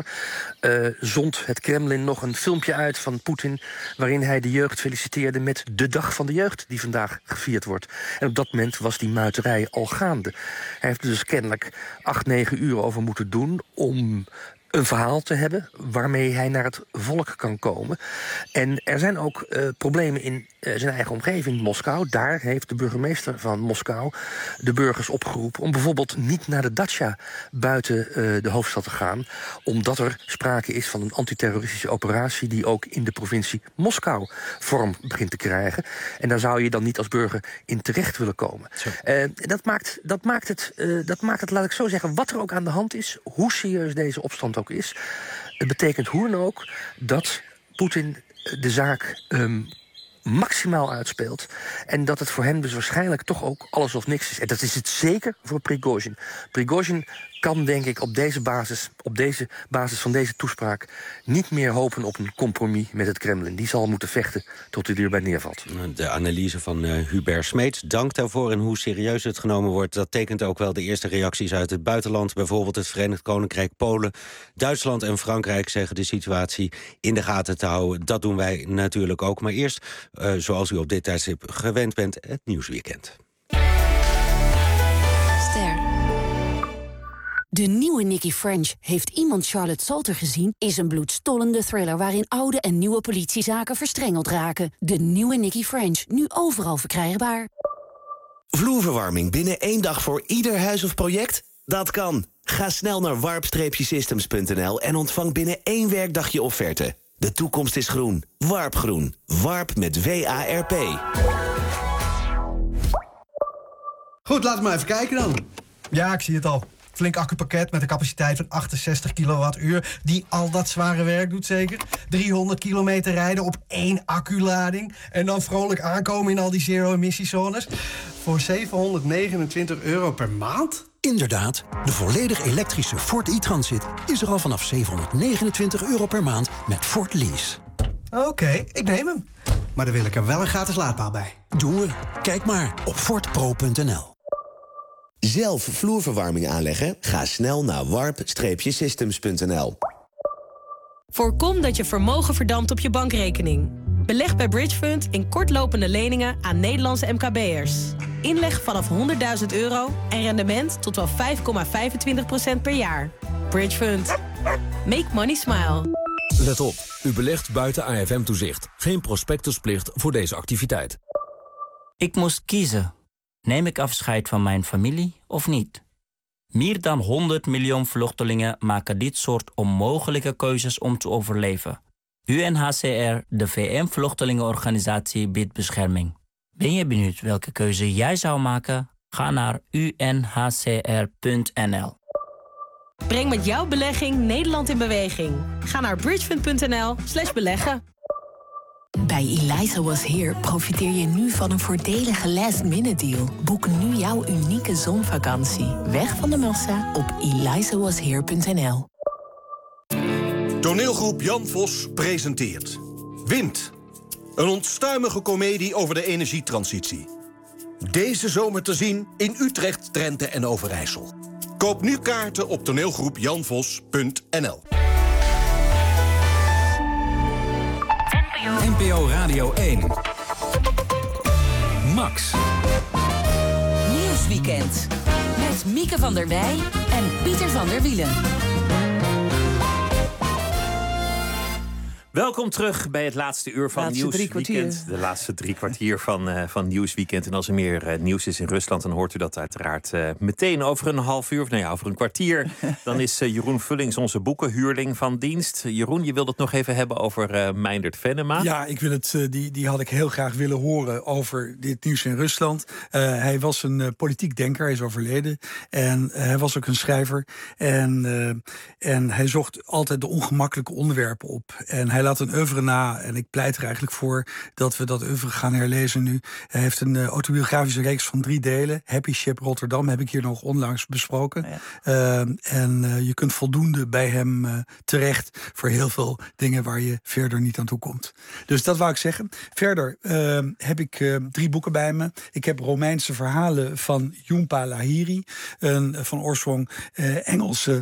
zond het Kremlin nog een filmpje uit van Poetin waarin hij de jeugd feliciteerde met de Dag van de Jeugd die vandaag gevierd wordt. En op dat moment was die muiterij al gaande. Hij heeft er dus kennelijk 8-9 uur over moeten doen om een verhaal te hebben waarmee hij naar het volk kan komen. En er zijn ook problemen in zijn eigen omgeving, Moskou. Daar heeft de burgemeester van Moskou de burgers opgeroepen om bijvoorbeeld niet naar de dacha buiten de hoofdstad te gaan, omdat er sprake is van een antiterroristische operatie die ook in de provincie Moskou vorm begint te krijgen. En daar zou je dan niet als burger in terecht willen komen. Dat maakt het, laat ik zo zeggen, wat er ook aan de hand is, hoe serieus deze opstand ook is. Het betekent hoe dan ook dat Poetin de zaak maximaal uitspeelt. En dat het voor hem dus waarschijnlijk toch ook alles of niks is. En dat is het zeker voor Prigozhin. Prigozhin kan, denk ik, op deze basis van deze toespraak niet meer hopen op een compromis met het Kremlin. Die zal moeten vechten tot hij erbij neervalt. De analyse van Hubert Smeets. Dank daarvoor. En hoe serieus het genomen wordt, dat tekent ook wel de eerste reacties uit het buitenland. Bijvoorbeeld het Verenigd Koninkrijk, Polen, Duitsland en Frankrijk zeggen de situatie in de gaten te houden. Dat doen wij natuurlijk ook. Maar eerst, zoals u op dit tijdstip gewend bent, het Nieuwsweekend. De nieuwe Nicky French, heeft iemand Charlotte Salter gezien, is een bloedstollende thriller waarin oude en nieuwe politiezaken verstrengeld raken. De nieuwe Nicky French, nu overal verkrijgbaar. Vloerverwarming binnen 1 dag voor ieder huis of project? Dat kan. Ga snel naar warp-systems.nl en ontvang binnen 1 werkdag je offerte. De toekomst is groen. Warpgroen. Warp met W-A-R-P. Goed, laten we maar even kijken dan. Ja, ik zie het al. Flink accupakket met een capaciteit van 68 kilowattuur... die al dat zware werk doet zeker. 300 kilometer rijden op 1 acculading... en dan vrolijk aankomen in al die zero-emissiezones... voor €729 per maand? Inderdaad, de volledig elektrische Ford e-Transit is er al vanaf €729 per maand met Ford Lease. Oké, ik neem hem. Maar dan wil ik er wel een gratis laadpaal bij. Doen we. Kijk maar op fordpro.nl. Zelf vloerverwarming aanleggen? Ga snel naar warp-systems.nl. Voorkom dat je vermogen verdampt op je bankrekening. Beleg bij Bridgefund in kortlopende leningen aan Nederlandse MKB'ers. Inleg vanaf €100.000 en rendement tot wel 5,25% per jaar. Bridgefund. Make money smile. Let op, u belegt buiten AFM-toezicht. Geen prospectusplicht voor deze activiteit. Ik moest kiezen. Neem ik afscheid van mijn familie of niet? Meer dan 100 miljoen vluchtelingen maken dit soort onmogelijke keuzes om te overleven. UNHCR, de VN-vluchtelingenorganisatie, biedt bescherming. Ben je benieuwd welke keuze jij zou maken? Ga naar unhcr.nl. Breng met jouw belegging Nederland in beweging. Ga naar bridgefund.nl/beleggen. Bij Eliza Was Here profiteer je nu van een voordelige last-minute deal. Boek nu jouw unieke zonvakantie. Weg van de massa op elizawasheer.nl. Toneelgroep Jan Vos presenteert Wind. Een onstuimige komedie over de energietransitie. Deze zomer te zien in Utrecht, Drenthe en Overijssel. Koop nu kaarten op toneelgroepjanvos.nl. NPO Radio 1. Max. Nieuwsweekend. Met Mieke van der Wij en Pieter van der Wielen. Welkom terug bij het laatste uur van Nieuwsweekend. De laatste 3 kwartier van Nieuwsweekend. En als er meer nieuws is in Rusland, dan hoort u dat uiteraard meteen over een half uur. Of over een kwartier. Dan is Jeroen Vullings onze boekenhuurling van dienst. Jeroen, je wilde het nog even hebben over Meindert Venema. Ja, ik wil het, die had ik heel graag willen horen over dit nieuws in Rusland. Hij was een politiek denker, hij is overleden. En hij was ook een schrijver. En hij zocht altijd de ongemakkelijke onderwerpen op. En hij laat een oeuvre na. En ik pleit er eigenlijk voor dat we dat oeuvre gaan herlezen nu. Hij heeft een autobiografische reeks van 3 delen. Happy Ship Rotterdam heb ik hier nog onlangs besproken. Ja. En je kunt voldoende bij hem terecht voor heel veel dingen waar je verder niet aan toe komt. Dus dat wou ik zeggen. Verder heb ik 3 boeken bij me. Ik heb Romeinse verhalen van Jhumpa Lahiri. Van oorsprong Engelse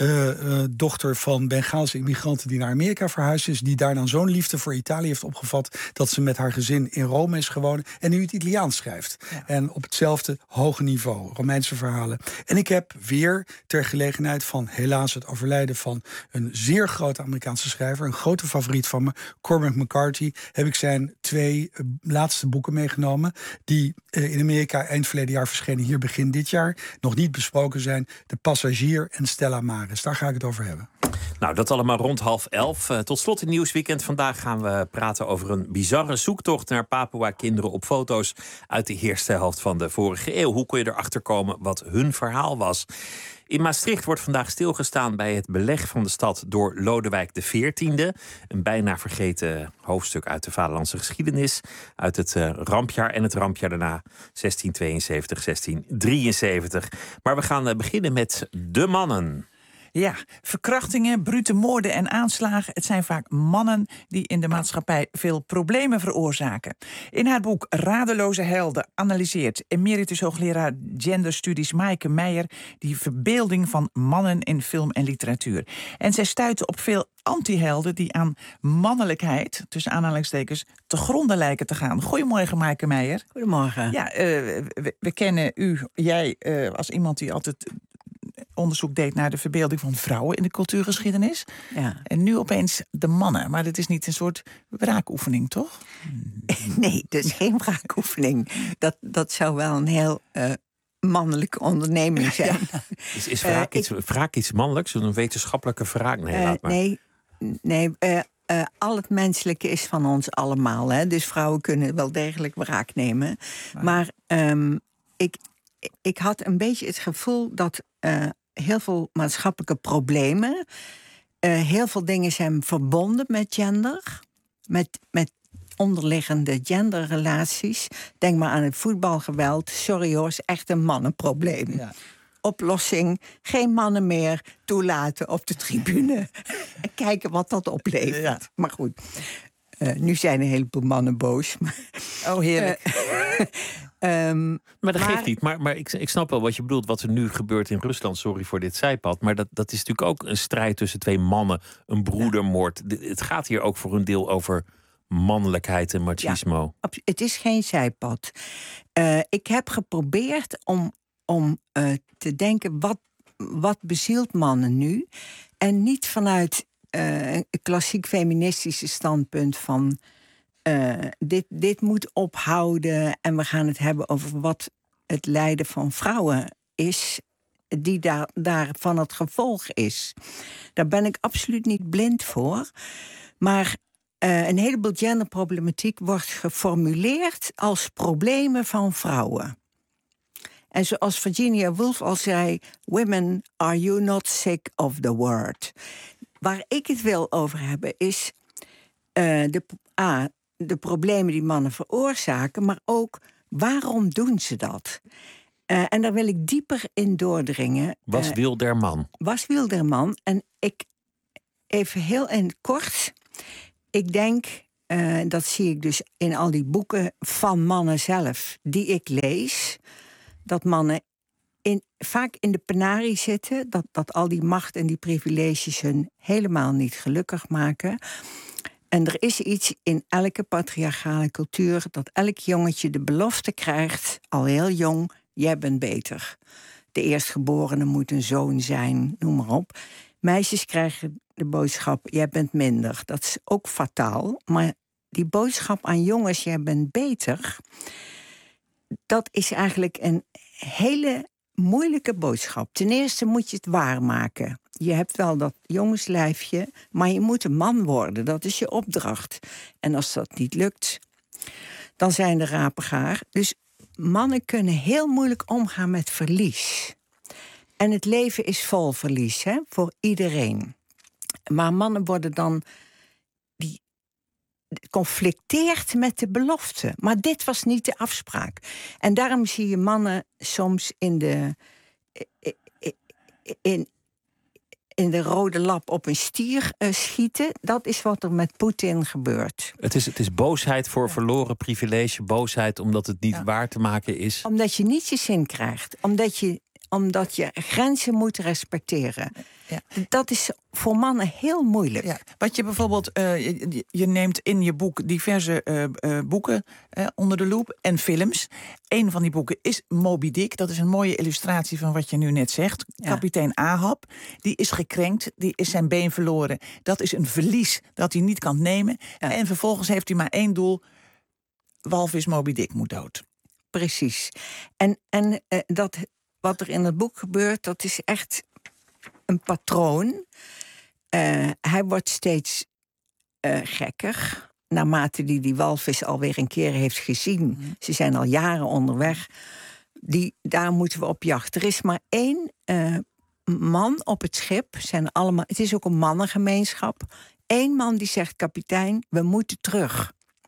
dochter van Bengaalse immigranten die naar Amerika verhuisd is. Die daarna zo'n liefde voor Italië heeft opgevat dat ze met haar gezin in Rome is gewoond en nu het Italiaans schrijft. Ja. En op hetzelfde hoge niveau, Romeinse verhalen. En ik heb weer ter gelegenheid van helaas het overlijden van een zeer grote Amerikaanse schrijver, een grote favoriet van me, Cormac McCarthy, heb ik zijn 2 laatste boeken meegenomen die in Amerika eind verleden jaar verschenen, hier begin dit jaar, nog niet besproken zijn. De Passagier en Stella Maris. Daar ga ik het over hebben. Nou, dat allemaal rond 10:30. Tot slot in Nieuwsweekend. Vandaag gaan we praten over een bizarre zoektocht naar Papua-kinderen op foto's uit de eerste helft van de vorige eeuw. Hoe kon je erachter komen wat hun verhaal was? In Maastricht wordt vandaag stilgestaan bij het beleg van de stad door Lodewijk XIV. Een bijna vergeten hoofdstuk uit de vaderlandse geschiedenis. Uit het rampjaar en het rampjaar daarna 1672, 1673. Maar we gaan beginnen met de mannen. Ja, verkrachtingen, brute moorden en aanslagen. Het zijn vaak mannen die in de maatschappij veel problemen veroorzaken. In haar boek Radeloze Helden analyseert emeritus hoogleraar genderstudies Maaike Meijer die verbeelding van mannen in film en literatuur. En zij stuiten op veel antihelden die aan mannelijkheid, tussen aanhalingstekens, te gronden lijken te gaan. Goedemorgen, Maaike Meijer. Goedemorgen. Ja, we kennen jij als iemand die altijd onderzoek deed naar de verbeelding van vrouwen in de cultuurgeschiedenis. Ja. En nu opeens de mannen. Maar dat is niet een soort wraakoefening, toch? Nee, dat is geen wraakoefening. Dat zou wel een heel mannelijke onderneming zijn. Ja. Is wraak iets mannelijks? Een wetenschappelijke wraak? Nee, laat maar. Nee. Al het menselijke is van ons allemaal. Hè? Dus vrouwen kunnen wel degelijk wraak nemen. Maar ik had een beetje het gevoel dat heel veel maatschappelijke problemen, heel veel dingen zijn verbonden met gender, met onderliggende genderrelaties. Denk maar aan het voetbalgeweld. Sorry hoor, is echt een mannenprobleem. Ja. Oplossing, geen mannen meer toelaten op de tribune. En kijken wat dat oplevert. Ja. Maar goed, nu zijn een heleboel mannen boos. Oh, heerlijk. Maar dat geeft niet. Maar ik snap wel wat je bedoelt. Wat er nu gebeurt in Rusland. Sorry voor dit zijpad. Maar dat is natuurlijk ook een strijd tussen 2 mannen. Een broedermoord. Het gaat hier ook voor een deel over mannelijkheid en machismo. Ja, het is geen zijpad. Ik heb geprobeerd om te denken, wat bezielt mannen nu? En niet vanuit een klassiek feministische standpunt van dit moet ophouden en we gaan het hebben over wat het lijden van vrouwen is, die daarvan het gevolg is. Daar ben ik absoluut niet blind voor. Maar een heleboel genderproblematiek wordt geformuleerd als problemen van vrouwen. En zoals Virginia Woolf al zei, women, are you not sick of the word? Waar ik het wil over hebben is de problemen die mannen veroorzaken, maar ook waarom doen ze dat? En daar wil ik dieper in doordringen. Was Wilderman. Was Wilderman. En ik, even heel in het kort, ik denk, dat zie ik dus in al die boeken van mannen zelf die ik lees, dat mannen vaak in de penarie zitten, dat al die macht en die privileges hun helemaal niet gelukkig maken. En er is iets in elke patriarchale cultuur, dat elk jongetje de belofte krijgt, al heel jong, jij bent beter. De eerstgeborene moet een zoon zijn, noem maar op. Meisjes krijgen de boodschap, jij bent minder. Dat is ook fataal, maar die boodschap aan jongens, jij bent beter, dat is eigenlijk een hele moeilijke boodschap. Ten eerste moet je het waarmaken. Je hebt wel dat jongenslijfje, maar je moet een man worden. Dat is je opdracht. En als dat niet lukt, dan zijn de rapen gaar. Dus mannen kunnen heel moeilijk omgaan met verlies. En het leven is vol verlies, hè, voor iedereen. Maar mannen worden dan conflicteert met de belofte. Maar dit was niet de afspraak. En daarom zie je mannen soms in de rode lap op een stier schieten. Dat is wat er met Poetin gebeurt. Het is boosheid voor verloren privilege. Boosheid omdat het niet waar te maken is. Omdat je niet je zin krijgt. Omdat je grenzen moet respecteren. Ja. Dat is voor mannen heel moeilijk. Ja. Wat je bijvoorbeeld, je neemt in je boek diverse boeken onder de loep en films. Een van die boeken is Moby Dick. Dat is een mooie illustratie van wat je nu net zegt. Ja. Kapitein Ahab, die is gekrenkt, die is zijn been verloren. Dat is een verlies dat hij niet kan nemen. Ja. En vervolgens heeft hij maar één doel. Walvis Moby Dick moet dood. Precies. En dat wat er in het boek gebeurt, dat is echt een patroon. Hij wordt steeds gekker, naarmate die walvis alweer een keer heeft gezien. Ze zijn al jaren onderweg. Daar moeten we op jacht. Er is maar één man op het schip. Het is ook een mannengemeenschap. Eén man die zegt, kapitein, we moeten terug.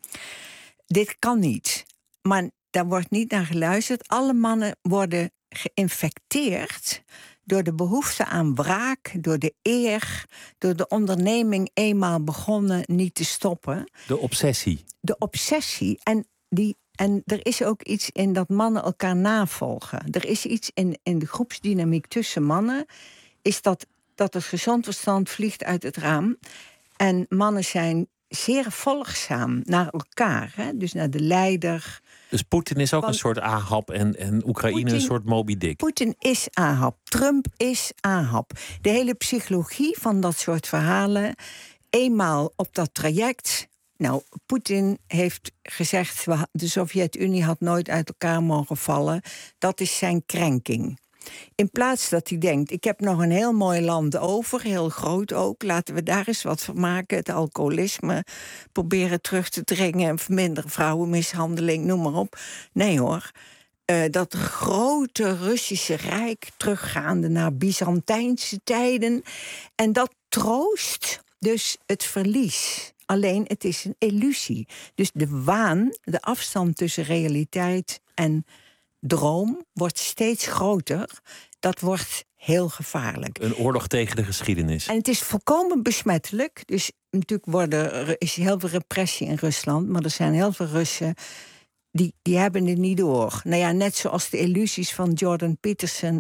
Dit kan niet. Maar daar wordt niet naar geluisterd. Alle mannen worden geïnfecteerd door de behoefte aan wraak, door de eer, door de onderneming eenmaal begonnen niet te stoppen. De obsessie. De obsessie. En er is ook iets in dat mannen elkaar navolgen. Er is iets in de groepsdynamiek tussen mannen, is dat het gezond verstand vliegt uit het raam. En mannen zijn zeer volgzaam naar elkaar, hè? Dus naar de leider. Dus Poetin is ook een soort Ahab en Oekraïne een soort Moby Dick. Poetin is Ahab. Trump is Ahab. De hele psychologie van dat soort verhalen, eenmaal op dat traject. Nou, Poetin heeft gezegd, de Sovjet-Unie had nooit uit elkaar mogen vallen. Dat is zijn krenking. In plaats dat hij denkt, ik heb nog een heel mooi land over, heel groot ook. Laten we daar eens wat van maken. Het alcoholisme proberen terug te dringen, verminderen vrouwenmishandeling, noem maar op. Nee hoor. Dat grote Russische rijk teruggaande naar Byzantijnse tijden. En dat troost dus het verlies. Alleen het is een illusie. Dus de waan, de afstand tussen realiteit en droom wordt steeds groter. Dat wordt heel gevaarlijk. Een oorlog tegen de geschiedenis. En het is volkomen besmettelijk. Dus natuurlijk is heel veel repressie in Rusland, maar er zijn heel veel Russen die hebben het niet door. Nou ja, net zoals de illusies van Jordan Peterson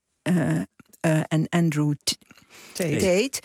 en Andrew Tate.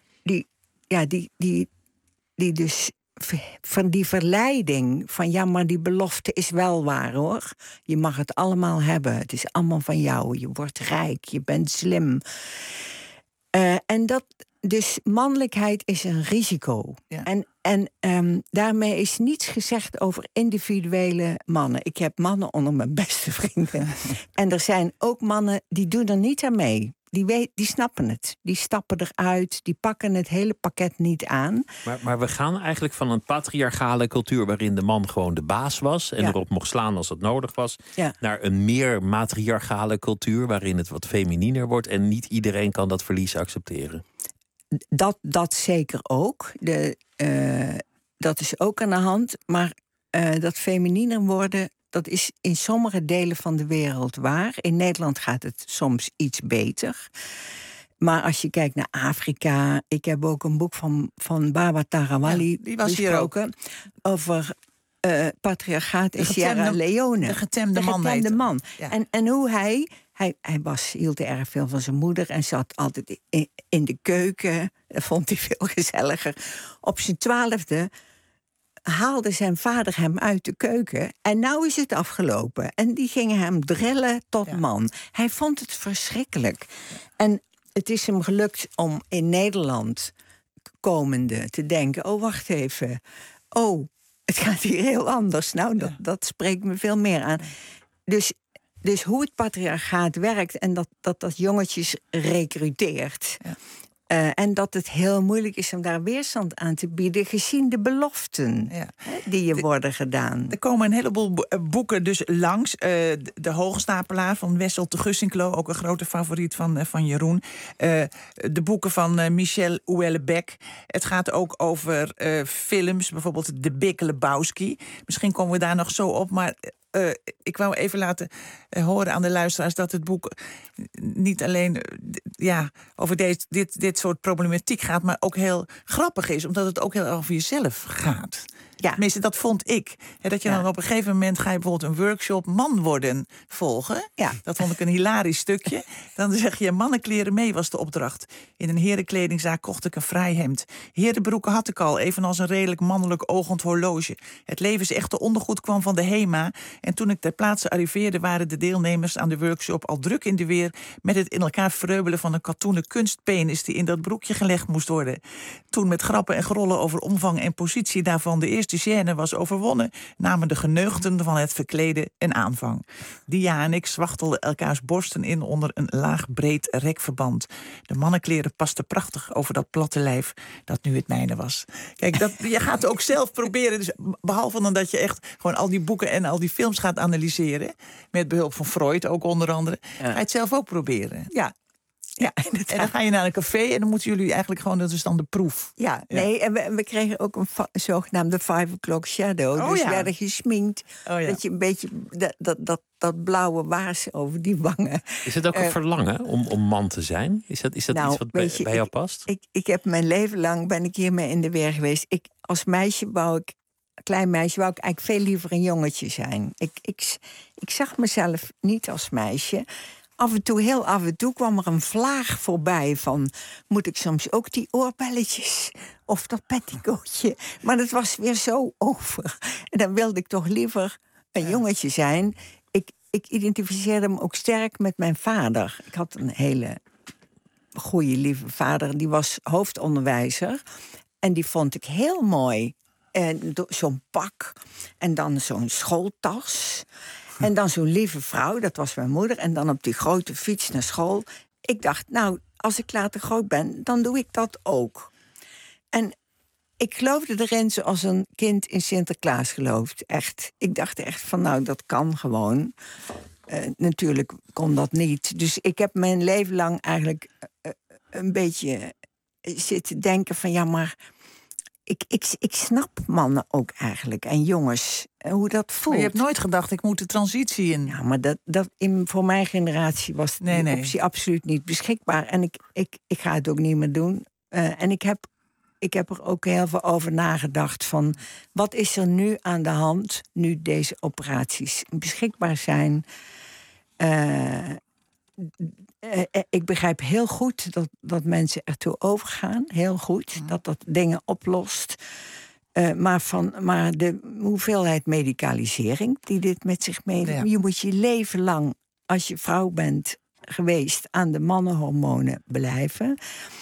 Die dus van die verleiding van ja, maar die belofte is wel waar hoor. Je mag het allemaal hebben. Het is allemaal van jou. Je wordt rijk. Je bent slim. En dat dus mannelijkheid is een risico. Ja. En daarmee is niets gezegd over individuele mannen. Ik heb mannen onder mijn beste vrienden. En er zijn ook mannen die doen er niet aan mee. Die snappen het. Die stappen eruit. Die pakken het hele pakket niet aan. Maar we gaan eigenlijk van een patriarchale cultuur waarin de man gewoon de baas was en erop mocht slaan als het nodig was, naar een meer matriarchale cultuur waarin het wat femininer wordt en niet iedereen kan dat verlies accepteren. Dat zeker ook. dat is ook aan de hand. Maar dat femininer worden, dat is in sommige delen van de wereld waar. In Nederland gaat het soms iets beter. Maar als je kijkt naar Afrika... Ik heb ook een boek van Baba Tarawali besproken over patriarchaat in Sierra Leone. De getemde man. Ja. En hoe hij hield erg veel van zijn moeder en zat altijd in de keuken. Dat vond hij veel gezelliger. Op zijn 12e haalde zijn vader hem uit de keuken. En nou is het afgelopen. En die gingen hem drillen tot man. Hij vond het verschrikkelijk. En het is hem gelukt om in Nederland komende te denken... oh, wacht even. Oh, het gaat hier heel anders. Nou, dat spreekt me veel meer aan. Dus hoe het patriarchaat werkt en dat jongetjes recruteert... Ja. En dat het heel moeilijk is om daar weerstand aan te bieden... gezien de beloften die je worden gedaan. Er komen een heleboel boeken dus langs. De Hoogstapelaar van Wessel te Gussinklo, ook een grote favoriet van Jeroen. De boeken van Michel Houellebecq. Het gaat ook over films, bijvoorbeeld De Big Lebowski. Misschien komen we daar nog zo op, maar... ik wou even laten horen aan de luisteraars... dat het boek niet alleen over dit soort problematiek gaat... maar ook heel grappig is, omdat het ook heel over jezelf gaat. Ja. Tenminste, dat vond ik. Dat je dan op een gegeven moment ga je bijvoorbeeld een workshop man worden volgen. Ja. Dat vond ik een hilarisch stukje. Dan zeg je mannenkleren mee was de opdracht. In een herenkledingzaak kocht ik een fraai hemd. Herenbroeken had ik al, evenals een redelijk mannelijk oogend horloge. Het levensechte ondergoed kwam van de HEMA. En toen ik ter plaatse arriveerde, waren de deelnemers aan de workshop al druk in de weer met het in elkaar vreubelen van een katoenen kunstpenis die in dat broekje gelegd moest worden. Toen met grappen en grollen over omvang en positie daarvan de eerste scène was overwonnen, namen de geneugten van het verkleden een aanvang. Dia en ik zwachtelden elkaars borsten in onder een laag breed rekverband. De mannenkleren pasten prachtig over dat platte lijf dat nu het mijne was. Kijk, je gaat ook zelf proberen, dus behalve dan dat je echt gewoon al die boeken en al die films gaat analyseren, met behulp van Freud ook onder andere, ga je het zelf ook proberen. Ja. Ja, en dan ga je naar een café en dan moeten jullie eigenlijk gewoon, dat is dan de proef. Ja, nee, en we kregen ook een zogenaamde 5 o'clock shadow. Dus werden gesminkt, dat je een beetje dat blauwe waas over die wangen. Is het ook een verlangen om man te zijn? Is dat iets wat bij jou past? Ik heb mijn leven lang, ben ik hiermee in de weer geweest. Als meisje klein meisje wou ik eigenlijk veel liever een jongetje zijn. Ik zag mezelf niet als meisje. Heel af en toe kwam er een vlaag voorbij van... moet ik soms ook die oorbelletjes of dat petticoatje? Maar dat was weer zo over. En dan wilde ik toch liever een jongetje zijn. Ik identificeerde me ook sterk met mijn vader. Ik had een hele goede, lieve vader. Die was hoofdonderwijzer. En die vond ik heel mooi. En zo'n pak en dan zo'n schooltas... En dan zo'n lieve vrouw, dat was mijn moeder... en dan op die grote fiets naar school. Ik dacht, nou, als ik later groot ben, dan doe ik dat ook. En ik geloofde erin zoals een kind in Sinterklaas gelooft. Echt. Ik dacht echt van, nou, dat kan gewoon. Natuurlijk kon dat niet. Dus ik heb mijn leven lang eigenlijk een beetje zitten denken van... ja, maar ik snap mannen ook eigenlijk en jongens, hoe dat voelt. Maar je hebt nooit gedacht, ik moet de transitie in. Ja, maar voor mijn generatie was die optie absoluut niet beschikbaar. En ik ga het ook niet meer doen. En ik heb er ook heel veel over nagedacht van... wat is er nu aan de hand, nu deze operaties beschikbaar zijn... ik begrijp heel goed dat mensen ertoe overgaan. Heel goed, dat dingen oplost. Maar de hoeveelheid medicalisering die dit met zich meedoet... Je moet je leven lang, als je vrouw bent geweest... aan de mannenhormonen blijven.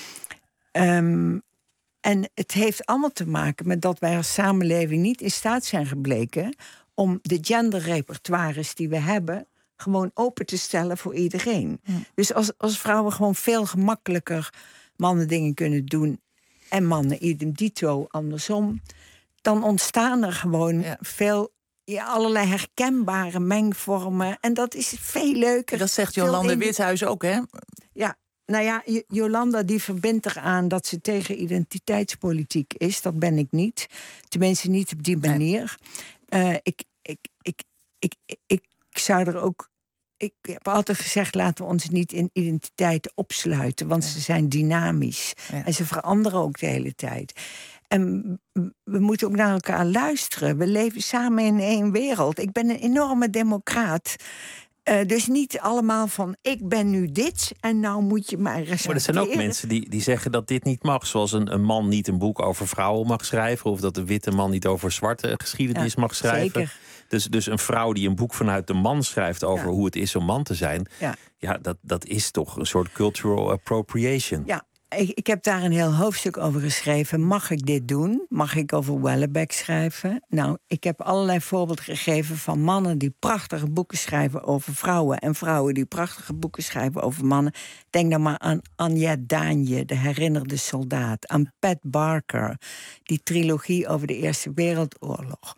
En het heeft allemaal te maken met dat wij als samenleving... niet in staat zijn gebleken om de genderrepertoires die we hebben... gewoon open te stellen voor iedereen. Dus als vrouwen gewoon veel gemakkelijker mannen dingen kunnen doen... en mannen idem dito andersom... dan ontstaan er gewoon veel allerlei herkenbare mengvormen. En dat is veel leuker. Dat zegt Jolande Withuis ook, hè? Ja, Nou ja, Jolanda die verbindt eraan dat ze tegen identiteitspolitiek is. Dat ben ik niet. Tenminste niet op die manier. Ik zou er ook... Ik heb altijd gezegd, laten we ons niet in identiteiten opsluiten. Want ze zijn dynamisch. Ja. En ze veranderen ook de hele tijd. En we moeten ook naar elkaar luisteren. We leven samen in één wereld. Ik ben een enorme democraat. Dus niet allemaal van, ik ben nu dit en nou moet je mij respecteren. Maar er zijn ook mensen die zeggen dat dit niet mag. Zoals een man niet een boek over vrouwen mag schrijven. Of dat een witte man niet over zwarte geschiedenis mag schrijven. Zeker. Dus een vrouw die een boek vanuit de man schrijft over hoe het is om man te zijn. Ja, dat is toch een soort cultural appropriation. Ja. Ik heb daar een heel hoofdstuk over geschreven. Mag ik dit doen? Mag ik over Wellebeck schrijven? Nou, ik heb allerlei voorbeelden gegeven van mannen die prachtige boeken schrijven over vrouwen. En vrouwen die prachtige boeken schrijven over mannen. Denk dan maar aan Anja Daanje, de herinnerde soldaat. Aan Pat Barker, die trilogie over de Eerste Wereldoorlog.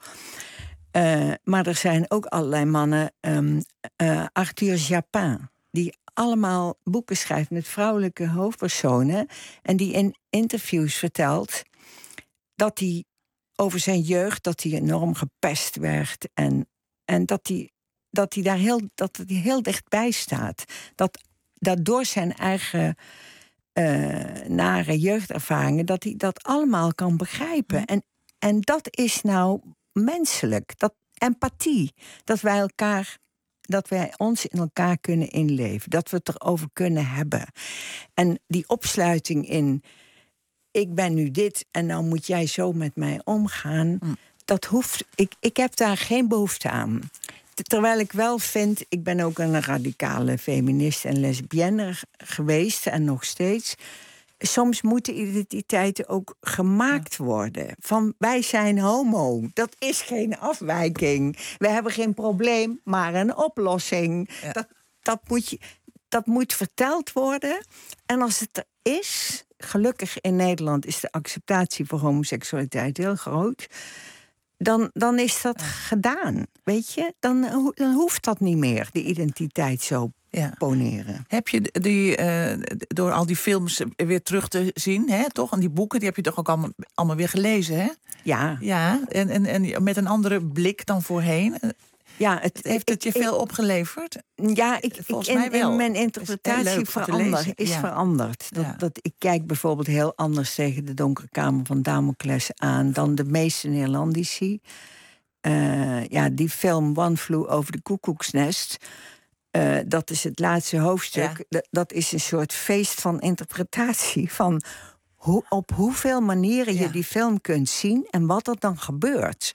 Maar er zijn ook allerlei mannen. Arthur Japin, die allemaal boeken schrijft met vrouwelijke hoofdpersonen. En die in interviews vertelt dat hij over zijn jeugd, dat hij enorm gepest werd. En dat hij daar heel dichtbij staat. Dat door zijn eigen nare jeugdervaringen, dat hij dat allemaal kan begrijpen. En dat is nou menselijk. Dat empathie. Dat wij ons in elkaar kunnen inleven. Dat we het erover kunnen hebben. En die opsluiting in... ik ben nu dit en nou moet jij zo met mij omgaan... dat hoeft... Ik heb daar geen behoefte aan. Terwijl ik wel vind... ik ben ook een radicale feminist en lesbienne geweest... en nog steeds... Soms moeten identiteiten ook gemaakt worden. Van wij zijn homo. Dat is geen afwijking. We hebben geen probleem, maar een oplossing. Ja. Dat moet verteld worden. En als het er is... Gelukkig in Nederland is de acceptatie voor homoseksualiteit heel groot. Dan is dat gedaan. Weet je? Dan hoeft dat niet meer, de identiteit zo poneren. Heb je door al die films weer terug te zien, hè, toch? En die boeken, die heb je toch ook allemaal weer gelezen, hè? Ja. Ja, en met een andere blik dan voorheen. Ja, heeft het je veel opgeleverd? Ja, volgens mij wel. In mijn interpretatie is veranderd. Ik kijk bijvoorbeeld heel anders tegen de Donkere Kamer van Damocles aan dan de meeste Neerlandici. Die film One Flew Over the Cuckoo's Nest. Dat is het laatste hoofdstuk. Ja. Dat is een soort feest van interpretatie. Van op hoeveel manieren je die film kunt zien en wat er dan gebeurt.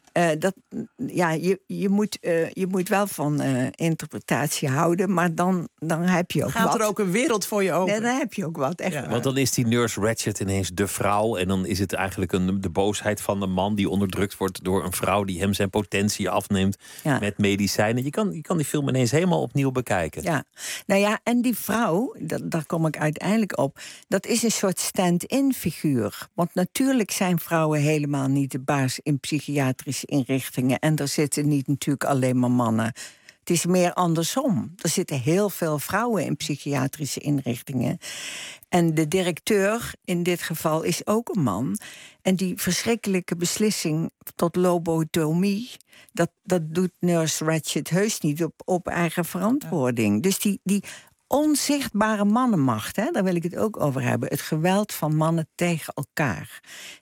Je moet wel van interpretatie houden, maar dan heb je ook wat. Gaat er ook een wereld voor je open? Ja, dan heb je ook wat, echt waar. Want dan is die Nurse Ratched ineens de vrouw... en dan is het eigenlijk de boosheid van de man... die onderdrukt wordt door een vrouw die hem zijn potentie afneemt... met medicijnen. Je kan die film ineens helemaal opnieuw bekijken. Ja, nou ja, en die vrouw, daar kom ik uiteindelijk op... dat is een soort stand-in figuur. Want natuurlijk zijn vrouwen helemaal niet de baas in psychiatrische inrichtingen. En daar zitten niet natuurlijk alleen maar mannen. Het is meer andersom. Er zitten heel veel vrouwen in psychiatrische inrichtingen. En de directeur in dit geval is ook een man. En die verschrikkelijke beslissing tot lobotomie... dat doet Nurse Ratched heus niet op eigen verantwoording. Ja. Dus die onzichtbare mannenmacht, hè, daar wil ik het ook over hebben. Het geweld van mannen tegen elkaar.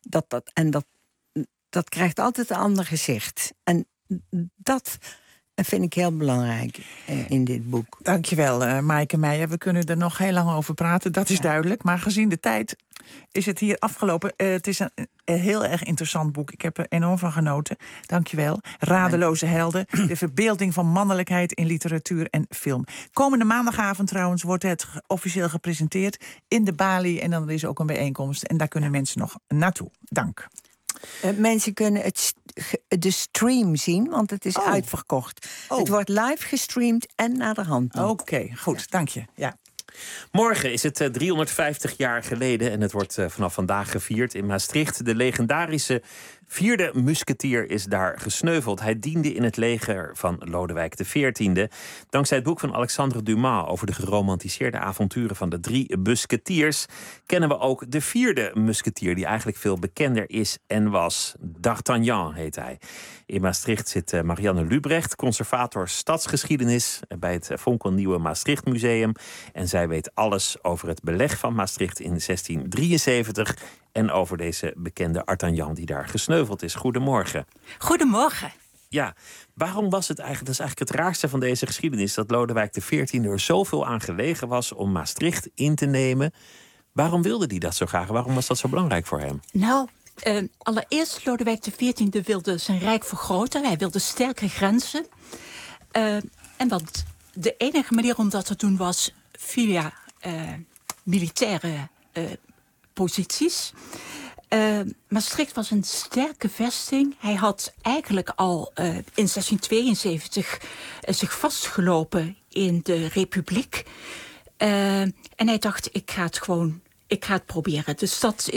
Dat krijgt altijd een ander gezicht. En dat vind ik heel belangrijk in dit boek. Dankjewel, Maaike Meijer. We kunnen er nog heel lang over praten, dat is duidelijk. Maar gezien de tijd is het hier afgelopen. Het is een heel erg interessant boek. Ik heb er enorm van genoten. Dankjewel. Radeloze helden. De verbeelding van mannelijkheid in literatuur en film. Komende maandagavond trouwens wordt het officieel gepresenteerd in de Bali. En dan is ook een bijeenkomst. En daar kunnen mensen nog naartoe. Dank. Mensen kunnen de stream zien, want het is uitverkocht. Het wordt live gestreamd en naderhand. Oké, goed, dank je. Ja. Morgen is het 350 jaar geleden en het wordt vanaf vandaag gevierd in Maastricht. De legendarische 4e musketier is daar gesneuveld. Hij diende in het leger van Lodewijk XIV. Dankzij het boek van Alexandre Dumas over de geromantiseerde avonturen van de 3 musketiers kennen we ook de 4e musketier, die eigenlijk veel bekender is en was. D'Artagnan heet hij. In Maastricht zit Marianne Lubrecht, conservator stadsgeschiedenis bij het Fonkelnieuwe Maastricht Museum. En zij weet alles over het beleg van Maastricht in 1673 en over deze bekende Artagnan die daar gesneuveld is. Goedemorgen. Goedemorgen. Ja, waarom was het eigenlijk, dat is eigenlijk het raarste van deze geschiedenis, dat Lodewijk XIV er zoveel aan gelegen was om Maastricht in te nemen? Waarom wilde hij dat zo graag? Waarom was dat zo belangrijk voor hem? Nou, allereerst Lodewijk XIV wilde zijn rijk vergroten. Hij wilde sterke grenzen. En want de enige manier om dat te doen was via militaire posities. Maastricht was een sterke vesting. Hij had eigenlijk al in 1672 zich vastgelopen in de Republiek. En hij dacht, ik ga het proberen. De stad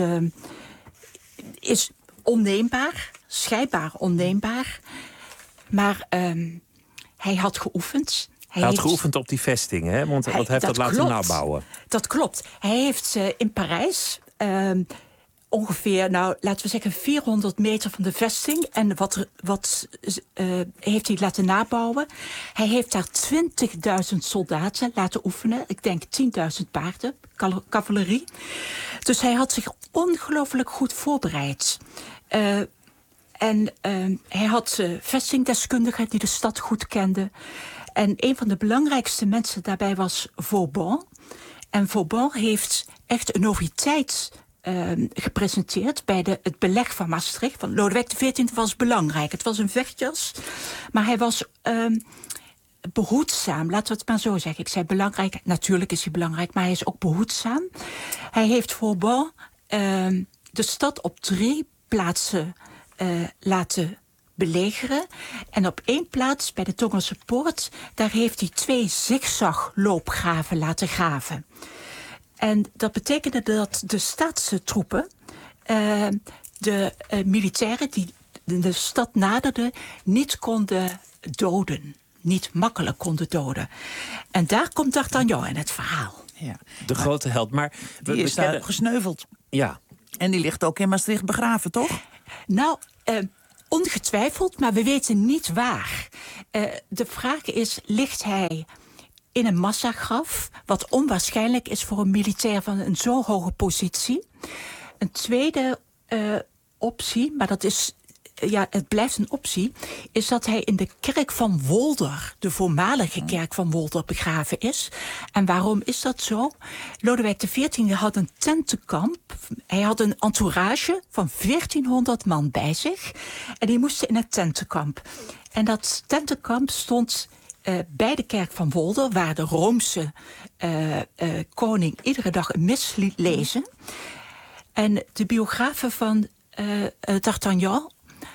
is onneembaar, schijnbaar onneembaar. Maar hij had geoefend. Hij had geoefend op die vesting, hè? Want hij heeft dat laten nabouwen. Dat klopt. Hij heeft in Parijs ongeveer, laten we zeggen 400 meter van de vesting. En wat heeft hij laten nabouwen? Hij heeft daar 20.000 soldaten laten oefenen. Ik denk 10.000 paarden, cavalerie. Dus hij had zich ongelooflijk goed voorbereid. En hij had vestingdeskundigen die de stad goed kenden. En een van de belangrijkste mensen daarbij was Vauban. En Vauban heeft echt een noviteit gepresenteerd bij het beleg van Maastricht. Want Lodewijk XIV was belangrijk. Het was een vechtjas, maar hij was behoedzaam. Laten we het maar zo zeggen. Ik zei belangrijk. Natuurlijk is hij belangrijk, maar hij is ook behoedzaam. Hij heeft Vauban de stad op 3 plaatsen laten belegeren. En op 1 plaats, bij de Tongelse Poort, daar heeft hij 2 zigzagloopgraven laten graven. En dat betekende dat de staatse troepen, de militairen die de stad naderden, niet konden doden. Niet makkelijk konden doden. En daar komt D'Artagnan in het verhaal. Ja. De grote held. Maar die is daar gesneuveld. Ja. En die ligt ook in Maastricht begraven, toch? Nou, ongetwijfeld, maar we weten niet waar. De vraag is, ligt hij in een massagraf, wat onwaarschijnlijk is voor een militair van een zo hoge positie. Een tweede optie, maar dat is, het blijft een optie, is dat hij in de kerk van Wolder, de voormalige kerk van Wolder, begraven is. En waarom is dat zo? Lodewijk XIV had een tentenkamp. Hij had een entourage van 1400 man bij zich. En die moesten in het tentenkamp. En dat tentenkamp stond bij de kerk van Wolder, waar de Roomse koning iedere dag een mis liet lezen. En de biografen van D'Artagnan,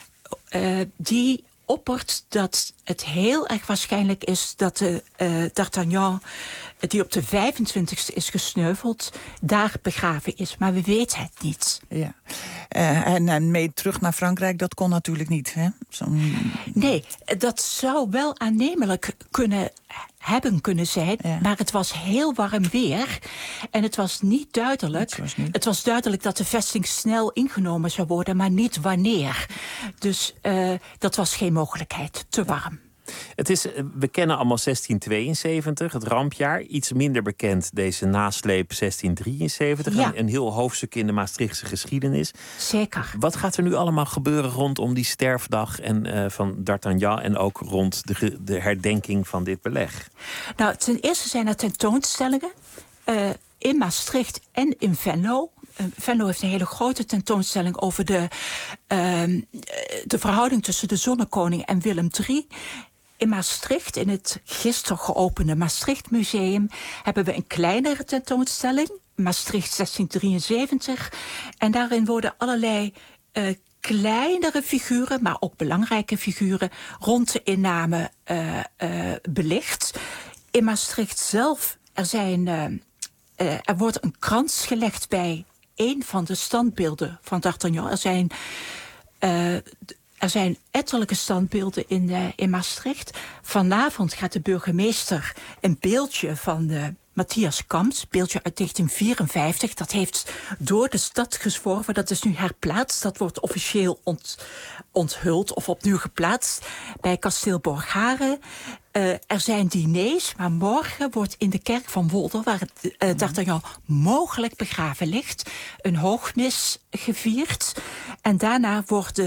die oppert dat het heel erg waarschijnlijk is dat D'Artagnan, die op de 25e is gesneuveld, daar begraven is. Maar we weten het niet. Ja. En mee terug naar Frankrijk, dat kon natuurlijk niet, hè? Nee, dat zou wel aannemelijk hebben kunnen zijn, maar het was heel warm weer en het was niet duidelijk. Het was duidelijk dat de vesting snel ingenomen zou worden, maar niet wanneer. Dus dat was geen mogelijkheid, te warm. We kennen allemaal 1672, het rampjaar. Iets minder bekend deze nasleep 1673. Ja. Een heel hoofdstuk in de Maastrichtse geschiedenis. Zeker. Wat gaat er nu allemaal gebeuren rondom die sterfdag van D'Artagnan en ook rond de herdenking van dit beleg? Nou, ten eerste zijn er tentoonstellingen in Maastricht en in Venlo. Venlo heeft een hele grote tentoonstelling over de verhouding tussen de Zonnekoning en Willem III. In Maastricht, in het gisteren geopende Maastricht Museum, hebben we een kleinere tentoonstelling, Maastricht 1673. En daarin worden allerlei kleinere figuren, maar ook belangrijke figuren, rond de inname belicht. In Maastricht zelf, er wordt een krans gelegd bij een van de standbeelden van D'Artagnan. Er zijn Er zijn ettelijke standbeelden in Maastricht. Vanavond gaat de burgemeester een beeldje van Matthias Kamps, beeldje uit 1954. Dat heeft door de stad gezworven. Dat is nu herplaatst. Dat wordt officieel onthuld of opnieuw geplaatst bij kasteel Borgharen. Er zijn diners, maar morgen wordt in de kerk van Wolder, waar D'Artagnan mogelijk begraven ligt, een hoogmis gevierd. En daarna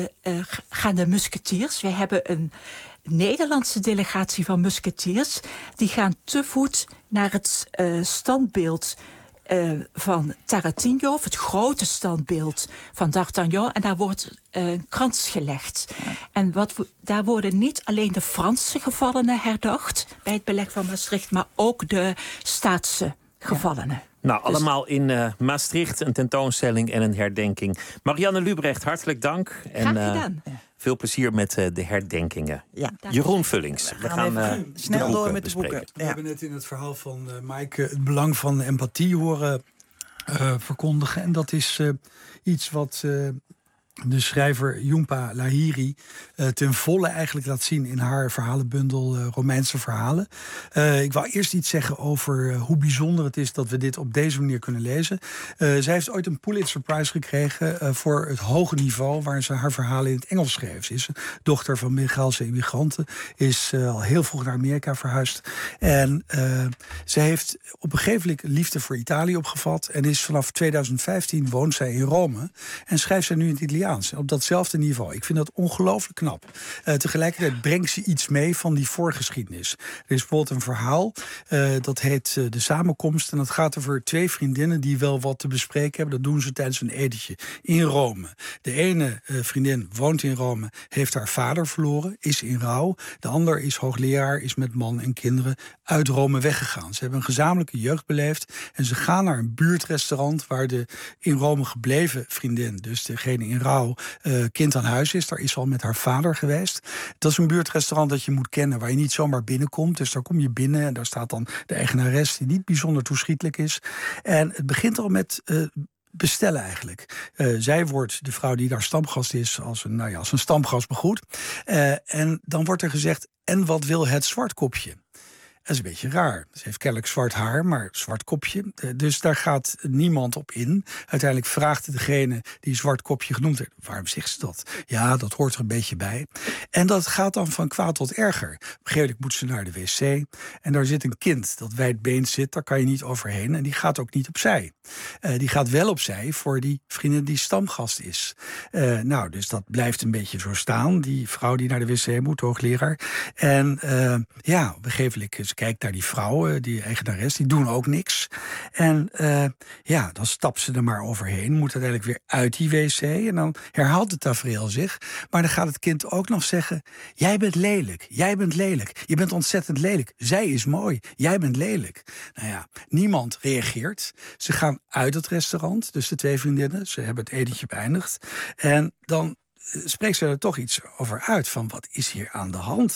gaan de musketiers. Wij hebben een Nederlandse delegatie van musketiers. Die gaan te voet naar het standbeeld van Taratinho, of het grote standbeeld van D'Artagnan. En daar wordt een krans gelegd. En daar worden niet alleen de Franse gevallenen herdacht bij het beleg van Maastricht, maar ook de Staatse gevallenen. Nou, allemaal in Maastricht, een tentoonstelling en een herdenking. Marianne Lubrecht, hartelijk dank. Graag gedaan. Veel plezier met de herdenkingen. Ja. Jeroen Vullings, we gaan snel door met de boeken. We hebben net in het verhaal van Maaike het belang van empathie horen verkondigen. En dat is iets wat de schrijver Jhumpa Lahiri ten volle eigenlijk laat zien in haar verhalenbundel Romeinse verhalen. Ik wou eerst iets zeggen over hoe bijzonder het is dat we dit op deze manier kunnen lezen. Zij heeft ooit een Pulitzer Prize gekregen voor het hoge niveau waar ze haar verhalen in het Engels schreef. Ze is dochter van Bengaalse immigranten, is al heel vroeg naar Amerika verhuisd. En ze heeft op een gegeven moment liefde voor Italië opgevat en is vanaf 2015 woont zij in Rome en schrijft zij nu in het Italiaans. Op datzelfde niveau. Ik vind dat ongelooflijk knap. Tegelijkertijd brengt ze iets mee van die voorgeschiedenis. Er is bijvoorbeeld een verhaal, dat heet De Samenkomst. En dat gaat over twee vriendinnen die wel wat te bespreken hebben. Dat doen ze tijdens een etentje in Rome. De ene vriendin woont in Rome, heeft haar vader verloren, is in rouw. De ander is hoogleraar, is met man en kinderen uit Rome weggegaan. Ze hebben een gezamenlijke jeugd beleefd. En ze gaan naar een buurtrestaurant waar de in Rome gebleven vriendin, dus degene in rouw, kind aan huis is. Daar is al met haar vader geweest. Dat is een buurtrestaurant dat je moet kennen, waar je niet zomaar binnenkomt. Dus daar kom je binnen en daar staat dan de eigenares die niet bijzonder toeschietelijk is. En het begint al met bestellen eigenlijk. Zij wordt de vrouw die daar stamgast is als een stamgast begroet. En dan wordt er gezegd, en wat wil het zwartkopje? Dat is een beetje raar. Ze heeft kennelijk zwart haar, maar zwart kopje. Dus daar gaat niemand op in. Uiteindelijk vraagt degene die zwart kopje genoemd werd, waarom zegt ze dat? Ja, dat hoort er een beetje bij. En dat gaat dan van kwaad tot erger. Op een gegeven moment moet ze naar de wc. En daar zit een kind dat wijdbeend zit. Daar kan je niet overheen. En die gaat ook niet opzij. Die gaat wel opzij voor die vriendin die stamgast is. Dus dat blijft een beetje zo staan. Die vrouw die naar de wc moet, hoogleraar. En op een gegeven moment, ze kijkt naar die vrouwen, die eigenares, die doen ook niks. En dan stapt ze er maar overheen, moet uiteindelijk weer uit die wc. En dan herhaalt het tafereel zich. Maar dan gaat het kind ook nog zeggen, jij bent lelijk, jij bent lelijk. Je bent ontzettend lelijk. Zij is mooi, jij bent lelijk. Niemand reageert. Ze gaan uit het restaurant, dus de twee vriendinnen. Ze hebben het etentje beëindigd. En dan spreekt ze er toch iets over uit van wat is hier aan de hand?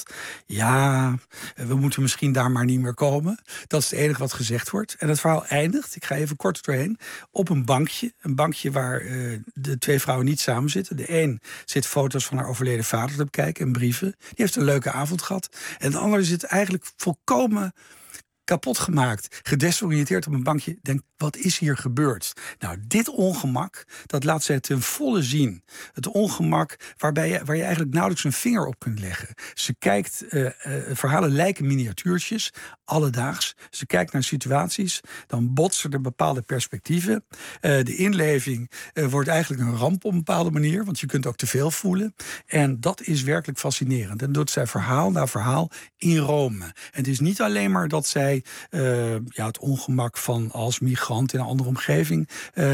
Ja, we moeten misschien daar maar niet meer komen. Dat is het enige wat gezegd wordt. En het verhaal eindigt, ik ga even kort doorheen, op een bankje. Een bankje waar de twee vrouwen niet samen zitten. De een zit foto's van haar overleden vader te bekijken en brieven. Die heeft een leuke avond gehad. En de andere zit eigenlijk volkomen kapot gemaakt, gedesoriënteerd op een bankje, denkt, wat is hier gebeurd? Nou, dit ongemak, dat laat zij ten volle zien. Het ongemak waar je eigenlijk nauwelijks een vinger op kunt leggen. Ze kijkt, verhalen lijken miniatuurtjes, alledaags. Ze kijkt naar situaties, dan botsen er bepaalde perspectieven. De inleving wordt eigenlijk een ramp op een bepaalde manier, want je kunt ook te veel voelen. En dat is werkelijk fascinerend. En doet zij verhaal na verhaal in Rome. En het is niet alleen maar dat zij het ongemak van als migrant in een andere omgeving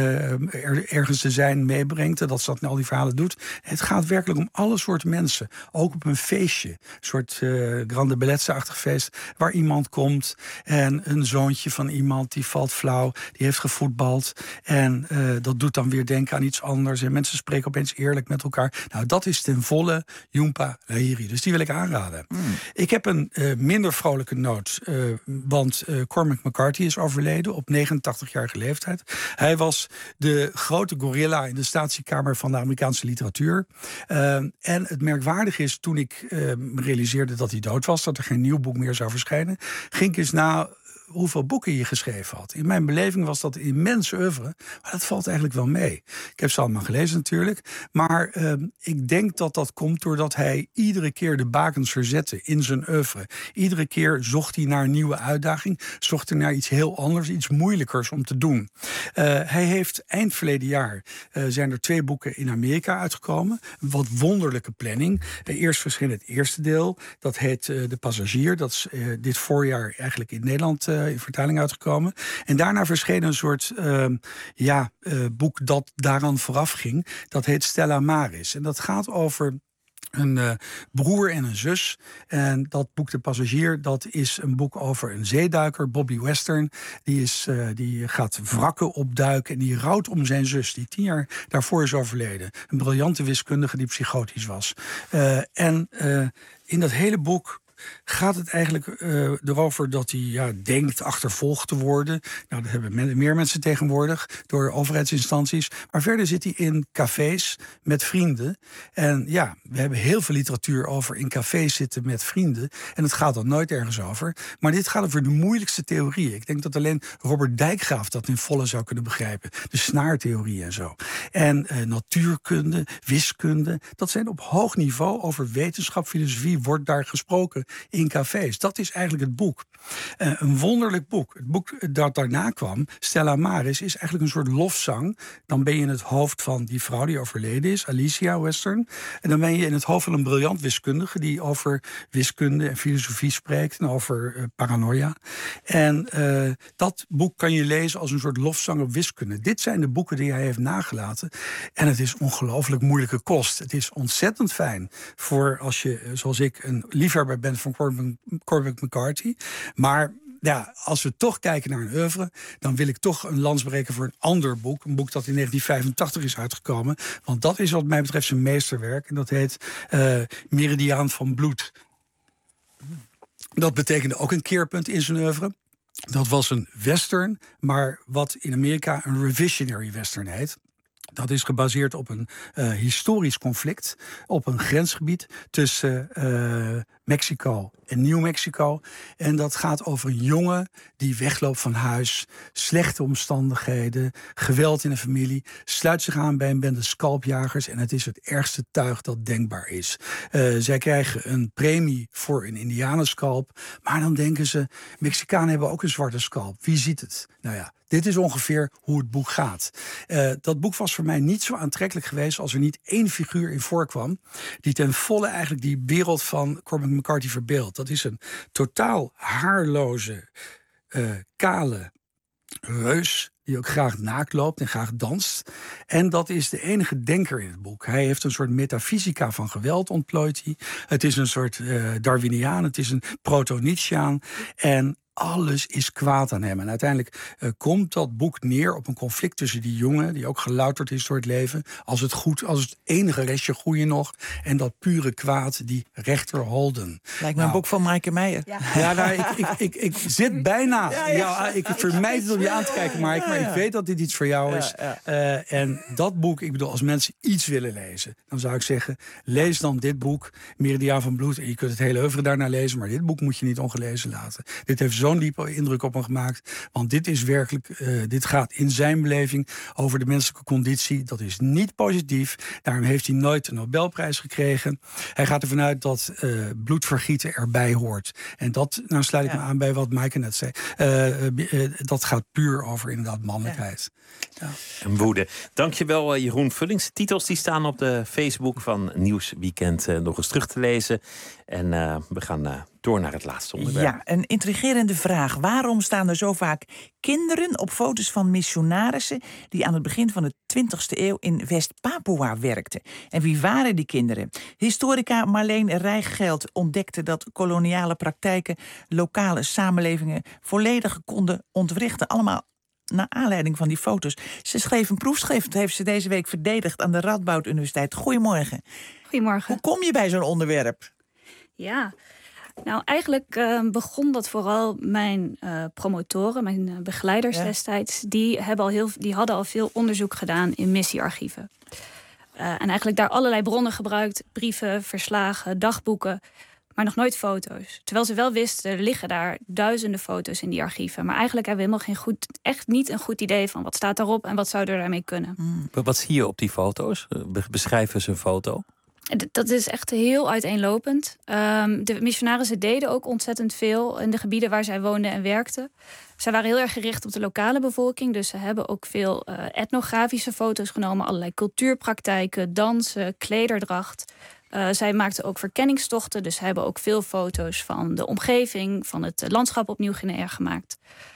ergens te zijn meebrengt en dat ze dat in al die verhalen doet. Het gaat werkelijk om alle soorten mensen. Ook op een feestje, een soort grande bellezza-achtig feest, waar iemand komt en een zoontje van iemand die valt flauw, die heeft gevoetbald en dat doet dan weer denken aan iets anders en mensen spreken opeens eerlijk met elkaar. Nou, dat is ten volle Jhumpa Lahiri, dus die wil ik aanraden. Ik heb een minder vrolijke noot Want Cormac McCarthy is overleden op 89-jarige leeftijd. Hij was de grote gorilla in de statiekamer van de Amerikaanse literatuur. En het merkwaardige is, toen ik me realiseerde dat hij dood was, dat er geen nieuw boek meer zou verschijnen, ging ik eens na hoeveel boeken je geschreven had. In mijn beleving was dat een immense oeuvre, maar dat valt eigenlijk wel mee. Ik heb ze allemaal gelezen natuurlijk, maar ik denk dat dat komt doordat hij iedere keer de bakens verzette in zijn oeuvre. Iedere keer zocht hij naar een nieuwe uitdaging, zocht hij naar iets heel anders, iets moeilijkers om te doen. Hij heeft eind verleden jaar zijn er 2 boeken in Amerika uitgekomen. Wat wonderlijke planning. Eerst verscheen het eerste deel, dat heet De Passagier. Dat is dit voorjaar eigenlijk in Nederland in vertaling uitgekomen. En daarna verscheen een soort boek dat daaraan vooraf ging. Dat heet Stella Maris. En dat gaat over een broer en een zus. En dat boek De Passagier, dat is een boek over een zeeduiker, Bobby Western. Die gaat wrakken opduiken en die rouwt om zijn zus, die 10 jaar daarvoor is overleden. Een briljante wiskundige die psychotisch was. In dat hele boek gaat het eigenlijk erover dat hij denkt achtervolgd te worden. Nou, dat hebben meer mensen tegenwoordig door overheidsinstanties. Maar verder zit hij in cafés met vrienden. En ja, we hebben heel veel literatuur over in cafés zitten met vrienden. En het gaat dan nooit ergens over. Maar dit gaat over de moeilijkste theorieën. Ik denk dat alleen Robert Dijkgraaf dat in volle zou kunnen begrijpen. De snaartheorie en zo. En natuurkunde, wiskunde. Dat zijn op hoog niveau over wetenschap, filosofie wordt daar gesproken in cafés. Dat is eigenlijk het boek. Een wonderlijk boek. Het boek dat daarna kwam, Stella Maris, is eigenlijk een soort lofzang. Dan ben je in het hoofd van die vrouw die overleden is, Alicia Western. En dan ben je in het hoofd van een briljant wiskundige die over wiskunde en filosofie spreekt en over paranoia. En dat boek kan je lezen als een soort lofzang op wiskunde. Dit zijn de boeken die hij heeft nagelaten. En het is ongelooflijk moeilijke kost. Het is ontzettend fijn voor als je, zoals ik, een liefhebber bent van Cormac McCarthy. Maar ja, als we toch kijken naar een oeuvre, dan wil ik toch een lans breken voor een ander boek. Een boek dat in 1985 is uitgekomen. Want dat is wat mij betreft zijn meesterwerk. En dat heet Meridiaan van Bloed. Dat betekende ook een keerpunt in zijn oeuvre. Dat was een western, maar wat in Amerika een revisionary western heet. Dat is gebaseerd op een historisch conflict, op een grensgebied tussen Mexico en New Mexico. En dat gaat over een jongen die wegloopt van huis, slechte omstandigheden, geweld in de familie, sluit zich aan bij een bende scalpjagers en het is het ergste tuig dat denkbaar is. Zij krijgen een premie voor een indianenscalp, maar dan denken ze, Mexicanen hebben ook een zwarte scalp. Wie ziet het? Nou ja, dit is ongeveer hoe het boek gaat. Dat boek was voor mij niet zo aantrekkelijk geweest als er niet één figuur in voorkwam die ten volle eigenlijk die wereld van Cormac McCarthy verbeeldt. Dat is een totaal haarloze, kale reus die ook graag naakt loopt en graag danst. En dat is de enige denker in het boek. Hij heeft een soort metafysica van geweld ontplooit hij. Het is een soort Darwiniaan, het is een proto-Nietzscheaan. En alles is kwaad aan hem. En uiteindelijk komt dat boek neer op een conflict tussen die jongen, die ook gelouterd is door het leven, als het enige restje goeie nog, en dat pure kwaad, die rechter Holden. Lijkt me een boek van Maaike Meijer. Ik zit bijna. Ik vermijd het om je aan te kijken, Maaike, maar ik weet dat dit iets voor jou is. En dat boek, ik bedoel, als mensen iets willen lezen, dan zou ik zeggen, lees dan dit boek, Meridiaan van Bloed. En je kunt het hele oeuvre daarna lezen, maar dit boek moet je niet ongelezen laten. Dit heeft zo'n diepe indruk op me gemaakt. Want dit is werkelijk, dit gaat in zijn beleving over de menselijke conditie. Dat is niet positief. Daarom heeft hij nooit een Nobelprijs gekregen. Hij gaat ervan uit dat bloedvergieten erbij hoort. En dat, nou sluit ik me aan bij wat Maaike net zei. Dat gaat puur over inderdaad mannelijkheid. Ja. En woede. Dankjewel Jeroen Vullings. De titels die staan op de Facebook van Nieuwsweekend nog eens terug te lezen. En we gaan door naar het laatste onderwerp. Ja, een intrigerende vraag. Waarom staan er zo vaak kinderen op foto's van missionarissen die aan het begin van de 20e eeuw in West-Papua werkten? En wie waren die kinderen? Historica Marleen Rijgeld ontdekte dat koloniale praktijken lokale samenlevingen volledig konden ontwrichten. Allemaal naar aanleiding van die foto's. Ze schreef een proefschrift, dat heeft ze deze week verdedigd aan de Radboud Universiteit. Goedemorgen. Goedemorgen. Hoe kom je bij zo'n onderwerp? Ja, Nou, eigenlijk begon dat vooral mijn promotoren, mijn begeleiders destijds. Die hadden al veel onderzoek gedaan in missiearchieven. En eigenlijk daar allerlei bronnen gebruikt. Brieven, verslagen, dagboeken. Maar nog nooit foto's. Terwijl ze wel wisten, er liggen daar duizenden foto's in die archieven. Maar eigenlijk hebben we helemaal echt niet een goed idee van wat staat daarop en wat zou er daarmee kunnen. Wat zie je op die foto's? Beschrijf eens een foto. Dat is echt heel uiteenlopend. De missionarissen deden ook ontzettend veel in de gebieden waar zij woonden en werkten. Zij waren heel erg gericht op de lokale bevolking. Dus ze hebben ook veel etnografische foto's genomen. Allerlei cultuurpraktijken, dansen, klederdracht. Zij maakten ook verkenningstochten. Dus ze hebben ook veel foto's van de omgeving, van het landschap op Nieuw-Guinea gemaakt.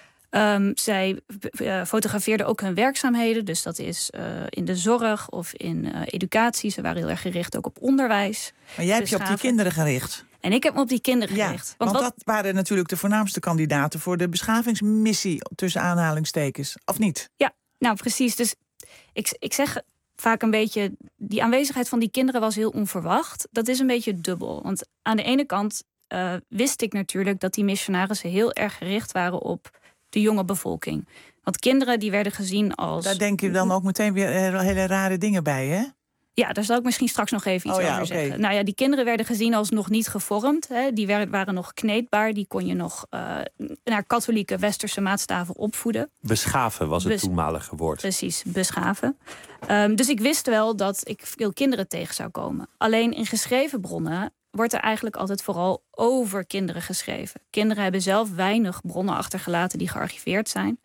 Zij fotografeerden ook hun werkzaamheden. Dus dat is in de zorg of in educatie. Ze waren heel erg gericht ook op onderwijs. Maar jij hebt je op die kinderen gericht. En ik heb me op die kinderen gericht. Want dat waren natuurlijk de voornaamste kandidaten voor de beschavingsmissie, tussen aanhalingstekens, of niet? Ja, nou precies. Dus ik zeg vaak een beetje, die aanwezigheid van die kinderen was heel onverwacht. Dat is een beetje dubbel. Want aan de ene kant wist ik natuurlijk dat die missionarissen heel erg gericht waren op de jonge bevolking. Want kinderen die werden gezien als... Daar denk je dan ook meteen weer hele rare dingen bij, hè? Ja, daar zal ik misschien straks nog even iets over zeggen. Nou ja, die kinderen werden gezien als nog niet gevormd. Hè. Die waren nog kneedbaar. Die kon je nog naar katholieke westerse maatstaven opvoeden. Beschaven was het toenmalige woord. Precies, beschaven. Dus ik wist wel dat ik veel kinderen tegen zou komen. Alleen in geschreven bronnen wordt er eigenlijk altijd vooral over kinderen geschreven. Kinderen hebben zelf weinig bronnen achtergelaten die gearchiveerd zijn.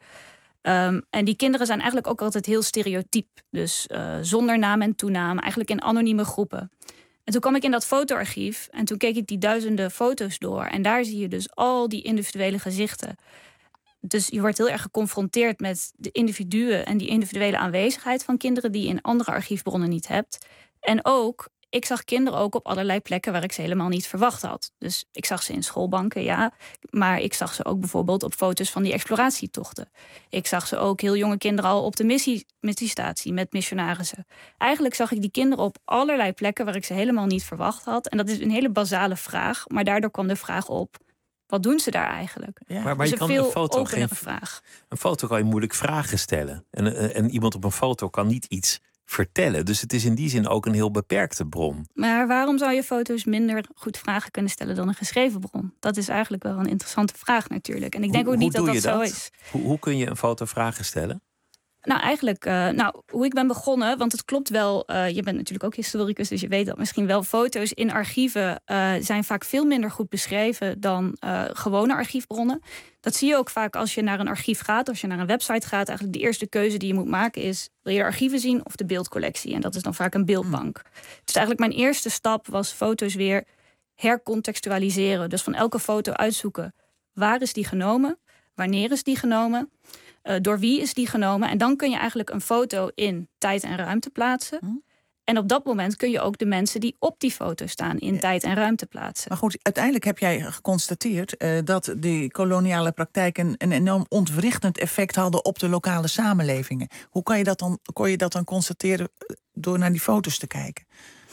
En die kinderen zijn eigenlijk ook altijd heel stereotyp. Dus zonder naam en toenaam, eigenlijk in anonieme groepen. En toen kwam ik in dat fotoarchief en toen keek ik die duizenden foto's door. En daar zie je dus al die individuele gezichten. Dus je wordt heel erg geconfronteerd met de individuen en die individuele aanwezigheid van kinderen die je in andere archiefbronnen niet hebt. En ook, ik zag kinderen ook op allerlei plekken waar ik ze helemaal niet verwacht had. Dus ik zag ze in schoolbanken, ja. Maar ik zag ze ook bijvoorbeeld op foto's van die exploratietochten. Ik zag ze ook, heel jonge kinderen, al op de missiestatie met missionarissen. Eigenlijk zag ik die kinderen op allerlei plekken waar ik ze helemaal niet verwacht had. En dat is een hele basale vraag. Maar daardoor kwam de vraag op, wat doen ze daar eigenlijk? Ja. Maar dus je kan een foto kan je moeilijk vragen stellen. En iemand op een foto kan niet iets vertellen. Dus het is in die zin ook een heel beperkte bron. Maar waarom zou je foto's minder goed vragen kunnen stellen dan een geschreven bron? Dat is eigenlijk wel een interessante vraag natuurlijk. En ik denk ook niet dat dat zo is. Hoe kun je een foto vragen stellen? Nou, eigenlijk, hoe ik ben begonnen, want het klopt wel, je bent natuurlijk ook historicus, dus je weet dat misschien wel. Foto's in archieven zijn vaak veel minder goed beschreven dan gewone archiefbronnen. Dat zie je ook vaak als je naar een archief gaat, als je naar een website gaat. Eigenlijk de eerste keuze die je moet maken is, wil je de archieven zien of de beeldcollectie? En dat is dan vaak een beeldbank. Dus eigenlijk mijn eerste stap was foto's weer hercontextualiseren. Dus van elke foto uitzoeken, waar is die genomen? Wanneer is die genomen? Door wie is die genomen? En dan kun je eigenlijk een foto in tijd en ruimte plaatsen. En op dat moment kun je ook de mensen die op die foto staan in tijd en ruimte plaatsen. Maar goed, uiteindelijk heb jij geconstateerd dat die koloniale praktijken een enorm ontwrichtend effect hadden op de lokale samenlevingen. Hoe kon je dat dan constateren door naar die foto's te kijken?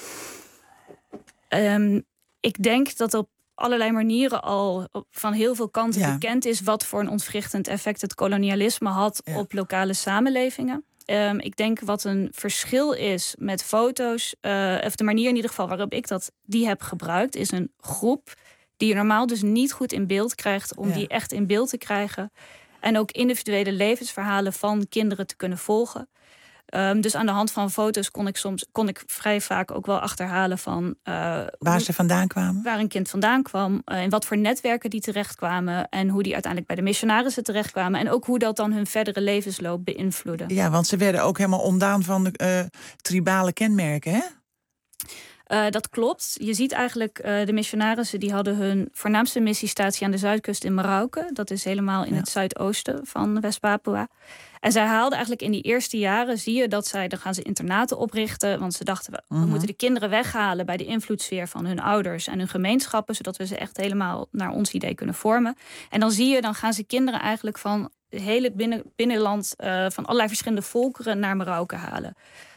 Ik denk dat op allerlei manieren al van heel veel kanten bekend is wat voor een ontwrichtend effect het kolonialisme had op lokale samenlevingen. Ik denk wat een verschil is met foto's, of de manier in ieder geval waarop ik die heb gebruikt, is een groep die je normaal dus niet goed in beeld krijgt, om die echt in beeld te krijgen. En ook individuele levensverhalen van kinderen te kunnen volgen. Dus aan de hand van foto's kon ik vrij vaak ook wel achterhalen van waar ze vandaan kwamen, waar een kind vandaan kwam, in wat voor netwerken die terechtkwamen en hoe die uiteindelijk bij de missionarissen terechtkwamen en ook hoe dat dan hun verdere levensloop beïnvloedde. Ja, want ze werden ook helemaal ontdaan van de tribale kenmerken, hè? Dat klopt. Je ziet eigenlijk de missionarissen die hadden hun voornaamste missiestatie aan de zuidkust in Merauke. Dat is helemaal in het zuidoosten van West-Papua. En zij haalden eigenlijk in die eerste jaren, zie je dat dan gaan ze internaten oprichten. Want ze dachten, we moeten de kinderen weghalen bij de invloedssfeer van hun ouders en hun gemeenschappen, zodat we ze echt helemaal naar ons idee kunnen vormen. En dan gaan ze kinderen eigenlijk van het hele binnenland van allerlei verschillende volkeren naar Merauke halen.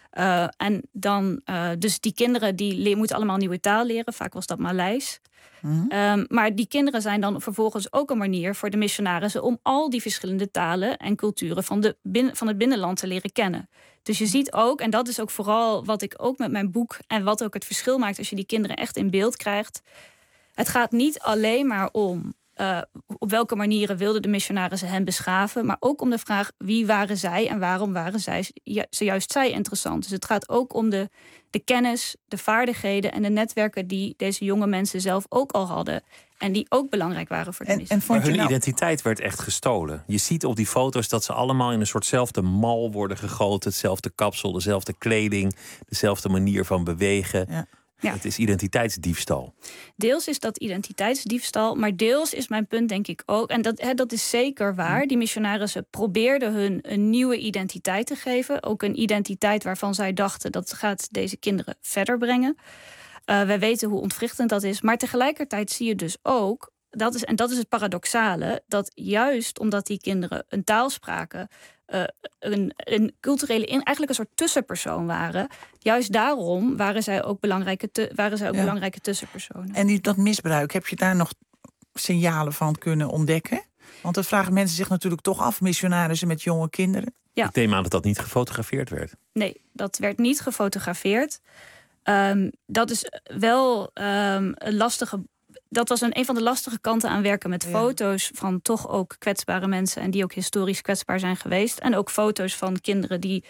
En dan, dus die kinderen die moeten allemaal nieuwe taal leren. Vaak was dat Maleis. Maar die kinderen zijn dan vervolgens ook een manier voor de missionarissen om al die verschillende talen en culturen van het binnenland te leren kennen. Dus je ziet ook, en dat is ook vooral wat ik ook met mijn boek en wat ook het verschil maakt als je die kinderen echt in beeld krijgt. Het gaat niet alleen maar om op welke manieren wilden de missionarissen hen beschaven, maar ook om de vraag wie waren zij en waarom waren juist zij interessant. Dus het gaat ook om de kennis, de vaardigheden en de netwerken die deze jonge mensen zelf ook al hadden en die ook belangrijk waren voor de missie. Maar hun identiteit werd echt gestolen. Je ziet op die foto's dat ze allemaal in een soortzelfde mal worden gegoten, hetzelfde kapsel, dezelfde kleding, dezelfde manier van bewegen. Ja. Het is identiteitsdiefstal. Deels is dat identiteitsdiefstal, maar deels is mijn punt denk ik ook, en dat is zeker waar, die missionarissen probeerden hun een nieuwe identiteit te geven. Ook een identiteit waarvan zij dachten dat gaat deze kinderen verder brengen. Wij weten hoe ontwrichtend dat is, maar tegelijkertijd zie je dus ook, dat is het paradoxale, dat juist omdat die kinderen een taal spraken, een culturele, eigenlijk een soort tussenpersoon waren. Juist daarom waren zij ook belangrijke tussenpersonen. En dat misbruik, heb je daar nog signalen van kunnen ontdekken? Want dat vragen mensen zich natuurlijk toch af, missionarissen met jonge kinderen. Ja. Ik neem aan dat dat niet gefotografeerd werd. Nee, dat werd niet gefotografeerd. Dat is wel een lastige. Dat was een van de lastige kanten aan werken met foto's van toch ook kwetsbare mensen en die ook historisch kwetsbaar zijn geweest. En ook foto's van kinderen die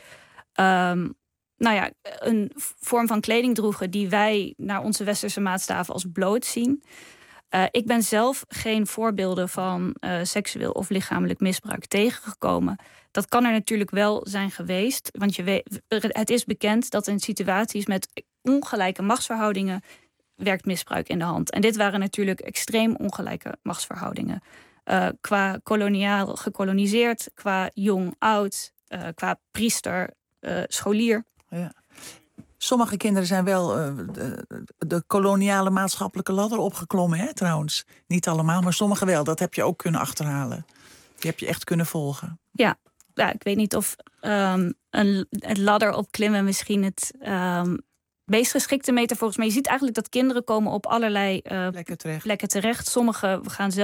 een vorm van kleding droegen die wij naar onze westerse maatstaven als bloot zien. Ik ben zelf geen voorbeelden van seksueel of lichamelijk misbruik tegengekomen. Dat kan er natuurlijk wel zijn geweest, want het is bekend dat in situaties met ongelijke machtsverhoudingen werkt misbruik in de hand. En dit waren natuurlijk extreem ongelijke machtsverhoudingen. Qua koloniaal gekoloniseerd, qua jong-oud, qua priester, scholier. Ja. Sommige kinderen zijn wel de koloniale maatschappelijke ladder opgeklommen, hè, trouwens. Niet allemaal, maar sommigen wel. Dat heb je ook kunnen achterhalen. Die heb je echt kunnen volgen. Ja, ik weet niet of een ladder opklimmen misschien het meest geschikte metafoor is. Maar je ziet eigenlijk dat kinderen komen op allerlei plekken terecht. Sommigen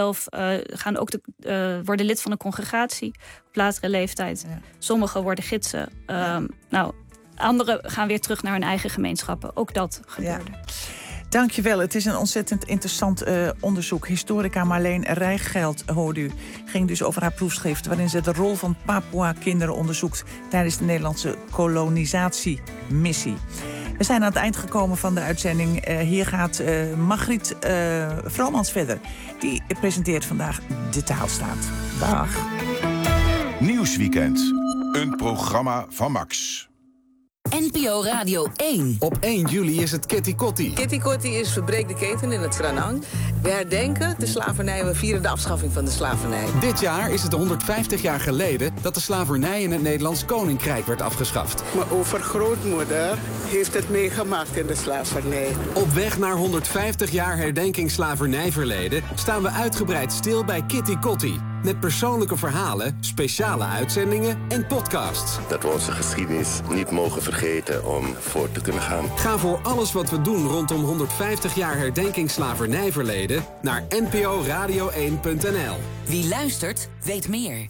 worden lid van een congregatie op latere leeftijd. Ja. Sommigen worden gidsen. Anderen gaan weer terug naar hun eigen gemeenschappen. Ook dat gebeurde. Ja. Dankjewel. Het is een ontzettend interessant onderzoek. Historica Marleen Rijgeld, hoorde u, ging dus over haar proefschrift waarin ze de rol van Papua-kinderen onderzoekt tijdens de Nederlandse kolonisatiemissie. We zijn aan het eind gekomen van de uitzending. Hier gaat Margriet Vromans verder. Die presenteert vandaag De Taalstaat. Dag. Nieuwsweekend. Een programma van Max. NPO Radio 1. Op 1 juli is het Kitty Kotti. Kitty Kotti is Verbreek de Keten in het Granang. We herdenken de slavernij, we vieren de afschaffing van de slavernij. Dit jaar is het 150 jaar geleden dat de slavernij in het Nederlands Koninkrijk werd afgeschaft. Mijn overgrootmoeder heeft het meegemaakt in de slavernij. Op weg naar 150 jaar herdenking slavernijverleden staan we uitgebreid stil bij Kitty Kotti. Met persoonlijke verhalen, speciale uitzendingen en podcasts. Dat we onze geschiedenis niet mogen vergeten om voort te kunnen gaan. Ga voor alles wat we doen rondom 150 jaar herdenking slavernijverleden naar nporadio1.nl. Wie luistert, weet meer.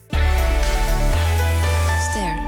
Ster.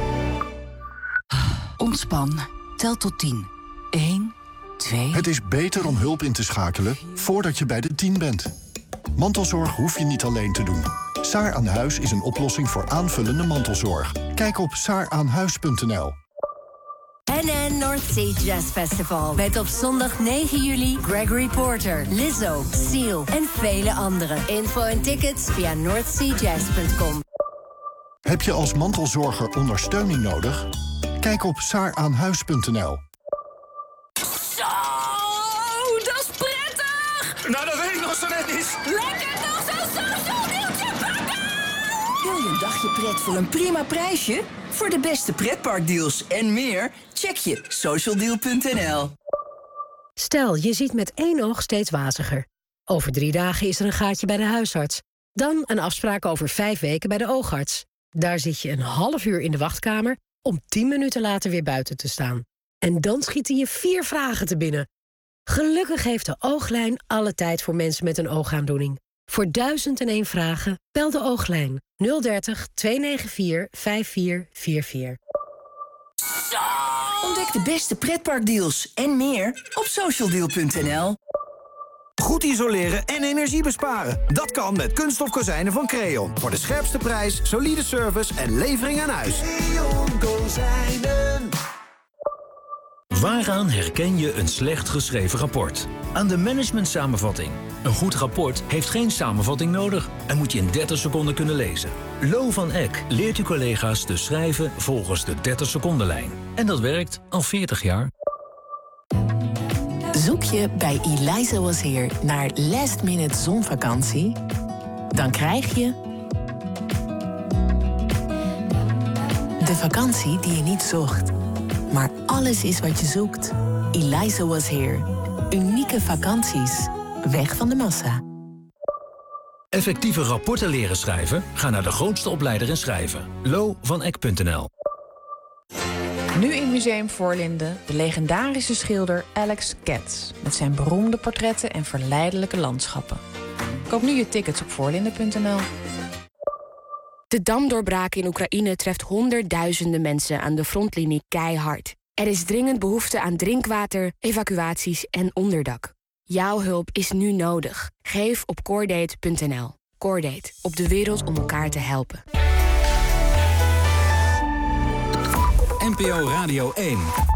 Ontspan. Tel tot 10. 1, 2... Het is beter om hulp in te schakelen voordat je bij de 10 bent. Mantelzorg hoef je niet alleen te doen. Saar aan Huis is een oplossing voor aanvullende mantelzorg. Kijk op saaraanhuis.nl. NN North Sea Jazz Festival. Met op zondag 9 juli Gregory Porter, Lizzo, Seal en vele anderen. Info en tickets via northseajazz.com. Heb je als mantelzorger ondersteuning nodig? Kijk op saaraanhuis.nl. Zo, dat is prettig! Nou, dat weet ik nog zo net niet. Lekker toch zo'n social deeltje pakken! Wil je een dagje pret voor een prima prijsje? Voor de beste pretparkdeals en meer, check je socialdeal.nl. Stel, je ziet met 1 oog steeds waziger. Over 3 dagen is er een gaatje bij de huisarts. Dan een afspraak over 5 weken bij de oogarts. Daar zit je een half uur in de wachtkamer om 10 minuten later weer buiten te staan. En dan schieten je 4 vragen te binnen. Gelukkig heeft de Ooglijn alle tijd voor mensen met een oogaandoening. Voor 1001 vragen bel de Ooglijn 030 294 5444. Ontdek de beste pretparkdeals en meer op socialdeal.nl. Goed isoleren en energie besparen. Dat kan met kunststof kozijnen van Creon. Voor de scherpste prijs, solide service en levering aan huis. Creon Kozijnen. Waaraan herken je een slecht geschreven rapport? Aan de managementsamenvatting. Een goed rapport heeft geen samenvatting nodig en moet je in 30 seconden kunnen lezen. Lo van Eck leert uw collega's te schrijven volgens de 30-secondenlijn. En dat werkt al 40 jaar. Zoek je bij Eliza Was Here naar last-minute zonvakantie? Dan krijg je de vakantie die je niet zocht. Maar alles is wat je zoekt. Eliza Was Here. Unieke vakanties. Weg van de massa. Effectieve rapporten leren schrijven? Ga naar de grootste opleider in schrijven. lovaneck.nl. Nu in Museum Voorlinden de legendarische schilder Alex Katz. Met zijn beroemde portretten en verleidelijke landschappen. Koop nu je tickets op voorlinden.nl. De damdoorbraak in Oekraïne treft honderdduizenden mensen aan de frontlinie keihard. Er is dringend behoefte aan drinkwater, evacuaties en onderdak. Jouw hulp is nu nodig. Geef op Cordate.nl. Cordate, op de wereld om elkaar te helpen. NPO Radio 1.